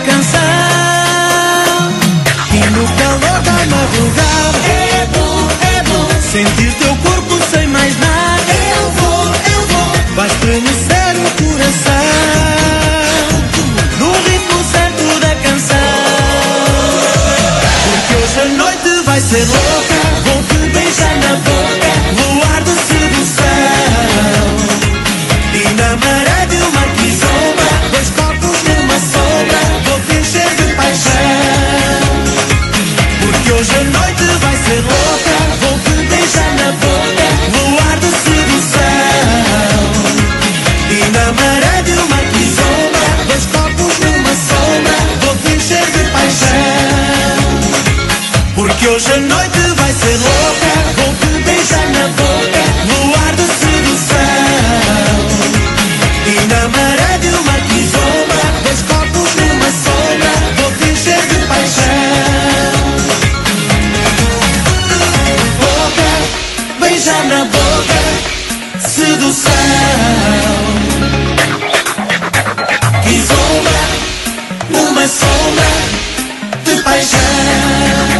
canção. E no calor da madrugada é bom sentir teu corpo sem mais nada. Eu vou vai estremecer o coração no ritmo certo da canção. Porque hoje a noite vai ser louca, vou te beijar na boca, no ar de sedução. E na maré de uma quizomba, dois corpos numa sombra, vou te encher de paixão. Porque hoje a noite vai ser louca, vou te beijar na boca, no ar de sedução. E na maré de uma quizomba, dois corpos numa sombra, vou te encher de paixão. Porque hoje a noite vai ser louca, vou te beijar na boca, no ar de sedução. E na maré de uma quizomba, dois corpos numa sombra, vou te encher de paixão. Boca, beijar na boca, sedução. Quizomba, numa sombra de paixão.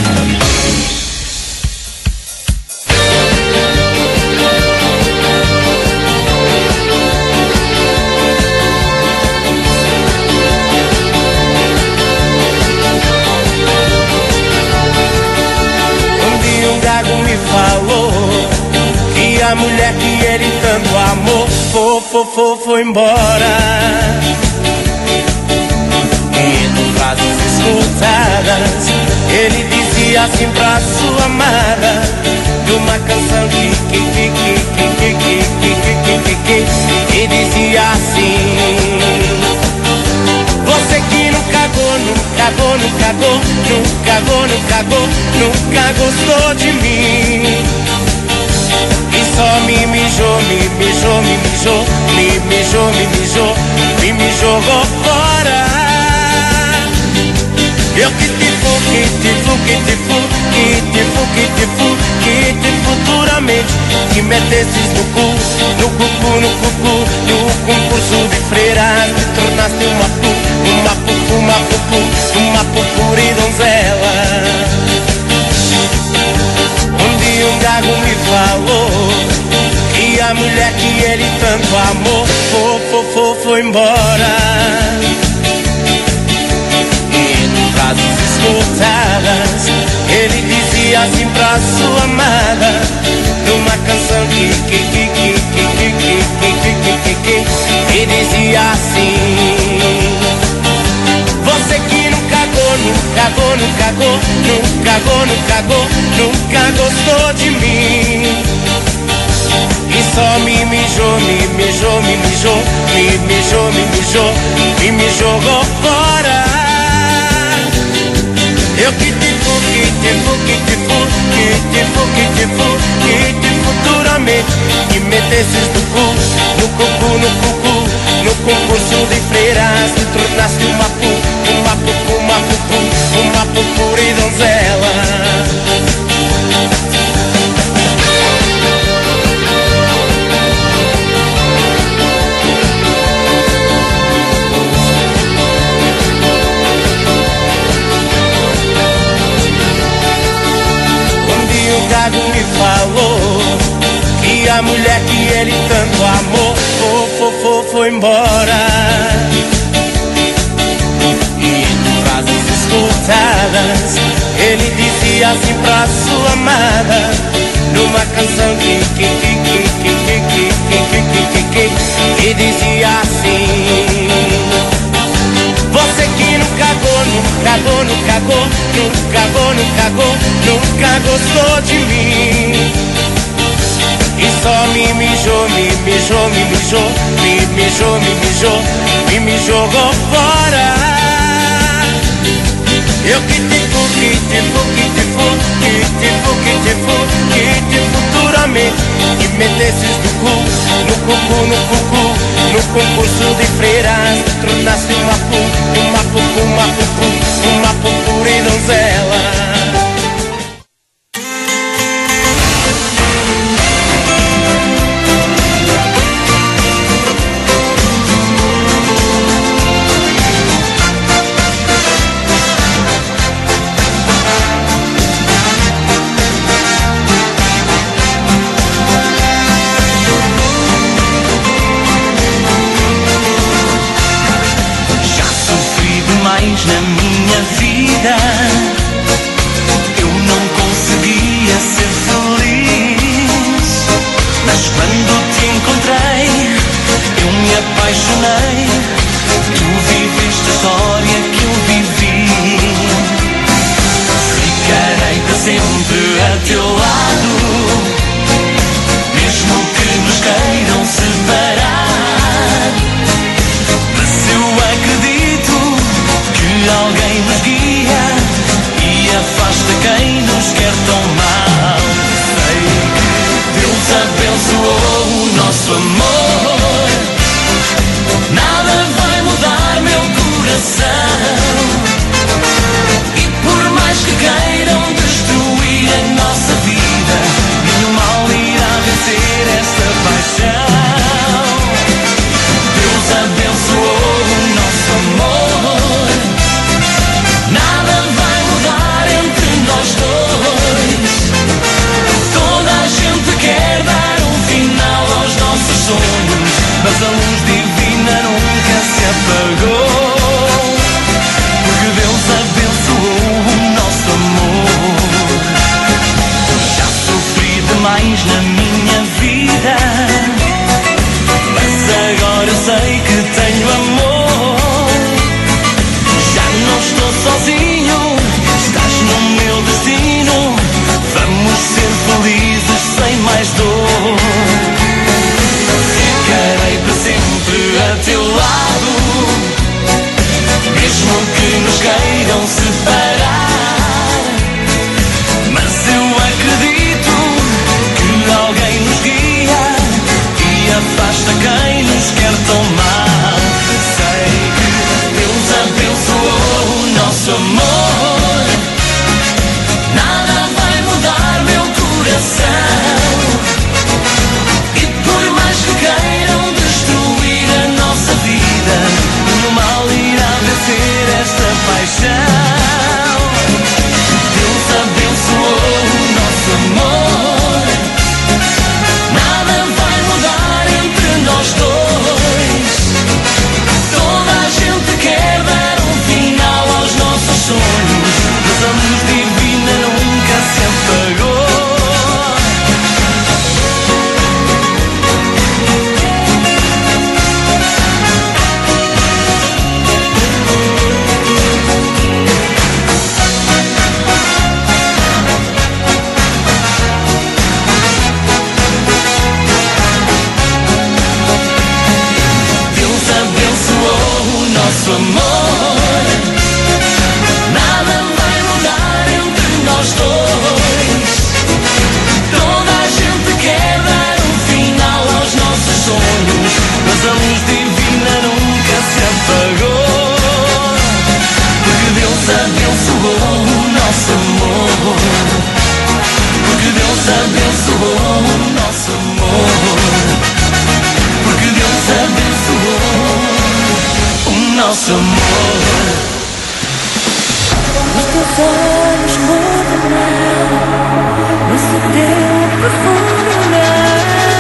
A mulher que ele tanto amou foi embora. E em frases escutadas ele dizia assim pra sua amada, de uma canção que dizia assim: você que nunca gostou de mim, só me jogou fora. Eu que te futuramente que metesses no concurso de freiras, te tornaste uma pupura e donzela. Um dia um gago me falou que a mulher que ele tanto amou foi embora. E em frases escutadas ele dizia assim pra sua amada, numa canção que dizia assim: você que nunca gostou de mim, e só me jogou fora. Eu que te futuramente que metesses no cu concurso de freiras te tornaste uma pura e donzela. Um dia o gago me falou que a mulher que ele tanto amou foi embora. E em frases escutadas ele dizia assim pra sua amada, numa canção que dizia assim: você que nunca gostou de mim, e só me jogou fora. Eu que te futuramente que metesses no concurso de freiras, tornaste uma pura e donzela. Na minha vida eu não conseguia ser feliz, mas quando te encontrei eu me apaixonei. Tu viveste a história que eu vivi, ficarei para sempre a teu lado, mesmo que nos queiram separar. Mas eu acredito que alguém nos guia e afasta quem nos quer tão mal. Sei que Deus abençoou o nosso amor, nada vai mudar meu coração. E por mais que queiram destruir a nossa vida, nenhum mal irá vencer esta paixão. Deus abençoou o nosso amor, nada vai mudar entre nós dois. Toda a gente quer dar um final aos nossos sonhos, mas a luz divina nunca se apagou, porque Deus abençoou o nosso amor. Já sofri demais na minha vida, mas agora eu sei que tenho amor. Já não estou sozinho, estás no meu destino. Vamos ser felizes sem mais dor. Ficarei para sempre a teu lado, mesmo que nos queiram separar. Mas eu acredito que alguém nos guia e afasta quem nos quer tão mal. Sei que Deus abençoou o nosso amor, nada vai mudar meu coração. E por mais que queiram destruir a nossa vida, nenhum mal irá vencer esta paixão. nosso amor. Os teus olhos cor do mar, nesse teu profundo olhar.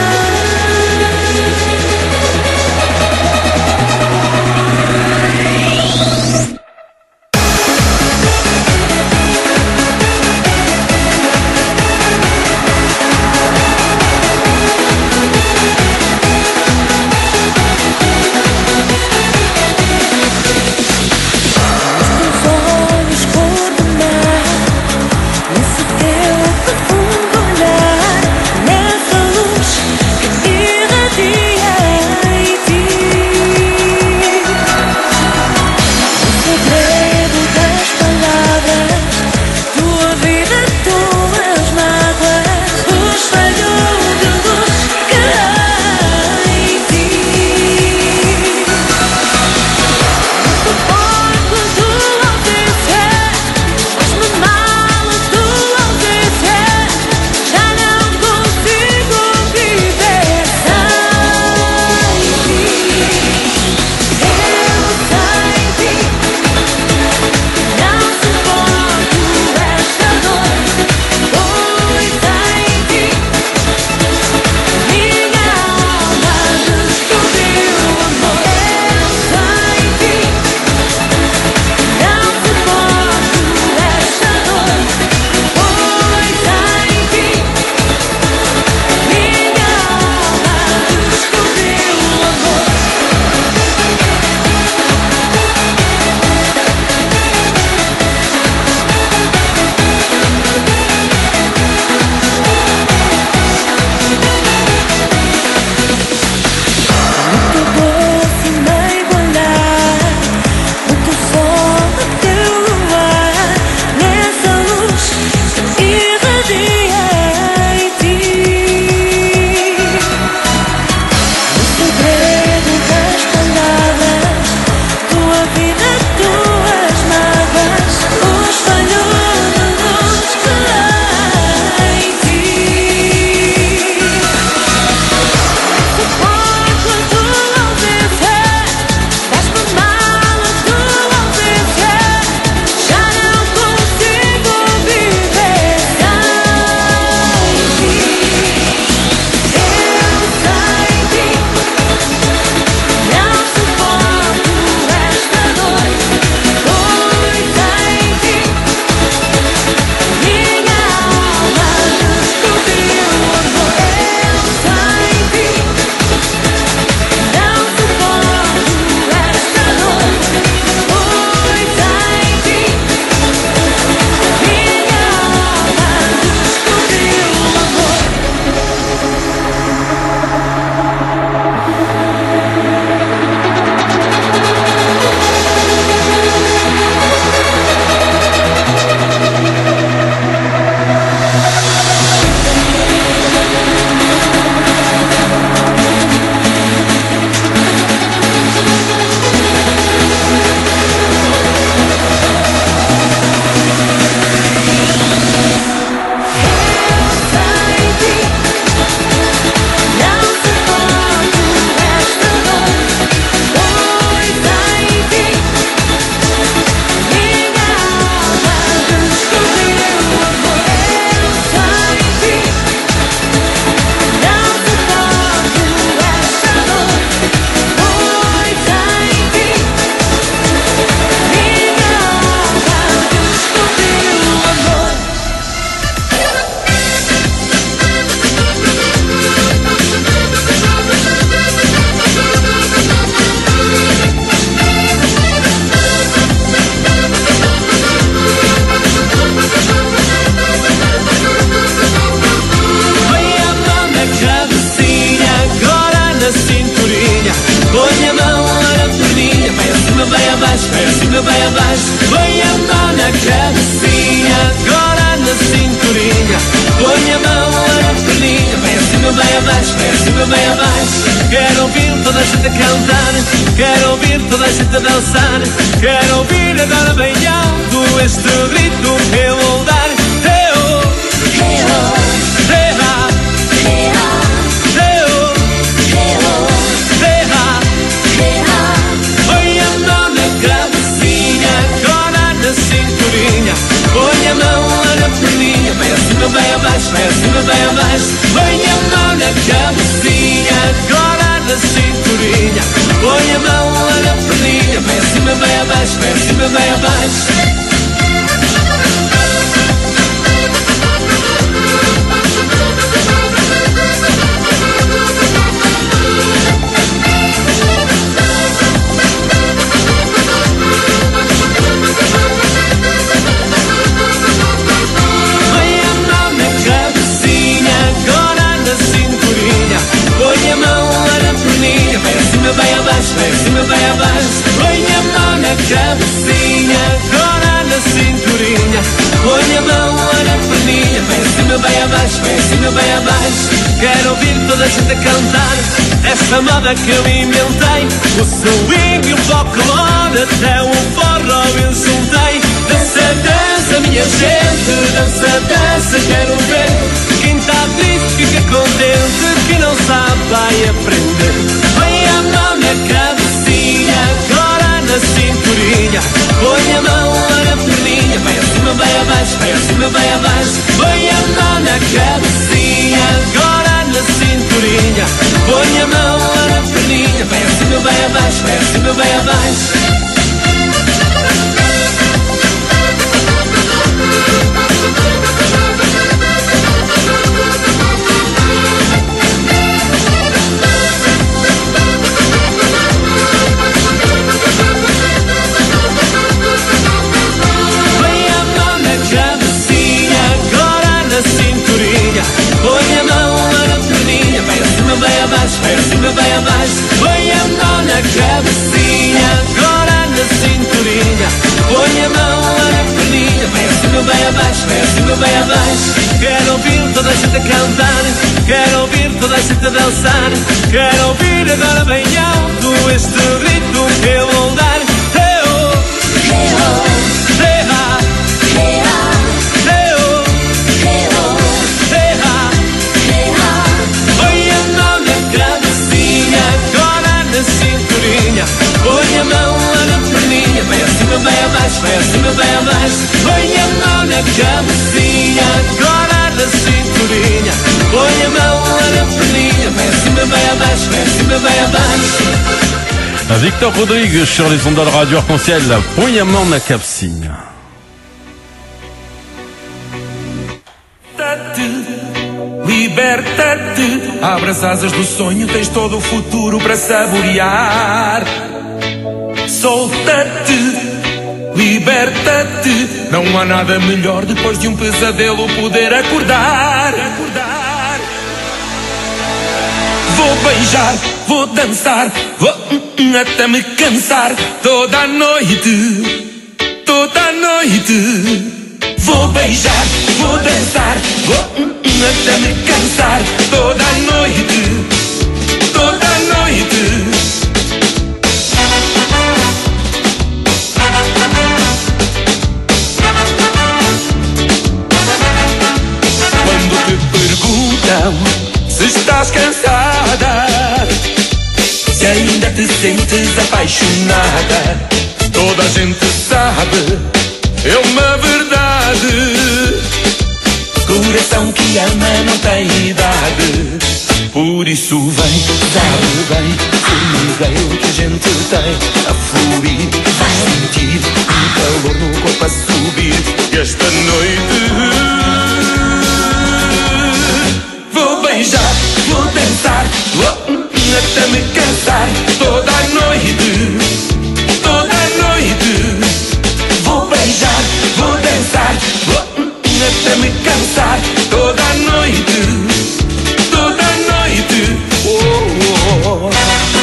Quero ouvir toda a gente cantar, quero ouvir toda a gente dançar, quero ouvir agora bem alto este grito que eu vou dar. Voy andando abaixo, vai acima, vai abaixo. Vai abaixo, vai acima, vai abaixo. Põe a mão na cabecinha, agora na cinturinha. Põe a mão na perninha, vai acima, vai abaixo, vai acima, vai abaixo. Quero ouvir toda a gente a cantar esta moda que eu inventei. O swing e o folclore, até o forró eu juntei. Dança, dança, minha gente, dança, dança, quero ver. Quem está triste fica contente, quem não sabe vai aprender. Põe a mão na cabecinha, agora na cinturinha. Põe a mão na perninha, vai acima, vai abaixo, vai acima, vai abaixo. Põe a mão na cabecinha, agora na cinturinha. Põe a mão na perninha, vai acima, vai abaixo, vai acima, vai abaixo. Vai acima, vai abaixo. Põe a mão na cabecinha, agora na cinturinha. Põe a mão na perninha, vai acima, vai abaixo, vai acima, vai abaixo. Quero ouvir toda a gente a cantar, quero ouvir toda a gente a dançar. Quero ouvir agora bem alto este ritmo que eu vou dar. Hey-oh, hey-oh, hey-ha, hey-ha, hey-oh, hey-oh, hey-ha, hey-ha. Põe a mão na cabecinha, agora na cinturinha. Põe a mão na perninha, vai acima, vai abaixo, vai acima, vai abaixo. Põe a mão na cabecinha, agora na cinturinha. Põe a mão na perninha, vai acima, vai abaixo, vai acima, vai abaixo. Victor Rodrigues sur les ondes de Radio Arc-en-Ciel, põe a mão na cabecinha. Liberta-te, abre as asas do sonho, tens todo o futuro para saborear. Solta-te, liberta-te, não há nada melhor depois de um pesadelo poder acordar. Vou beijar, vou dançar, vou até me cansar toda a noite, toda a noite. Vou beijar, vou dançar, vou até me cansar toda a noite, toda a noite. Quando te perguntam se estás cansada, se ainda te sentes apaixonada, toda a gente sabe, é uma verdade. Coração que ama não tem idade. Por isso vem, sabe bem, formigueiro que a gente tem a fluir. Vai sentir um calor no corpo a subir. E esta noite vou beijar, vou dançar, vou até me cansar toda a noite, toda a noite. Vou beijar, vou dançar, vou até me cansar toda a noite, toda a noite. Oh, oh.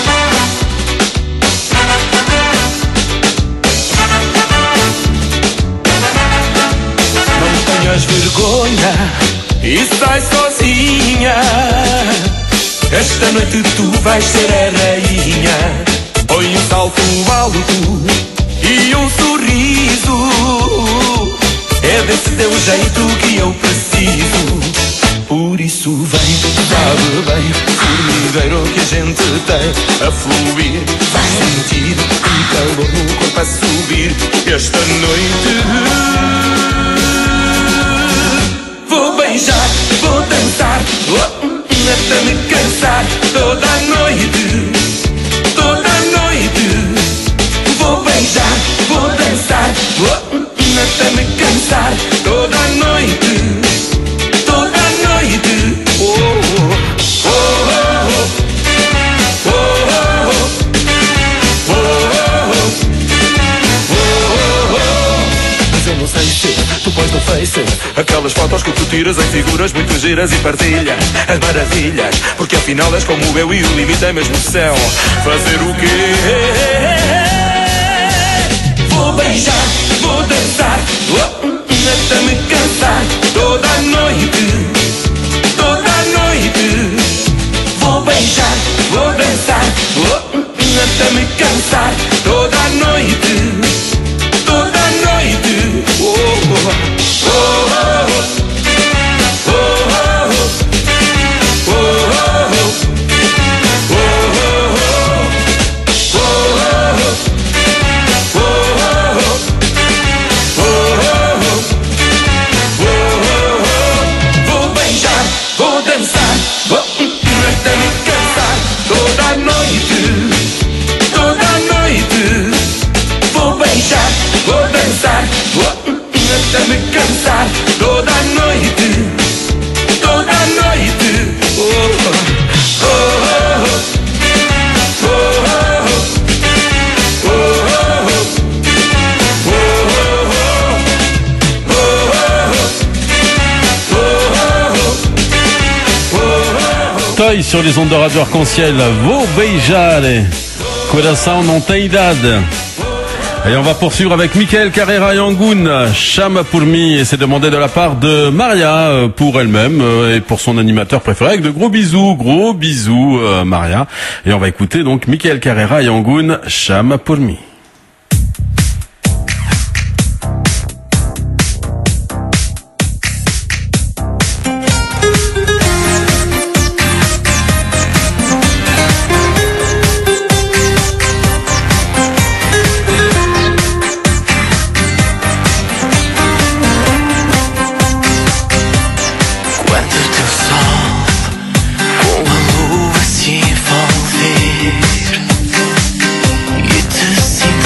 Não tenhas vergonha e sai sozinha. Esta noite tu vais ser a rainha. Põe um salto alto e um sorriso. É desse teu jeito que eu preciso. Por isso vem, sabe bem, formigueiro que a gente tem a fluir. Vai sentir um calor no corpo a subir. Esta noite vou beijar, vou dançar, vou até me cansar toda a noite, toda a noite. Vou beijar, vou Aquelas fotos que tu tiras em figuras muito giras e partilhas as maravilhas, porque afinal és como eu e o limite é mesmo o céu. Fazer o quê? Vou beijar, vou dançar, até me cansar. Toda a noite, toda a noite. Vou beijar, vou dançar, até me cansar. Toda a noite, toda a noite. Oh, oh, oh, oh, oh, oh, vou beijar, vou dançar, até me cansar. Toda a noite, toda a noite. Vou beijar, vou dançar, até me cansar. Toda a noite, toda a noite. Oh, oh, oh, oh, Toy sur les ondes de Radio Arc-en-Ciel. Vou beijar, coração não tem idade. Et on va poursuivre avec Michael Carrera et Angoun, Chama pour mi, et c'est demandé de la part de Maria pour elle-même et pour son animateur préféré, avec de gros bisous Maria. Et on va écouter donc Michael Carrera et Angoun, Chama pour mi. Se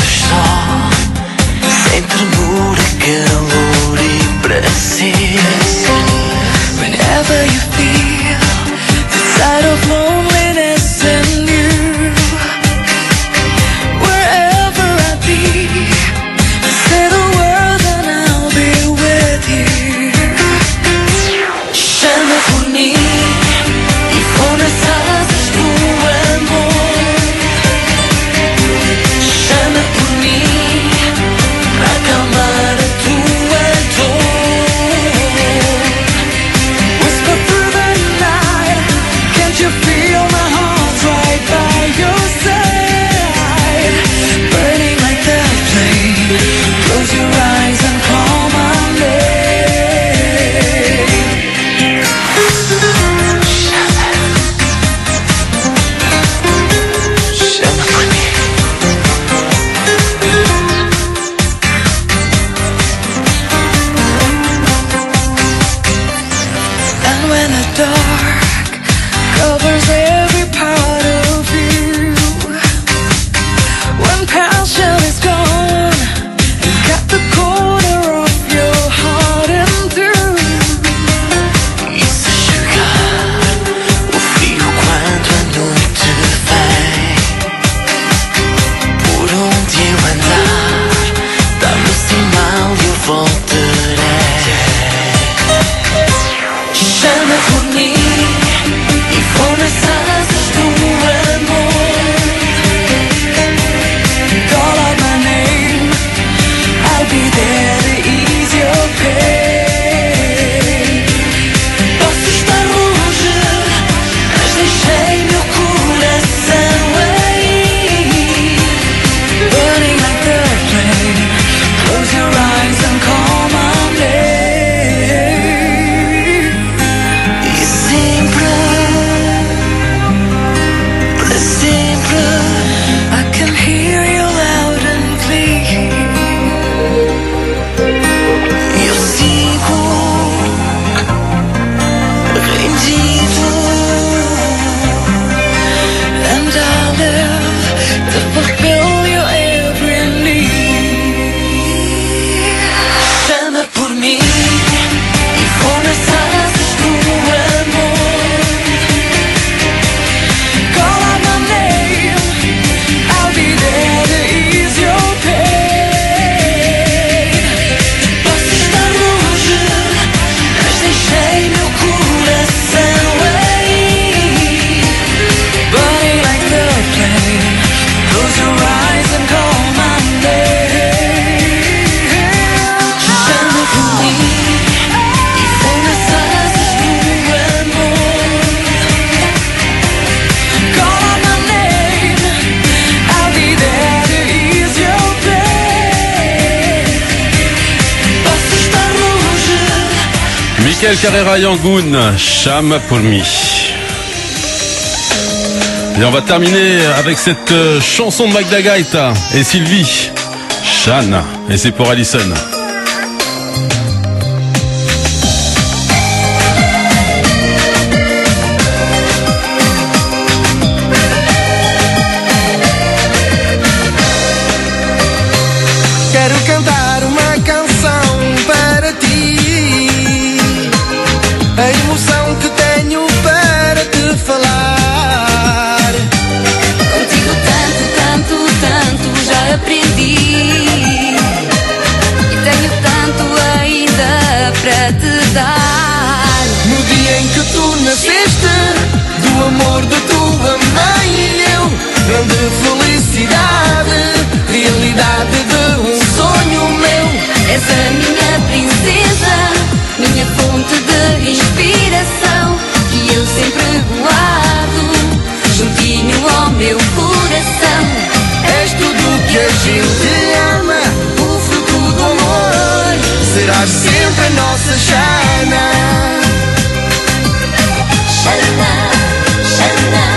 Raquel Carrera et Yangoon, Chama pour me. Et on va terminer avec cette chanson de Magda Gaeta et Sylvie, Shan, et c'est pour Alison. Quero cantar uma canção para ti, a emoção que tenho para te falar. Contigo tanto, tanto, tanto já aprendi, e tenho tanto ainda para te dar. No dia em que tu nasceste, do amor da tua mãe e eu, grande felicidade, realidade de um sonho meu. És a minha princesa, minha fonte de inspiração, que eu sempre guardo juntinho ao meu coração. És tudo que a gente ama, o fruto do amor, serás sempre a nossa Xana. Xana, Xana.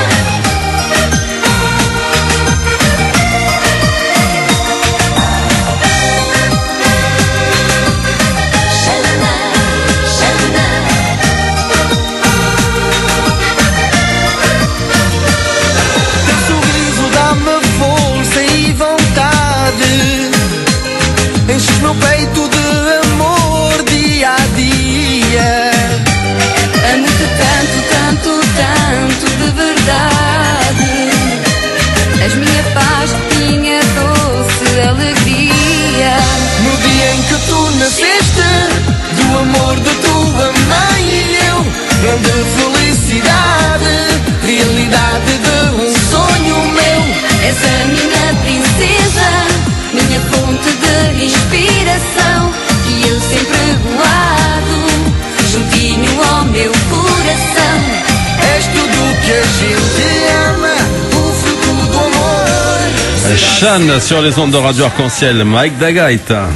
Teu sorriso dá-me força e vontade, enches meu peito de amor dia a dia. Amo-te tanto, tanto, tanto de verdade. És minha paz, minha doce alegria. No dia em que tu nasceste, do amor da tua mãe e eu, grande felicidade, realidade de um sonho meu. És a minha princesa, minha fonte de inspiração, que eu sempre guardo juntinho ao meu coração. És tudo que a gente ama, o fruto do amor. Shan sur les ondes de Radio Arc-en-Ciel, Magda Gaeta.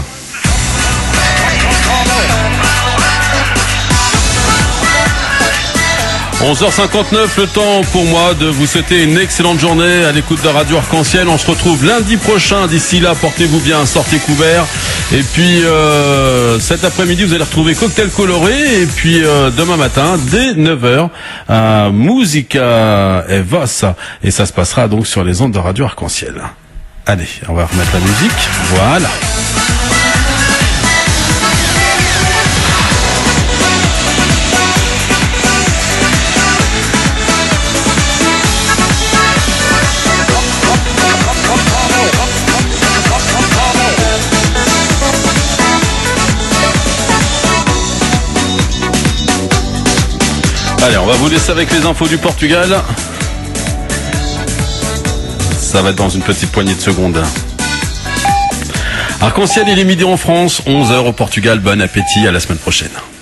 « 11h59, le temps pour moi de vous souhaiter une excellente journée à l'écoute de Radio Arc-en-Ciel. On se retrouve lundi prochain. D'ici là, portez-vous bien, sortez couverts. Et puis cet après-midi, vous allez retrouver Cocktail Coloré. Et puis demain matin, dès 9h, Musica et Vossa. Et ça se passera donc sur les ondes de Radio Arc-en-Ciel. Allez, on va remettre la musique. Voilà. Allez, on va vous laisser avec les infos du Portugal. Ça va être dans une petite poignée de secondes. Arc-en-Ciel, il est midi en France, 11h au Portugal. Bon appétit, à la semaine prochaine.